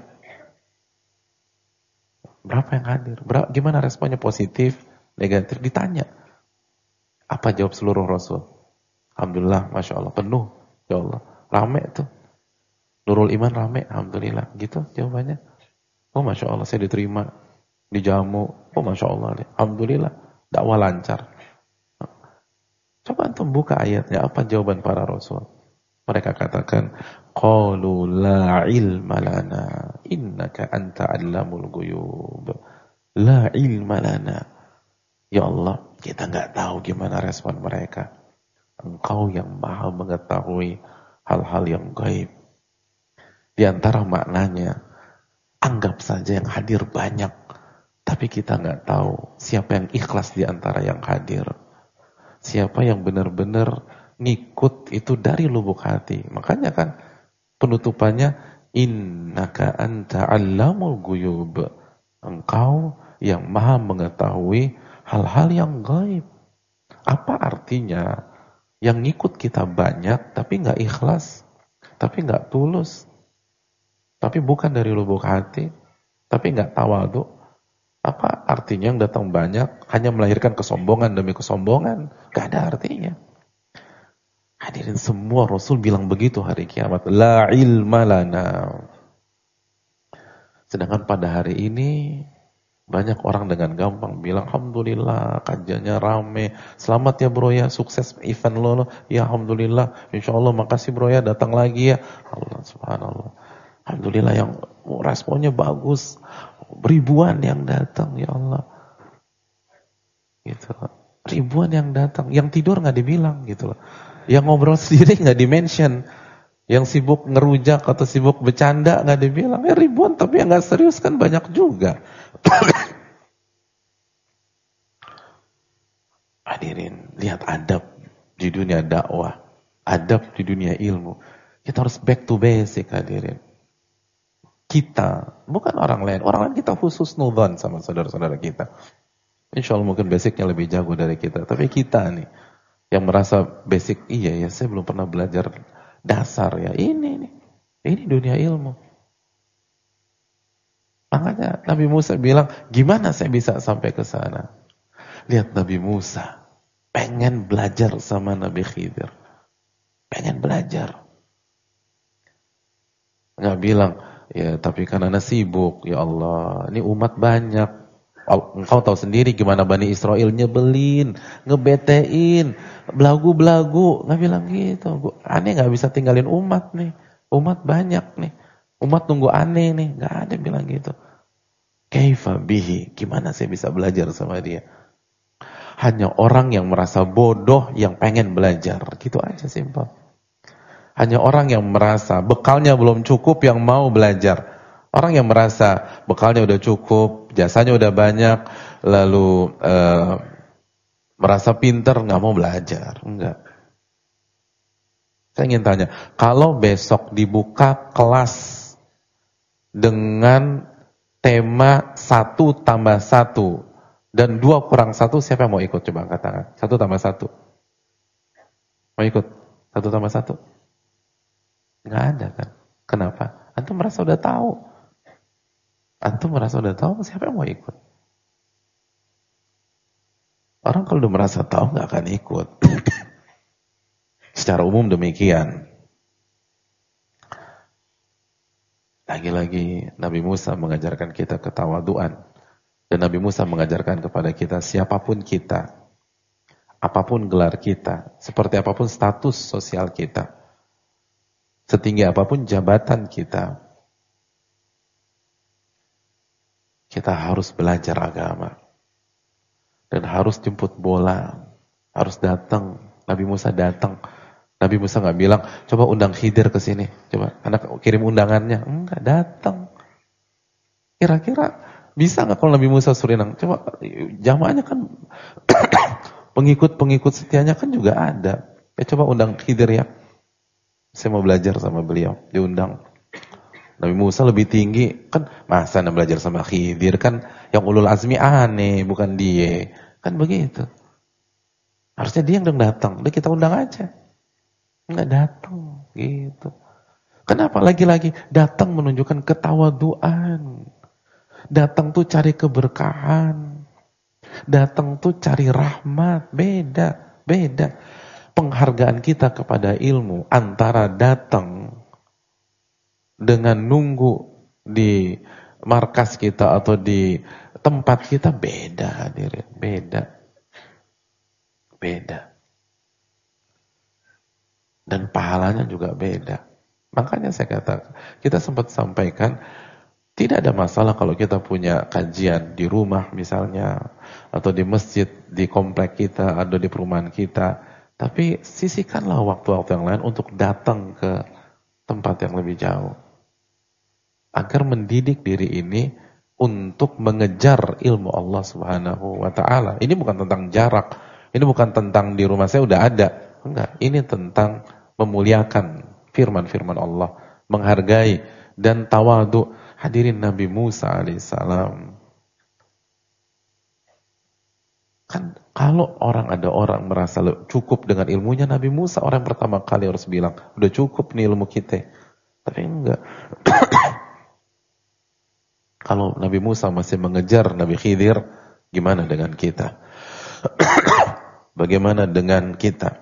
Berapa yang hadir? Gimana responnya? Positif, negatif? Ditanya. Apa jawab seluruh rasul? Alhamdulillah, Masya Allah, penuh. Ya Allah, rame tuh. Nurul Iman rame, Alhamdulillah. Gitu jawabannya. Oh Masya Allah, saya diterima. Dijamu. Oh Masya Allah, Alhamdulillah, dakwah lancar. Coba antum buka ayatnya, apa jawaban para rasul? Mereka katakan, qalu la ilma lana innaka anta 'allamul ghuyub. La ilma lana. Ya Allah, kita enggak tahu gimana respon mereka. Engkau yang Maha mengetahui hal-hal yang gaib. Di antara maknanya, anggap saja yang hadir banyak, tapi kita enggak tahu siapa yang ikhlas di antara yang hadir. Siapa yang benar-benar ngikut itu dari lubuk hati. Makanya kan penutupannya, innaka anta 'allamul ghuyub. Engkau yang Maha mengetahui hal-hal yang gaib. Apa artinya? Yang ngikut kita banyak tapi nggak ikhlas, tapi nggak tulus, tapi bukan dari lubuk hati, tapi nggak tawadhu. Apa artinya yang datang banyak hanya melahirkan kesombongan demi kesombongan? Gak ada artinya. Hadirin, semua Rasul bilang begitu hari kiamat. La ilma lana. Sedangkan pada hari ini banyak orang dengan gampang bilang, Alhamdulillah kajiannya rame, selamat ya bro ya, sukses event lo, ya Alhamdulillah, insya Allah makasih bro ya, datang lagi ya. Allah subhanallah. Alhamdulillah yang responnya bagus. Ribuan yang datang, ya Allah. Gitu. Ribuan yang datang. Yang tidur nggak dibilang gitu loh. Yang ngobrol sendiri nggak di-mention. Yang sibuk ngerujak atau sibuk bercanda nggak dibilang. Ya ribuan, tapi yang nggak serius kan banyak juga. Hadirin, lihat adab di dunia dakwah. Adab di dunia ilmu. Kita harus back to basic, hadirin. Kita, bukan orang lain. Orang lain kita khusus nudhan sama saudara-saudara kita. Insya Allah mungkin basicnya lebih jago dari kita. Tapi kita nih, yang merasa basic, iya ya saya belum pernah belajar dasar ya. Ini dunia ilmu. Makanya Nabi Musa bilang, gimana saya bisa sampai ke sana? Lihat Nabi Musa, pengen belajar sama Nabi Khidir. Pengen belajar. Nggak bilang, ya tapi kan anak sibuk, ya Allah, ini umat banyak. Engkau tahu sendiri gimana Bani Israel nyebelin, ngebetein, belagu-belagu. Nggak bilang gitu. Aneh nggak bisa tinggalin umat nih. Umat banyak nih. Umat nunggu aneh nih. Nggak ada bilang gitu. Kaifa bihi, gimana saya bisa belajar sama dia? Hanya orang yang merasa bodoh yang pengen belajar. Gitu aja simpel. Hanya orang yang merasa bekalnya belum cukup yang mau belajar. Orang yang merasa bekalnya udah cukup, jasanya udah banyak, lalu merasa pinter, nggak mau belajar. Enggak. Saya ingin tanya, kalau besok dibuka kelas dengan tema 1 tambah 1 dan 2 kurang 1, siapa yang mau ikut? Coba angkat tangan. 1 tambah 1. Mau ikut? 1 tambah 1? Nggak ada kan? Kenapa? Antum merasa udah tahu. Antum merasa udah tahu, siapa yang mau ikut? Orang kalau udah merasa tahu nggak akan ikut. Secara umum demikian. Lagi-lagi Nabi Musa mengajarkan kita ketawaduan. Dan Nabi Musa mengajarkan kepada kita, siapapun kita, apapun gelar kita, seperti apapun status sosial kita, setinggi apapun jabatan kita, kita harus belajar agama. Dan harus jemput bola. Harus datang. Nabi Musa datang. Nabi Musa nggak bilang, coba undang Khidir ke sini. Coba anak kirim undangannya. Enggak, datang. Kira-kira bisa nggak kalau Nabi Musa Surinang? Coba jamaahnya kan pengikut-pengikut setianya kan juga ada. Coba undang Khidir ya. Saya mau belajar sama beliau. Diundang. Nabi Musa lebih tinggi, kan masa anda belajar sama Khidir, kan yang ulul azmi aneh, bukan dia. Kan begitu. Harusnya dia yang datang, udah kita undang aja. Enggak datang, gitu. Kenapa lagi-lagi? Datang menunjukkan ketawaduan. Datang tuh cari keberkahan. Datang tuh cari rahmat. Beda. Penghargaan kita kepada ilmu antara datang dengan nunggu di markas kita atau di tempat kita beda, hadirin. Beda. Dan pahalanya juga beda. Makanya saya katakan, kita sempat sampaikan, tidak ada masalah kalau kita punya kajian di rumah misalnya, atau di masjid, di komplek kita, atau di perumahan kita. Tapi sisihkanlah waktu-waktu yang lain untuk datang ke tempat yang lebih jauh. Agar mendidik diri ini untuk mengejar ilmu Allah Subhanahu wa taala. Ini bukan tentang jarak, ini bukan tentang di rumah saya udah ada. Enggak, ini tentang memuliakan firman-firman Allah, menghargai dan tawadu. Hadirin Nabi Musa alaihissalam. Kan kalau ada orang merasa cukup dengan ilmunya, Nabi Musa orang yang pertama kali harus bilang, udah cukup nih ilmu kita. Tapi enggak. Kalau Nabi Musa masih mengejar Nabi Khidir, gimana dengan kita? Bagaimana dengan kita?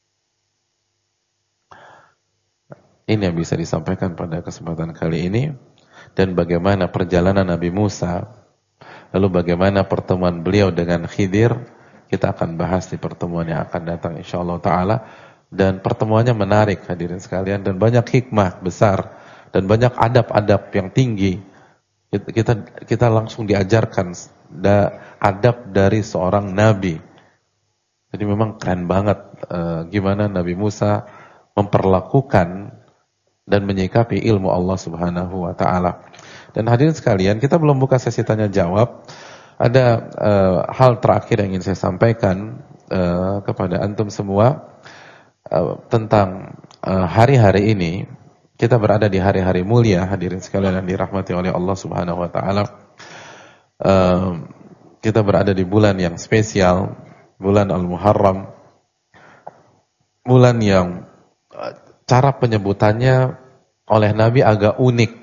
Ini yang bisa disampaikan pada kesempatan kali ini. Dan bagaimana perjalanan Nabi Musa, lalu bagaimana pertemuan beliau dengan Khidir, kita akan bahas di pertemuan yang akan datang insyaallah ta'ala. Dan pertemuannya menarik hadirin sekalian, dan banyak hikmah besar dan banyak adab-adab yang tinggi. Kita langsung diajarkan adab dari seorang nabi. Jadi memang keren banget gimana Nabi Musa memperlakukan dan menyikapi ilmu Allah Subhanahu wa taala. Dan hadirin sekalian, kita belum buka sesi tanya jawab. Ada hal terakhir yang ingin saya sampaikan kepada antum semua tentang hari-hari ini. Kita berada di hari-hari mulia, hadirin sekalian yang dirahmati oleh Allah Subhanahu wa taala. Kita berada di bulan yang spesial, bulan Al-Muharram. Bulan yang cara penyebutannya oleh Nabi agak unik.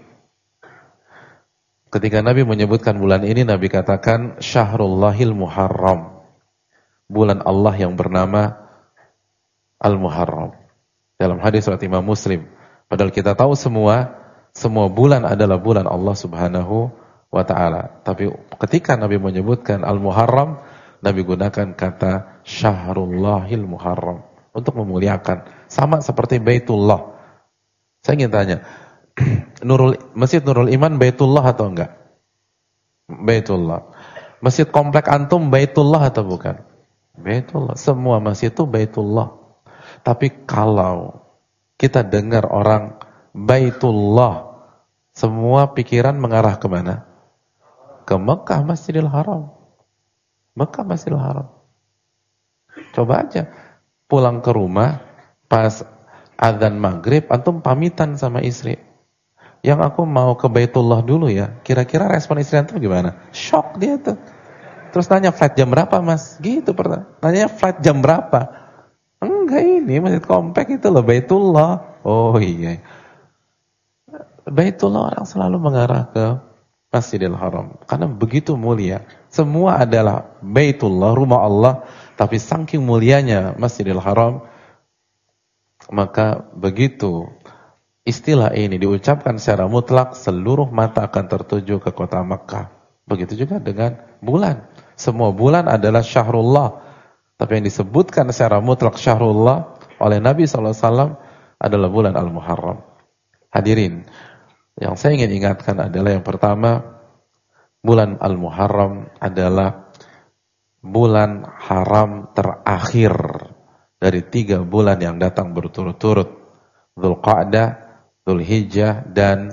Ketika Nabi menyebutkan bulan ini, Nabi katakan Syahrullahil Muharram, bulan Allah yang bernama Al-Muharram. Dalam hadis riwayat Imam Muslim. Padahal kita tahu semua bulan adalah bulan Allah Subhanahu wa taala. Tapi ketika Nabi menyebutkan Al-Muharram, Nabi gunakan kata Syahrullahil Muharram untuk memuliakan, sama seperti Baitullah. Saya ingin tanya, Masjid Nurul Iman Baitullah atau enggak? Baitullah. Masjid komplek antum Baitullah atau bukan? Baitullah. Semua masjid itu Baitullah. Tapi kalau kita dengar orang Baitullah, semua pikiran mengarah ke mana? Ke Mekah, Masjidil Haram. Mekah, Masjidil Haram. Coba aja pulang ke rumah pas azan maghrib, antum pamitan sama istri. Yang aku mau ke Baitullah dulu ya. Kira-kira respon istri antum gimana? Shock dia tuh. Terus nanya flight jam berapa mas? Gitu pertanyaan. Nanya flight jam berapa? Enggak, ini masjid komplek itu loh Baitullah. Oh iya. Baitullah orang selalu mengarah ke Masjidil Haram. Karena begitu mulia. Semua adalah Baitullah, rumah Allah. Tapi saking mulianya Masjidil Haram, maka begitu istilah ini diucapkan secara mutlak, seluruh mata akan tertuju ke kota Makkah. Begitu juga dengan bulan. Semua bulan adalah Syahrullah. Tapi yang disebutkan secara mutlak Syahrullah oleh Nabi SAW adalah bulan Al-Muharram. Hadirin, yang saya ingin ingatkan adalah yang pertama, bulan Al-Muharram adalah bulan haram terakhir dari 3 bulan yang datang berturut-turut. Dzulqa'dah, Dzulhijjah dan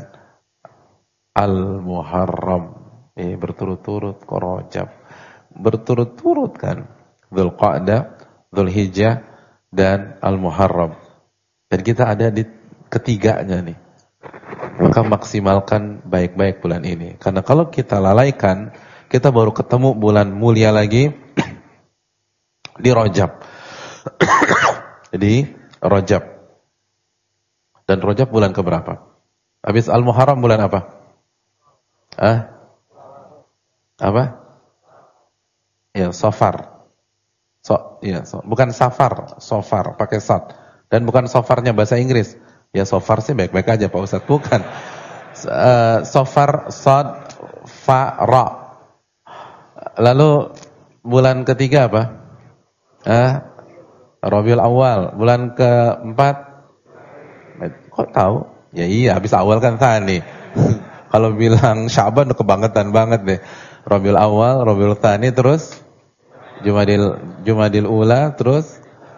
Al-Muharram. Berturut-turut, Rajab. Berturut-turut kan. Dzulqa'dah, Dzulhijjah dan Al-Muharram. Dan kita ada di ketiganya nih. Maka maksimalkan baik-baik bulan ini. Karena kalau kita lalaikan, kita baru ketemu bulan mulia lagi di Rajab. Di Rajab. Dan Rajab bulan keberapa? Habis Al-Muharram bulan apa? Apa? Ya, Safar. Bukan Safar, Safar pakai sad. Dan bukan Safarnya bahasa Inggris. Ya Safar sih baik-baik aja Pak Ustadz, bukan. Safar, sad, fa, ra. Lalu bulan ketiga apa? Rabiul Awal. Bulan keempat? Kok tahu? Ya iya, habis awal kan tani. Kalau bilang Syaban kebangetan banget deh. Rabiul Awal, Rabiul Tsani, terus Jumadil Ula, terus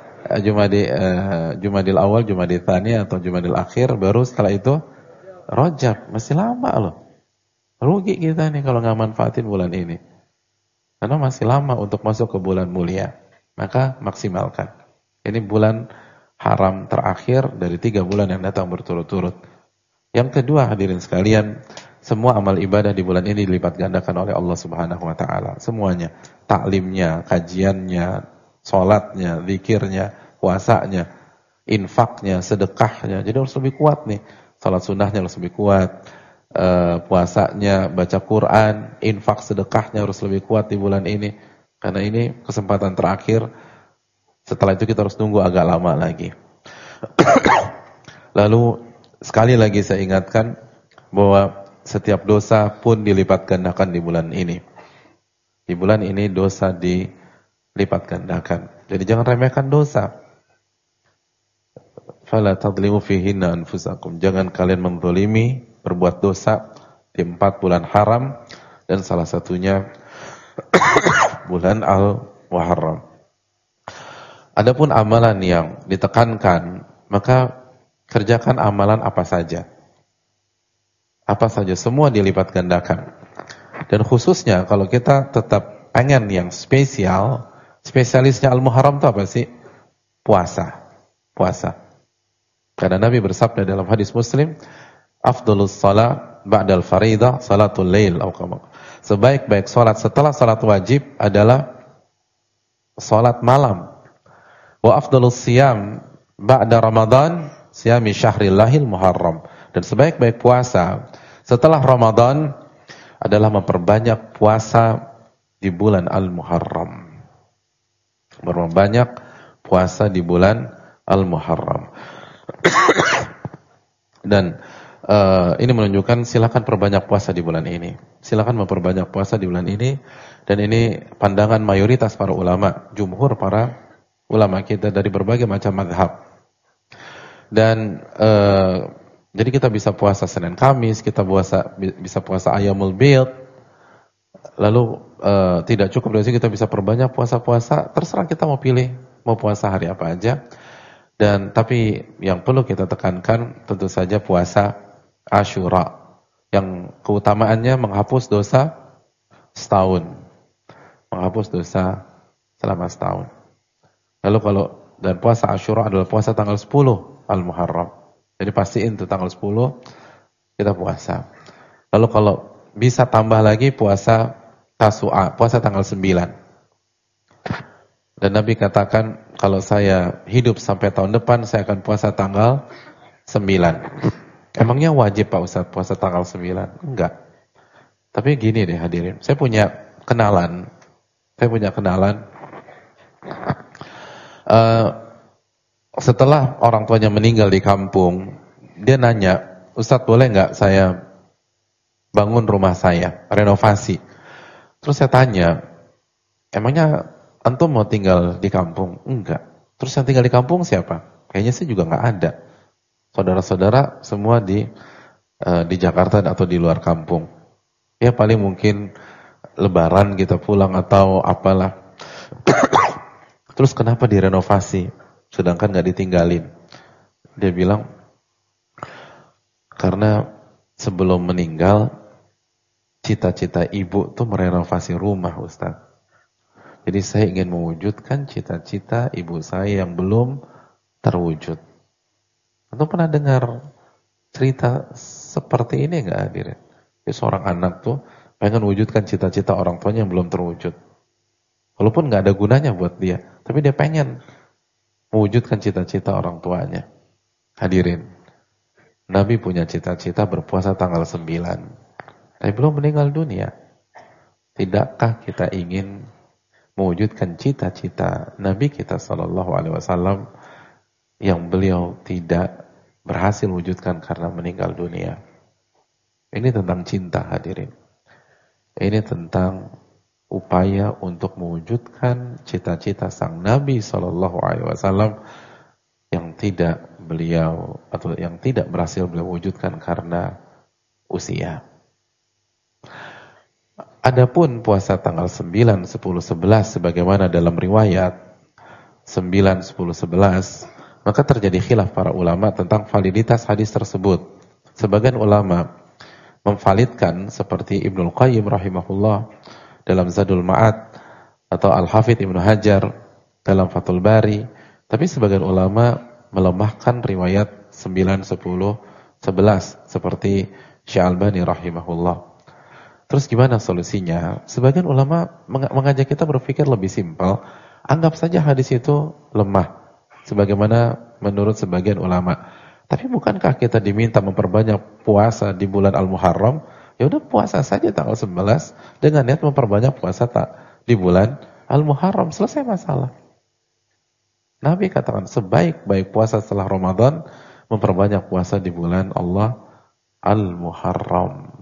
Jumadil Awal, Jumadil Tsani atau Jumadil Akhir, baru setelah itu Rajab. Masih lama loh. Rugi kita nih kalau nggak manfaatin bulan ini. Karena masih lama untuk masuk ke bulan mulia. Maka maksimalkan. Ini bulan haram terakhir dari 3 bulan yang datang berturut-turut. Yang kedua, hadirin sekalian, semua amal ibadah di bulan ini dilipat gandakan oleh Allah Subhanahu wa taala. Semuanya, taklimnya, kajiannya, salatnya, zikirnya, puasanya, infaknya, sedekahnya. Jadi harus lebih kuat nih. Salat sunnahnya harus lebih kuat. Puasanya, baca Quran, infak, sedekahnya harus lebih kuat di bulan ini. Karena ini kesempatan terakhir. Setelah itu kita harus tunggu agak lama lagi. Lalu sekali lagi saya ingatkan bahwa setiap dosa pun dilipat gandakan di bulan ini. Di bulan ini dosa dilipat gandakan. Jadi jangan remehkan dosa. fala tadlimu fihinna anfusakum. Jangan kalian menzalimi, berbuat dosa di 4 bulan haram, dan salah satunya bulan Al-Muharram. Adapun amalan yang ditekankan, maka kerjakan amalan apa saja. Apa saja, semua dilipat gandakan. Dan khususnya kalau kita tetap pengen yang spesial, spesialisnya Al-Muharram itu apa sih? Puasa. Puasa. Karena Nabi bersabda dalam hadis Muslim, afdhalus shalah ba'dal fariidah salatul lail. Sebaik-baik salat setelah salat wajib adalah salat malam. Wa afdhalus siyam ba'da Ramadan siyami syahrillahil muharram. Dan sebaik-baik puasa setelah Ramadan adalah memperbanyak puasa di bulan Al-Muharram. Memperbanyak puasa di bulan Al-Muharram. Dan ini menunjukkan silakan perbanyak puasa di bulan ini. Silakan memperbanyak puasa di bulan ini. Dan ini pandangan mayoritas para ulama, jumhur para ulama kita dari berbagai macam mazhab. Dan jadi kita bisa puasa Senin Kamis, kita bisa puasa Ayyamul Bid. Lalu tidak cukup dari situ, kita bisa perbanyak puasa-puasa. Terserah kita mau pilih mau puasa hari apa aja. Dan tapi yang perlu kita tekankan tentu saja puasa Asyura yang keutamaannya menghapus dosa setahun. Menghapus dosa selama setahun. Lalu dan puasa Asyura adalah puasa tanggal 10 Al-Muharram. Jadi pastiin itu tanggal 10 kita puasa. Lalu kalau bisa tambah lagi puasa Tasu'a, puasa tanggal 9. Dan Nabi katakan, kalau saya hidup sampai tahun depan, saya akan puasa tanggal 9. Emangnya wajib Pak Ustadz puasa tanggal 9? Enggak. Tapi gini deh hadirin, saya punya kenalan. Setelah orang tuanya meninggal di kampung, dia nanya, Ustadz boleh nggak saya bangun rumah saya, renovasi? Terus saya tanya, emangnya antum mau tinggal di kampung? Enggak. Terus yang tinggal di kampung siapa? Kayaknya sih juga nggak ada. Saudara-saudara semua di Jakarta atau di luar kampung. Ya paling mungkin Lebaran kita pulang atau apalah. Terus kenapa direnovasi? Sedangkan nggak ditinggalin. Dia bilang, karena sebelum meninggal, cita-cita ibu tuh merenovasi rumah, Ustaz. Jadi saya ingin mewujudkan cita-cita ibu saya yang belum terwujud. Atau pernah dengar cerita seperti ini nggak hadirin? Jadi seorang anak tuh pengen wujudkan cita-cita orang tuanya yang belum terwujud. Walaupun nggak ada gunanya buat dia, tapi dia pengen mewujudkan cita-cita orang tuanya. Hadirin, Nabi punya cita-cita berpuasa tanggal 9. Tapi belum meninggal dunia. Tidakkah kita ingin mewujudkan cita-cita Nabi kita SAW yang beliau tidak berhasil wujudkan karena meninggal dunia? Ini tentang cinta hadirin. Ini tentang upaya untuk mewujudkan cita-cita sang Nabi SAW yang tidak beliau atau yang tidak berhasil beliau wujudkan karena usia. Adapun puasa tanggal 9, 10, 11 sebagaimana dalam riwayat 9, 10, 11, maka terjadi khilaf para ulama tentang validitas hadis tersebut. Sebagian ulama memvalidkan seperti Ibnul Qayyim rahimahullah dalam Zadul Ma'ad atau Al-Hafidh Ibnu Hajar dalam Fathul Bari, tapi sebagian ulama melemahkan riwayat 9, 10, 11 seperti Syekh Albani rahimahullah. Terus gimana solusinya? Sebagian ulama mengajak kita berpikir lebih simpel, anggap saja hadis itu lemah sebagaimana menurut sebagian ulama. Tapi bukankah kita diminta memperbanyak puasa di bulan Al-Muharram? Ya udah puasa saja tanggal 11 dengan niat memperbanyak puasa di bulan Al-Muharram, selesai masalah. Nabi katakan sebaik-baik puasa setelah Ramadan memperbanyak puasa di bulan Allah Al-Muharram.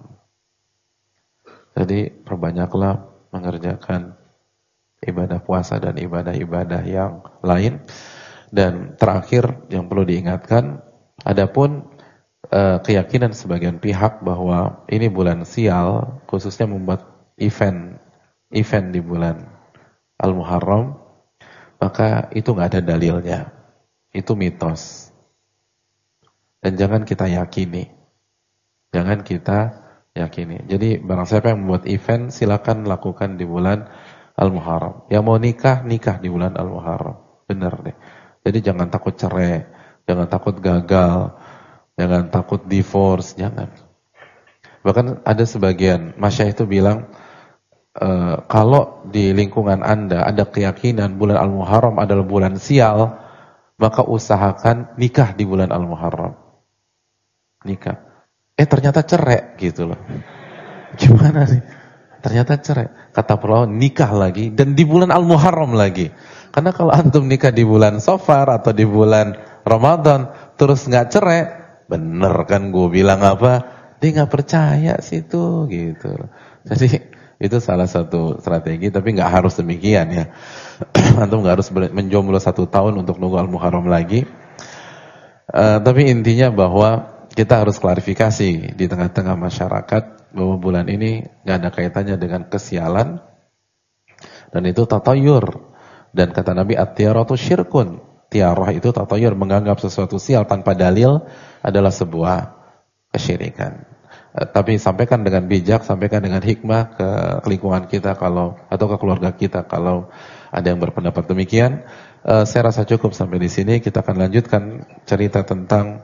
Jadi perbanyaklah mengerjakan ibadah puasa dan ibadah-ibadah yang lain. Dan terakhir yang perlu diingatkan, adapun keyakinan sebagian pihak bahwa ini bulan sial, khususnya membuat event di bulan Al-Muharram, maka itu nggak ada dalilnya. Itu mitos. Dan jangan kita yakini. Jangan kita yakini. Jadi barang siapa yang membuat event, silakan lakukan di bulan Al-Muharram. Yang mau nikah, nikah di bulan Al-Muharram. Benar deh. Jadi jangan takut cerai, jangan takut gagal, jangan takut divorce, jangan. Bahkan ada sebagian masyayikh itu bilang, kalau di lingkungan Anda ada keyakinan bulan Al-Muharram adalah bulan sial, maka usahakan nikah di bulan Al-Muharram. Nikah. Ternyata cerai gitu loh. Gimana sih? Ternyata cerai. Kata perawan nikah lagi dan di bulan Al-Muharram lagi. Karena kalau antum nikah di bulan Safar atau di bulan Ramadan terus nggak cerai, bener kan gue bilang apa? Dia nggak percaya situ gitu. Jadi itu salah satu strategi, tapi nggak harus demikian ya. Antum nggak harus menjomblo 1 tahun untuk nunggu Al-Muharram lagi. Tapi intinya bahwa kita harus klarifikasi di tengah-tengah masyarakat bahwa bulan ini nggak ada kaitannya dengan kesialan dan itu tatayur. Dan kata Nabi, at-tiyaratu syirkun. Tiarah itu tatayur, menganggap sesuatu sial tanpa dalil adalah sebuah kesyirikan. Tapi sampaikan dengan bijak, sampaikan dengan hikmah ke lingkungan kita atau ke keluarga kita kalau ada yang berpendapat demikian. Saya rasa cukup sampai di sini. Kita akan lanjutkan cerita tentang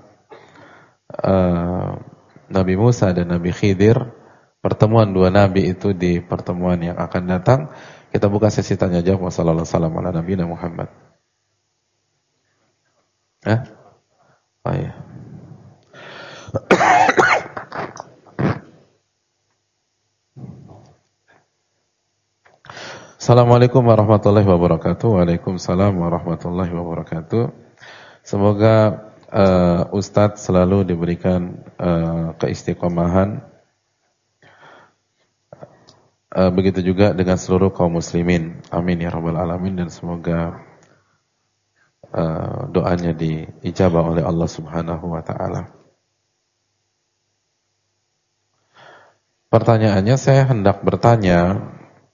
Nabi Musa dan Nabi Khidir. Pertemuan 2 nabi itu di pertemuan yang akan datang. Kita buka sesi tanya jawab. Wassalamualaikum warahmatullahi wabarakatuh. Muhammad. Oh iya. Assalamualaikum warahmatullahi wabarakatuh. Waalaikumsalam warahmatullahi wabarakatuh. Semoga Ustadz selalu diberikan keistiqomahan. Begitu juga dengan seluruh kaum muslimin. Amin ya rabbal alamin. Dan semoga doanya diijabah oleh Allah Subhanahu wa ta'ala. Pertanyaannya, saya hendak bertanya,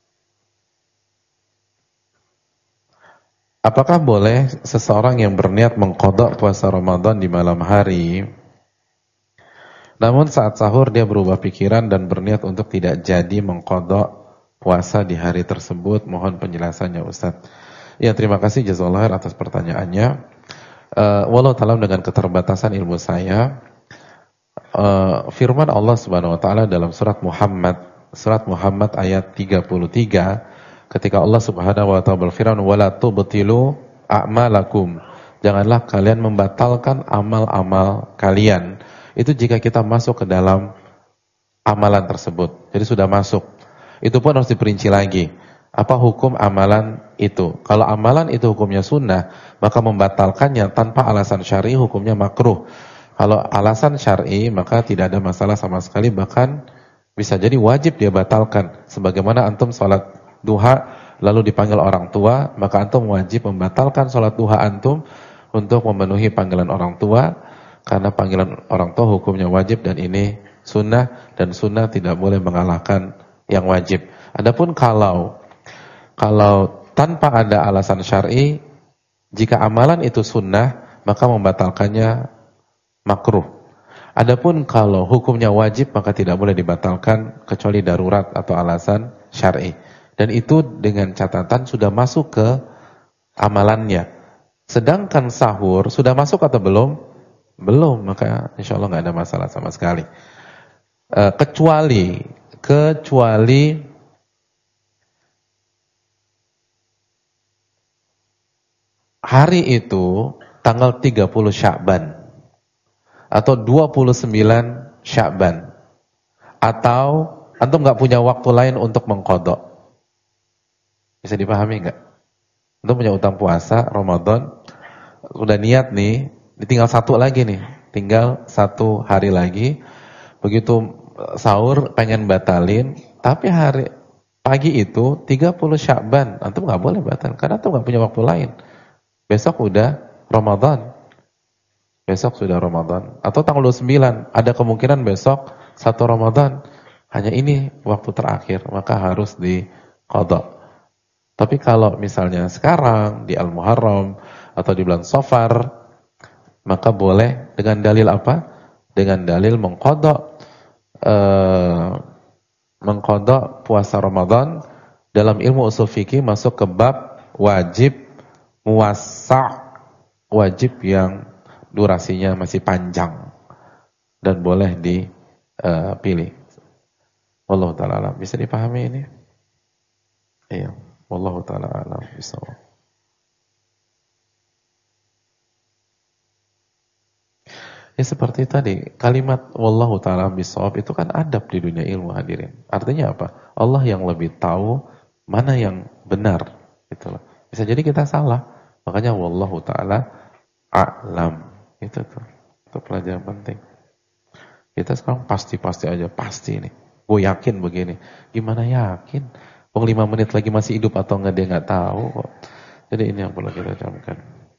apakah boleh seseorang yang berniat mengqadha puasa Ramadan di malam hari, namun saat sahur dia berubah pikiran dan berniat untuk tidak jadi mengqadha puasa di hari tersebut? Mohon penjelasannya Ustaz. Ya, terima kasih jazakallahu khair atas pertanyaannya. Walau taala dengan keterbatasan ilmu saya, firman Allah Subhanahu wa taala dalam surat Muhammad ayat 33, ketika Allah Subhanahu wa taala berfirman, "Wala tubtilu a'malakum." Janganlah kalian membatalkan amal-amal kalian. Itu jika kita masuk ke dalam amalan tersebut. Jadi sudah masuk. Itu pun harus diperinci lagi. Apa hukum amalan itu? Kalau amalan itu hukumnya sunnah, maka membatalkannya tanpa alasan syar'i hukumnya makruh. Kalau alasan syar'i maka tidak ada masalah sama sekali, bahkan bisa jadi wajib dia batalkan. Sebagaimana antum salat duha lalu dipanggil orang tua, maka antum wajib membatalkan salat duha antum untuk memenuhi panggilan orang tua, karena panggilan orang tua hukumnya wajib dan ini sunnah, dan sunnah tidak boleh mengalahkan yang wajib. Adapun kalau tanpa ada alasan syar'i, jika amalan itu sunnah, maka membatalkannya makruh. Adapun kalau hukumnya wajib, maka tidak boleh dibatalkan kecuali darurat atau alasan syar'i. Dan itu dengan catatan sudah masuk ke amalannya. Sedangkan sahur sudah masuk atau belum? Belum, maka insya Allah nggak ada masalah sama sekali. Kecuali hari itu tanggal 30 Sya'ban atau 29 Sya'ban, atau antum nggak punya waktu lain untuk mengqadha. Bisa dipahami nggak? Antum punya utang puasa Ramadan, udah niat nih, tinggal 1 lagi nih, tinggal 1 hari lagi. Begitu sahur pengen batalin, tapi hari pagi itu 30 Sya'ban, antum nggak boleh batal karena antum nggak punya waktu lain. Besok udah Ramadan. Besok sudah Ramadan. Atau tanggal 29, ada kemungkinan besok 1 Ramadan. Hanya ini waktu terakhir, maka harus diqadha. Tapi kalau misalnya sekarang di Al-Muharram atau di bulan Safar, maka boleh dengan dalil apa? Dengan dalil mengqadha puasa Ramadan. Dalam ilmu ushul fikih masuk ke bab wajib muwassa', wajib yang durasinya masih panjang dan boleh dipilih. Wallahu ta'ala alam. Bisa dipahami ini? Iya. Wallahu ta'ala alam. Bismillah. Ya seperti tadi, kalimat wallahu ta'ala bisawab itu kan adab di dunia ilmu, hadirin. Artinya apa? Allah yang lebih tahu mana yang benar. Gitu loh. Bisa jadi kita salah. Makanya wallahu ta'ala a'lam. Itu tuh. Itu pelajaran penting. Kita sekarang pasti aja, pasti nih. Gue yakin begini. Gimana yakin? 5 menit lagi masih hidup atau enggak dia enggak tahu kok. Jadi ini yang perlu kita camkan.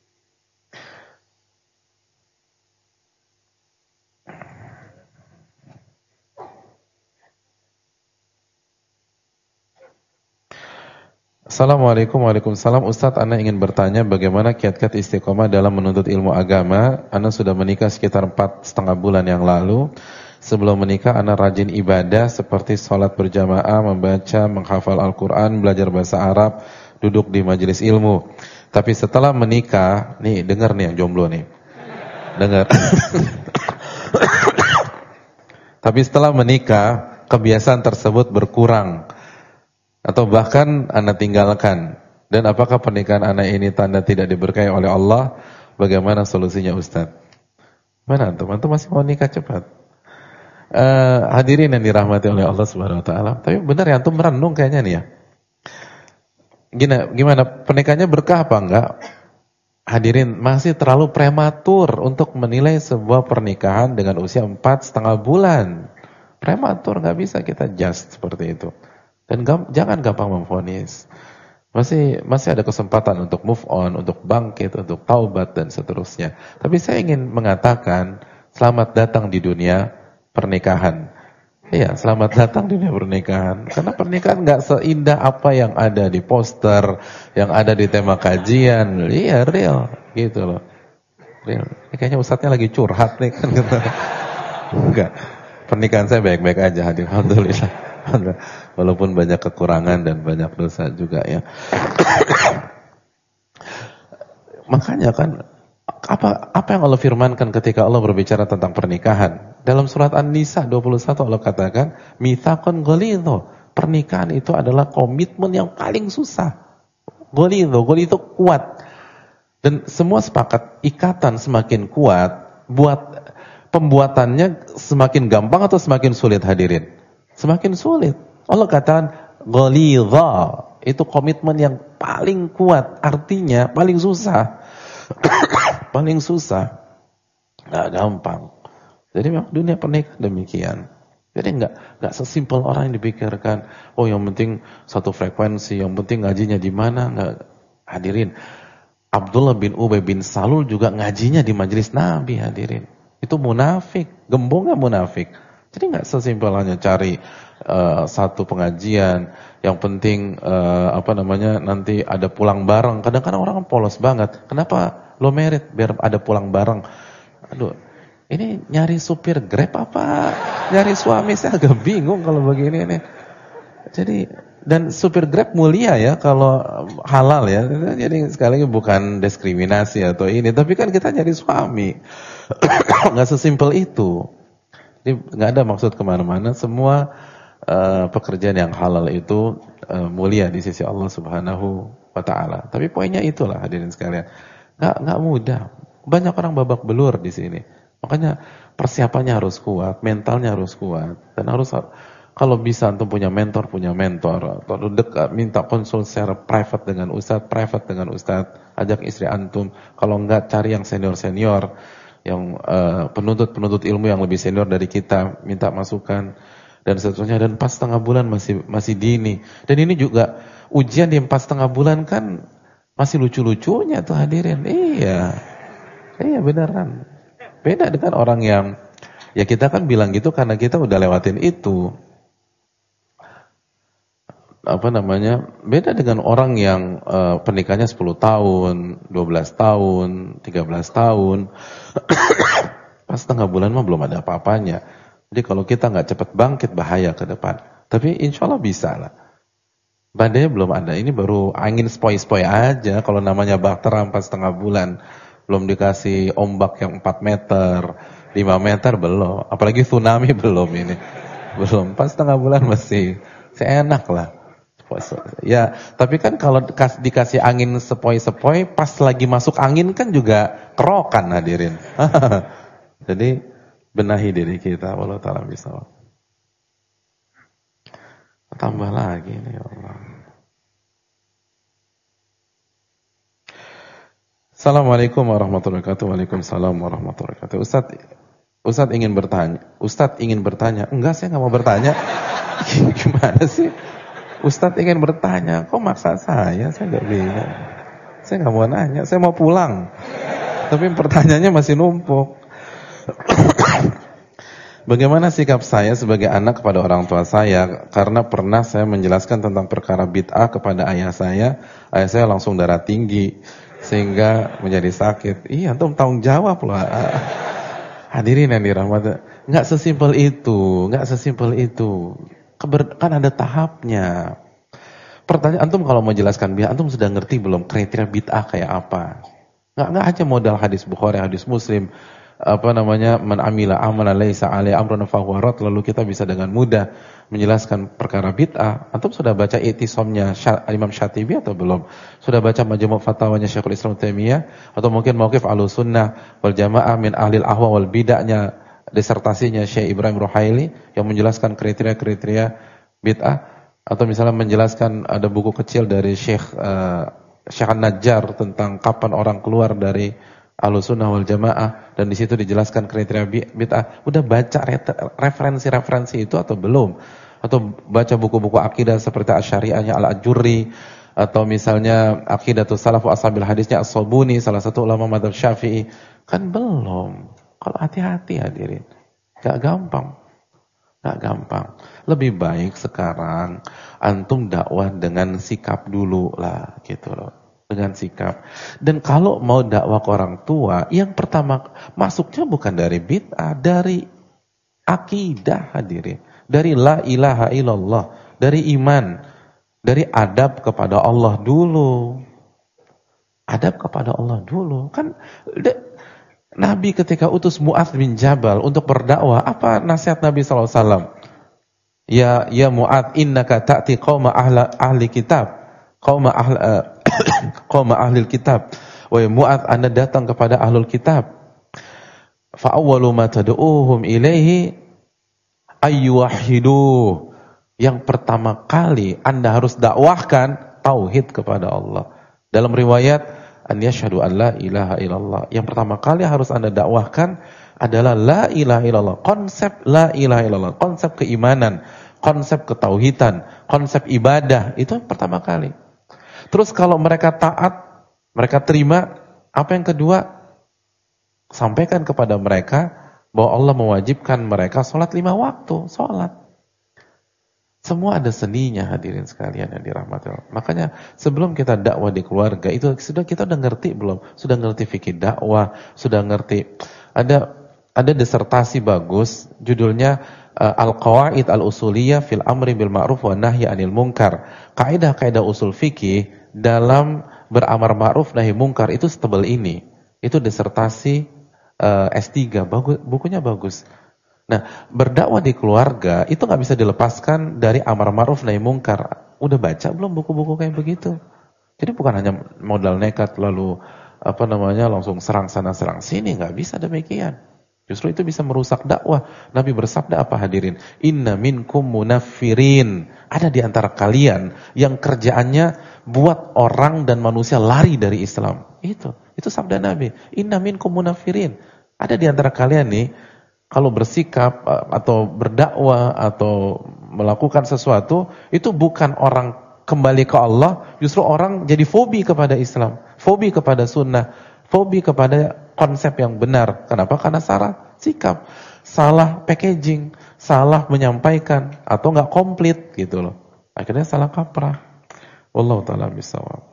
Assalamualaikum Waalaikumsalam. Ustadz, Ana ingin bertanya bagaimana kiat-kiat istiqomah dalam menuntut ilmu agama. Ana sudah menikah sekitar 4,5 bulan yang lalu. Sebelum menikah Ana rajin ibadah seperti sholat berjamaah, membaca, menghafal Al-Quran, belajar bahasa Arab, duduk di majelis ilmu. Tapi setelah menikah, nih dengar nih yang jomblo nih, dengar. Tapi setelah menikah kebiasaan tersebut berkurang atau bahkan Ana tinggalkan. Dan apakah pernikahan Ana ini tanda tidak diberkahi oleh Allah? Bagaimana solusinya Ustadz? Mana antum? Antum masih mau nikah cepat? Hadirin yang dirahmati oleh Allah Subhanahu Wa Taala. Tapi benar ya, antum merenung kayaknya nih ya. Gimana? Pernikahannya berkah apa enggak? Hadirin, masih terlalu prematur untuk menilai sebuah pernikahan dengan usia 4,5 bulan. Prematur, nggak bisa kita just seperti itu. Dan jangan gampang memvonis. Masih ada kesempatan untuk move on, untuk bangkit, untuk taubat dan seterusnya. Tapi saya ingin mengatakan selamat datang di dunia pernikahan. Iya, selamat datang di dunia pernikahan. Karena pernikahan nggak seindah apa yang ada di poster, yang ada di tema kajian. Iya, real, gitu loh. Real. Ini kayaknya ustadznya lagi curhat nih kan gitu. Enggak. Pernikahan saya baik-baik aja, hadir. Alhamdulillah. Walaupun banyak kekurangan dan banyak dosa juga ya. Makanya kan apa yang Allah firmankan ketika Allah berbicara tentang pernikahan? Dalam surat An-Nisa 21 Allah katakan, mitsaqan ghalidho. Pernikahan itu adalah komitmen yang paling susah. Ghalidho kuat. Dan semua sepakat ikatan semakin kuat, buat pembuatannya semakin gampang atau semakin sulit, hadirin? Semakin sulit. Allah katakan ghalidha, itu komitmen yang paling kuat, artinya paling susah. Paling susah. Enggak gampang. Jadi memang dunia pernikahan demikian. Jadi enggak sesimpel orang yang dipikirkan, oh yang penting satu frekuensi, yang penting ngajinya di mana, enggak. Hadirin, Abdullah bin Ubay bin Salul juga ngajinya di majelis Nabi, hadirin. Itu munafik, gembongnya munafik. Jadi nggak sesimpel hanya cari satu pengajian, yang penting nanti ada pulang bareng. Kadang-kadang orang polos banget. Kenapa lo merit biar ada pulang bareng? Aduh, ini nyari supir Grab apa nyari suami? Saya agak bingung kalau begini nih. Jadi dan supir Grab mulia ya kalau halal ya. Jadi sekali lagi bukan diskriminasi atau ini, tapi kan kita nyari suami. Nggak sesimpel itu. Jadi nggak ada maksud kemana-mana. Semua pekerjaan yang halal itu mulia di sisi Allah Subhanahu Wa Taala. Tapi poinnya itulah, hadirin sekalian, nggak mudah. Banyak orang babak belur di sini. Makanya persiapannya harus kuat, mentalnya harus kuat, dan harus kalau bisa antum punya mentor, atau dekat minta konsul secara private dengan ustadz, ajak istri antum. Kalau enggak, cari yang senior, yang penuntut ilmu yang lebih senior dari kita, minta masukan dan seterusnya. Dan 4,5 bulan masih dini. Dan ini juga ujian di 4,5 bulan kan masih lucu-lucunya tuh, hadirin. Iya. Iya beneran. Beda dengan orang yang, ya kita kan bilang gitu karena kita udah lewatin itu. Apa namanya? Beda dengan orang yang pernikahannya 10 tahun, 12 tahun, 13 tahun. Pas setengah bulan mah belum ada apa-apanya. Jadi kalau kita nggak cepat bangkit bahaya ke depan. Tapi insya Allah bisa lah. Badai belum ada. Ini baru angin sepoi-sepoi aja. Kalau namanya bahtera 4,5 bulan. Belum dikasih ombak yang 4 meter, 5 meter belum. Apalagi tsunami belum ini. Belum. 4,5 bulan masih seenak lah. Ya, tapi kan kalau dikasih angin sepoi-sepoi, pas lagi masuk angin kan juga kerokan hadirin. Jadi benahi diri kita. Wallahu ta'ala bisa. Tambah lagi nih ya Allah. Assalamualaikum warahmatullahi wabarakatuh. Waalaikumsalam warahmatullahi wabarakatuh. Ustadz ingin bertanya. Ustadz ingin bertanya. Enggak, saya nggak mau bertanya. Gimana sih? Ustadz ingin bertanya. Kok maksa saya? Saya nggak bisa. Saya nggak mau nanya. Saya mau pulang. Tapi pertanyaannya masih numpuk. Bagaimana sikap saya sebagai anak kepada orang tua saya? Karena pernah saya menjelaskan tentang perkara bid'ah kepada ayah saya langsung darah tinggi sehingga menjadi sakit. Iya, antum tanggung jawab lah. Hadirin yang dirahmati. Enggak sesimpel itu, kan ada tahapnya. Pertanyaan antum kalau mau jelaskan bid'ah, antum sudah ngerti belum kriteria bid'ah kayak apa? Enggak aja modal hadis Bukhari, hadis Muslim. Man amila amalan laisa alaihi amruna fahuwa rad, lalu kita bisa dengan mudah menjelaskan perkara bid'ah. Antum sudah baca i'tisamnya Imam Syatibi atau belum? Sudah baca majmu' fatwanya Syekhul Islam Taimiyah atau mungkin mauqif Ahlussunnah wal Jamaah min ahlil ahwa wal bid'ahnya disertasinya Syekh Ibrahim Ruhaili yang menjelaskan kriteria-kriteria bid'ah, atau misalnya menjelaskan ada buku kecil dari Syekh An-Najjar tentang kapan orang keluar dari Ahlussunnah wal Jamaah dan di situ dijelaskan kriteria bid'ah. Udah baca referensi-referensi itu atau belum? Atau baca buku-buku akidah seperti Asy-Syari'ahnya Al-Ajurri atau misalnya Aqidatus Salaf wa Ashabil Hadisnya As-Sabuni, salah satu ulama mazhab Syafi'i. Kan belum. Kalau hati-hati hadirin. Gak gampang. Lebih baik sekarang antum dakwah dengan sikap dulu lah gitu loh. Dengan sikap. Dan kalau mau dakwah ke orang tua, yang pertama masuknya bukan dari bid'ah, dari akidah hadirin, dari la ilaha illallah, dari iman, dari adab kepada Allah dulu. Adab kepada Allah dulu. Kan Nabi ketika utus Mu'adz bin Jabal untuk berdakwah, apa nasihat Nabi SAW? Ya Mu'adz, innaka ta'ti qauma ahli kitab. Qauma ahlil kitab. Wahai Mu'adz, Anda datang kepada ahlul kitab. Fa awwalu ma tad'uuhum ilaihi ayyuwahhidu. Yang pertama kali Anda harus dakwahkan tauhid kepada Allah. Dalam riwayat an yashhadu an la ilaha illallah. Yang pertama kali harus Anda dakwahkan adalah la ilaha illallah. Konsep la ilaha illallah, konsep keimanan, konsep ketauhidan, konsep ibadah, itu pertama kali. Terus kalau mereka taat, mereka terima, apa yang kedua? Sampaikan kepada mereka bahwa Allah mewajibkan mereka sholat 5 waktu, sholat. Semua ada seninya hadirin sekalian yang dirahmati Allah. Makanya sebelum kita dakwah di keluarga, itu kita udah ngerti belum? Sudah ngerti fikih dakwah, sudah ngerti. Ada disertasi bagus, judulnya Al-Qawaid Al-Usuliyah fil Amri bil Ma'ruf wa Nahyi 'anil Munkar. Kaidah-kaidah usul fikih dalam beramar ma'ruf nahi munkar itu setebal ini. Itu disertasi S3, bagus, bukunya bagus. Nah, berdakwah di keluarga itu nggak bisa dilepaskan dari amar ma'ruf nahi munkar. Udah baca belum buku-buku kayak begitu? Jadi bukan hanya modal nekat lalu langsung serang sana serang sini, nggak bisa demikian. Justru itu bisa merusak dakwah. Nabi bersabda apa hadirin? Inna minkum munaffirin. Ada di antara kalian yang kerjaannya buat orang dan manusia lari dari Islam. Itu sabda Nabi. Inna minkum munaffirin. Ada di antara kalian nih, kalau bersikap atau berdakwah atau melakukan sesuatu, itu bukan orang kembali ke Allah, justru orang jadi fobi kepada Islam, fobi kepada sunnah, fobi kepada konsep yang benar. Kenapa? Karena salah sikap, salah packaging, salah menyampaikan, atau nggak komplit gitu loh. Akhirnya salah kaprah. Wallahu ta'ala bishawab.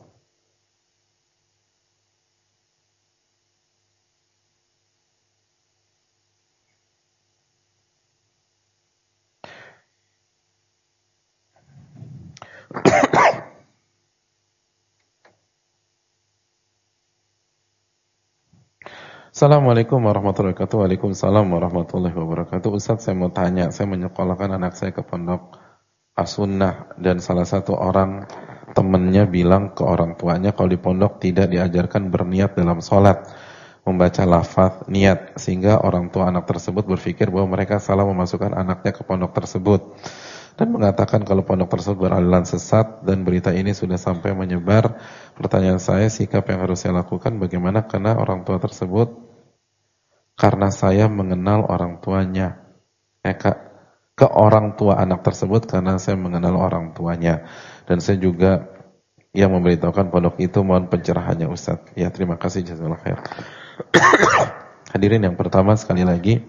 Assalamualaikum warahmatullahi wabarakatuh. Waalaikumsalam warahmatullahi wabarakatuh. Ustaz, saya mau tanya, saya menyekolahkan anak saya ke pondok As-Sunnah dan salah satu orang temannya bilang ke orang tuanya kalau di pondok tidak diajarkan berniat dalam sholat, membaca lafaz niat, sehingga orang tua anak tersebut berpikir bahwa mereka salah memasukkan anaknya ke pondok tersebut dan mengatakan kalau pondok tersebut beraliran sesat dan berita ini sudah sampai menyebar. Pertanyaan saya, sikap yang harus saya lakukan bagaimana karena orang tua tersebut, karena saya mengenal orang tuanya, ke orang tua anak tersebut karena saya mengenal orang tuanya, dan saya juga yang memberitahukan pondok itu. Mohon pencerahannya Ustaz. Ya, terima kasih, jazakallahu khair. Hadirin yang pertama, sekali lagi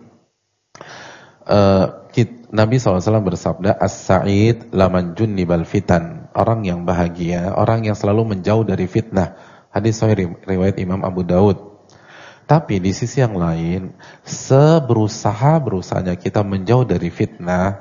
Nabi SAW bersabda, As-sa'id laman junnibal fitan, orang yang bahagia, orang yang selalu menjauh dari fitnah. Hadis sahih riwayat Imam Abu Daud. Tapi di sisi yang lain, seberusaha-berusahanya kita menjauh dari fitnah,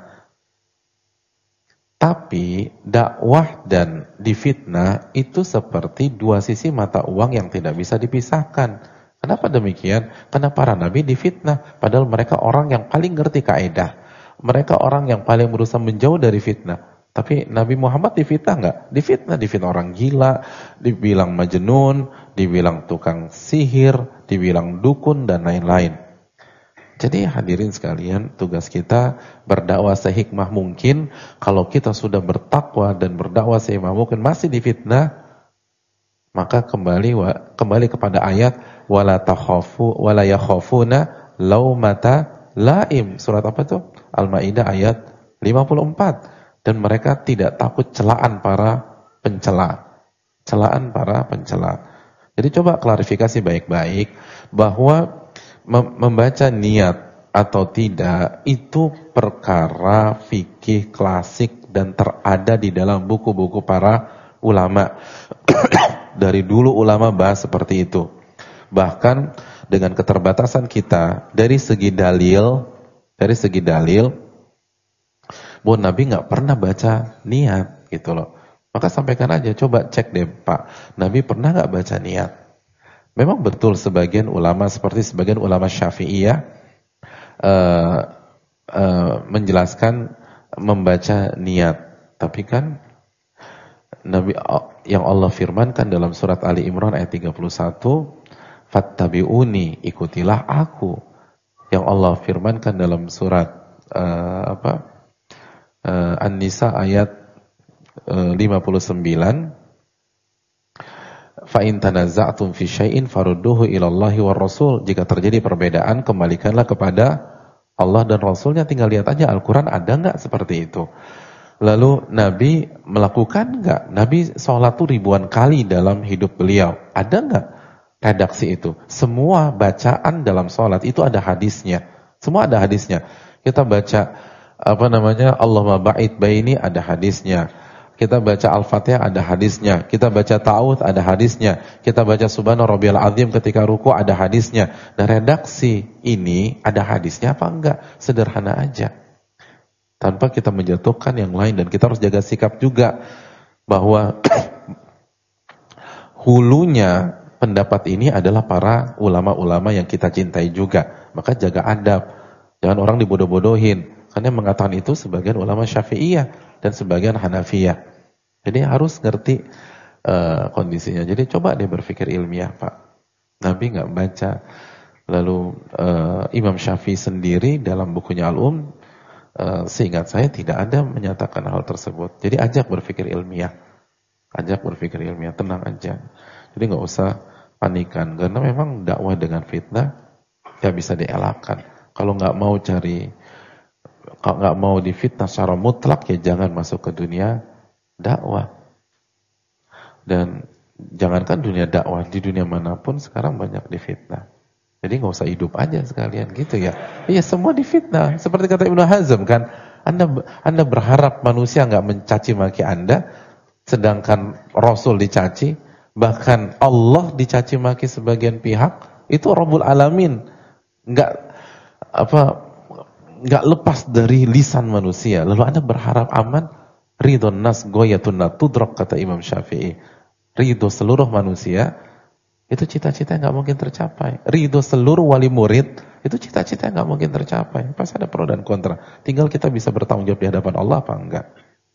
tapi dakwah dan difitnah itu seperti dua sisi mata uang yang tidak bisa dipisahkan. Kenapa demikian? Karena para nabi difitnah, padahal mereka orang yang paling ngerti kaidah. Mereka orang yang paling berusaha menjauh dari fitnah. Tapi Nabi Muhammad difitnah enggak? Difitnah orang gila, dibilang majnun, dibilang tukang sihir, dibilang dukun dan lain-lain. Jadi hadirin sekalian, tugas kita berdakwah sehikmah mungkin. Kalau kita sudah bertakwa dan berdakwah sehikmah mungkin masih difitnah, maka kembali kepada ayat wala takhafu wala yakhafuna laumata laim. Surat apa itu? Al-Maidah ayat 54. Dan mereka tidak takut celaan para pencela. Celaan para pencela. Jadi coba klarifikasi baik-baik bahwa membaca niat atau tidak itu perkara fikih klasik dan terada di dalam buku-buku para ulama. Dari dulu ulama bahas seperti itu. Bahkan dengan keterbatasan kita dari segi dalil, bahwa Nabi nggak pernah baca niat gitu loh. Maka sampaikan aja, coba cek deh Pak, Nabi pernah nggak baca niat? Memang betul sebagian ulama seperti sebagian ulama Syafi'iyah menjelaskan membaca niat. Tapi kan Nabi yang Allah firmankan dalam surat Ali Imran ayat 31, fattabi'uni, ikutilah aku. Yang Allah firmankan dalam surat An-Nisa ayat 59, fa in tanaza'tum fi syai'in farudduhu ila Allahi war Rasul. Jika terjadi perbedaan, kembalikanlah kepada Allah dan Rasulnya. Tinggal lihat aja Al-Qur'an ada enggak seperti itu. Lalu Nabi melakukan enggak? Nabi sholat tuh ribuan kali dalam hidup beliau. Ada enggak redaksi itu? Semua bacaan dalam sholat itu ada hadisnya. Semua ada hadisnya. Kita baca Allahumma ba'id baini, ada hadisnya. Kita baca Al-Fatihah, ada hadisnya. Kita baca ta'awudz, ada hadisnya. Kita baca Subhana Rabbiyal Azim ketika ruku, ada hadisnya. Nah, redaksi ini ada hadisnya apa enggak? Sederhana aja. Tanpa kita menjatuhkan yang lain, dan kita harus jaga sikap juga bahwa hulunya pendapat ini adalah para ulama-ulama yang kita cintai juga. Maka jaga adab. Jangan orang dibodoh-bodohin. Karena yang mengatakan itu sebagian ulama Syafi'iyah dan sebagian Hanafiyah. Jadi harus ngerti kondisinya. Jadi coba dia berpikir ilmiah, Pak. Nabi nggak baca. Lalu Imam Syafi'i sendiri dalam bukunya Al-Um, seingat saya tidak ada menyatakan hal tersebut. Jadi ajak berpikir ilmiah. Tenang aja. Jadi nggak usah panikan. Karena memang dakwah dengan fitnah ya bisa dielakkan. Kalau nggak mau difitnah secara mutlak, ya jangan masuk ke dunia dakwah. Dan jangankan dunia dakwah, di dunia manapun sekarang banyak difitnah. Jadi nggak usah hidup aja sekalian gitu ya. Iya, semua difitnah. Seperti kata Ibnu Hazm kan, Anda berharap manusia nggak mencaci maki Anda, sedangkan Rasul dicaci, bahkan Allah dicaci maki sebagian pihak, itu Rabbul Alamin. Nggak apa nggak lepas dari lisan manusia. Lalu Anda berharap aman, ridhon nas goyatun la tudrak, kata Imam Syafi'i. Ridho seluruh manusia itu cita-cita yang nggak mungkin tercapai. Ridho seluruh wali murid itu cita-cita yang nggak mungkin tercapai. Pasti ada pro dan kontra. Tinggal kita bisa bertanggung jawab di hadapan Allah apa enggak.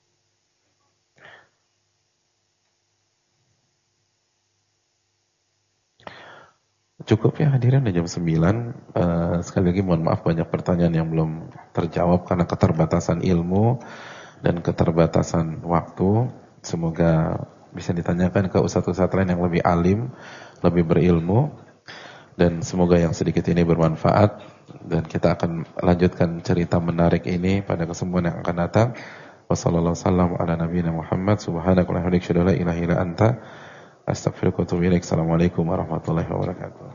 Cukup ya hadirin, udah jam 9. Sekali lagi mohon maaf banyak pertanyaan yang belum terjawab karena keterbatasan ilmu dan keterbatasan waktu. Semoga bisa ditanyakan ke ustadz-ustadz lain yang lebih alim, lebih berilmu, dan semoga yang sedikit ini bermanfaat. Dan kita akan lanjutkan cerita menarik ini pada kesempatan yang akan datang. Wassalamualaikum warahmatullahi wabarakatuh. Assalamualaikum warahmatullahi wabarakatuh.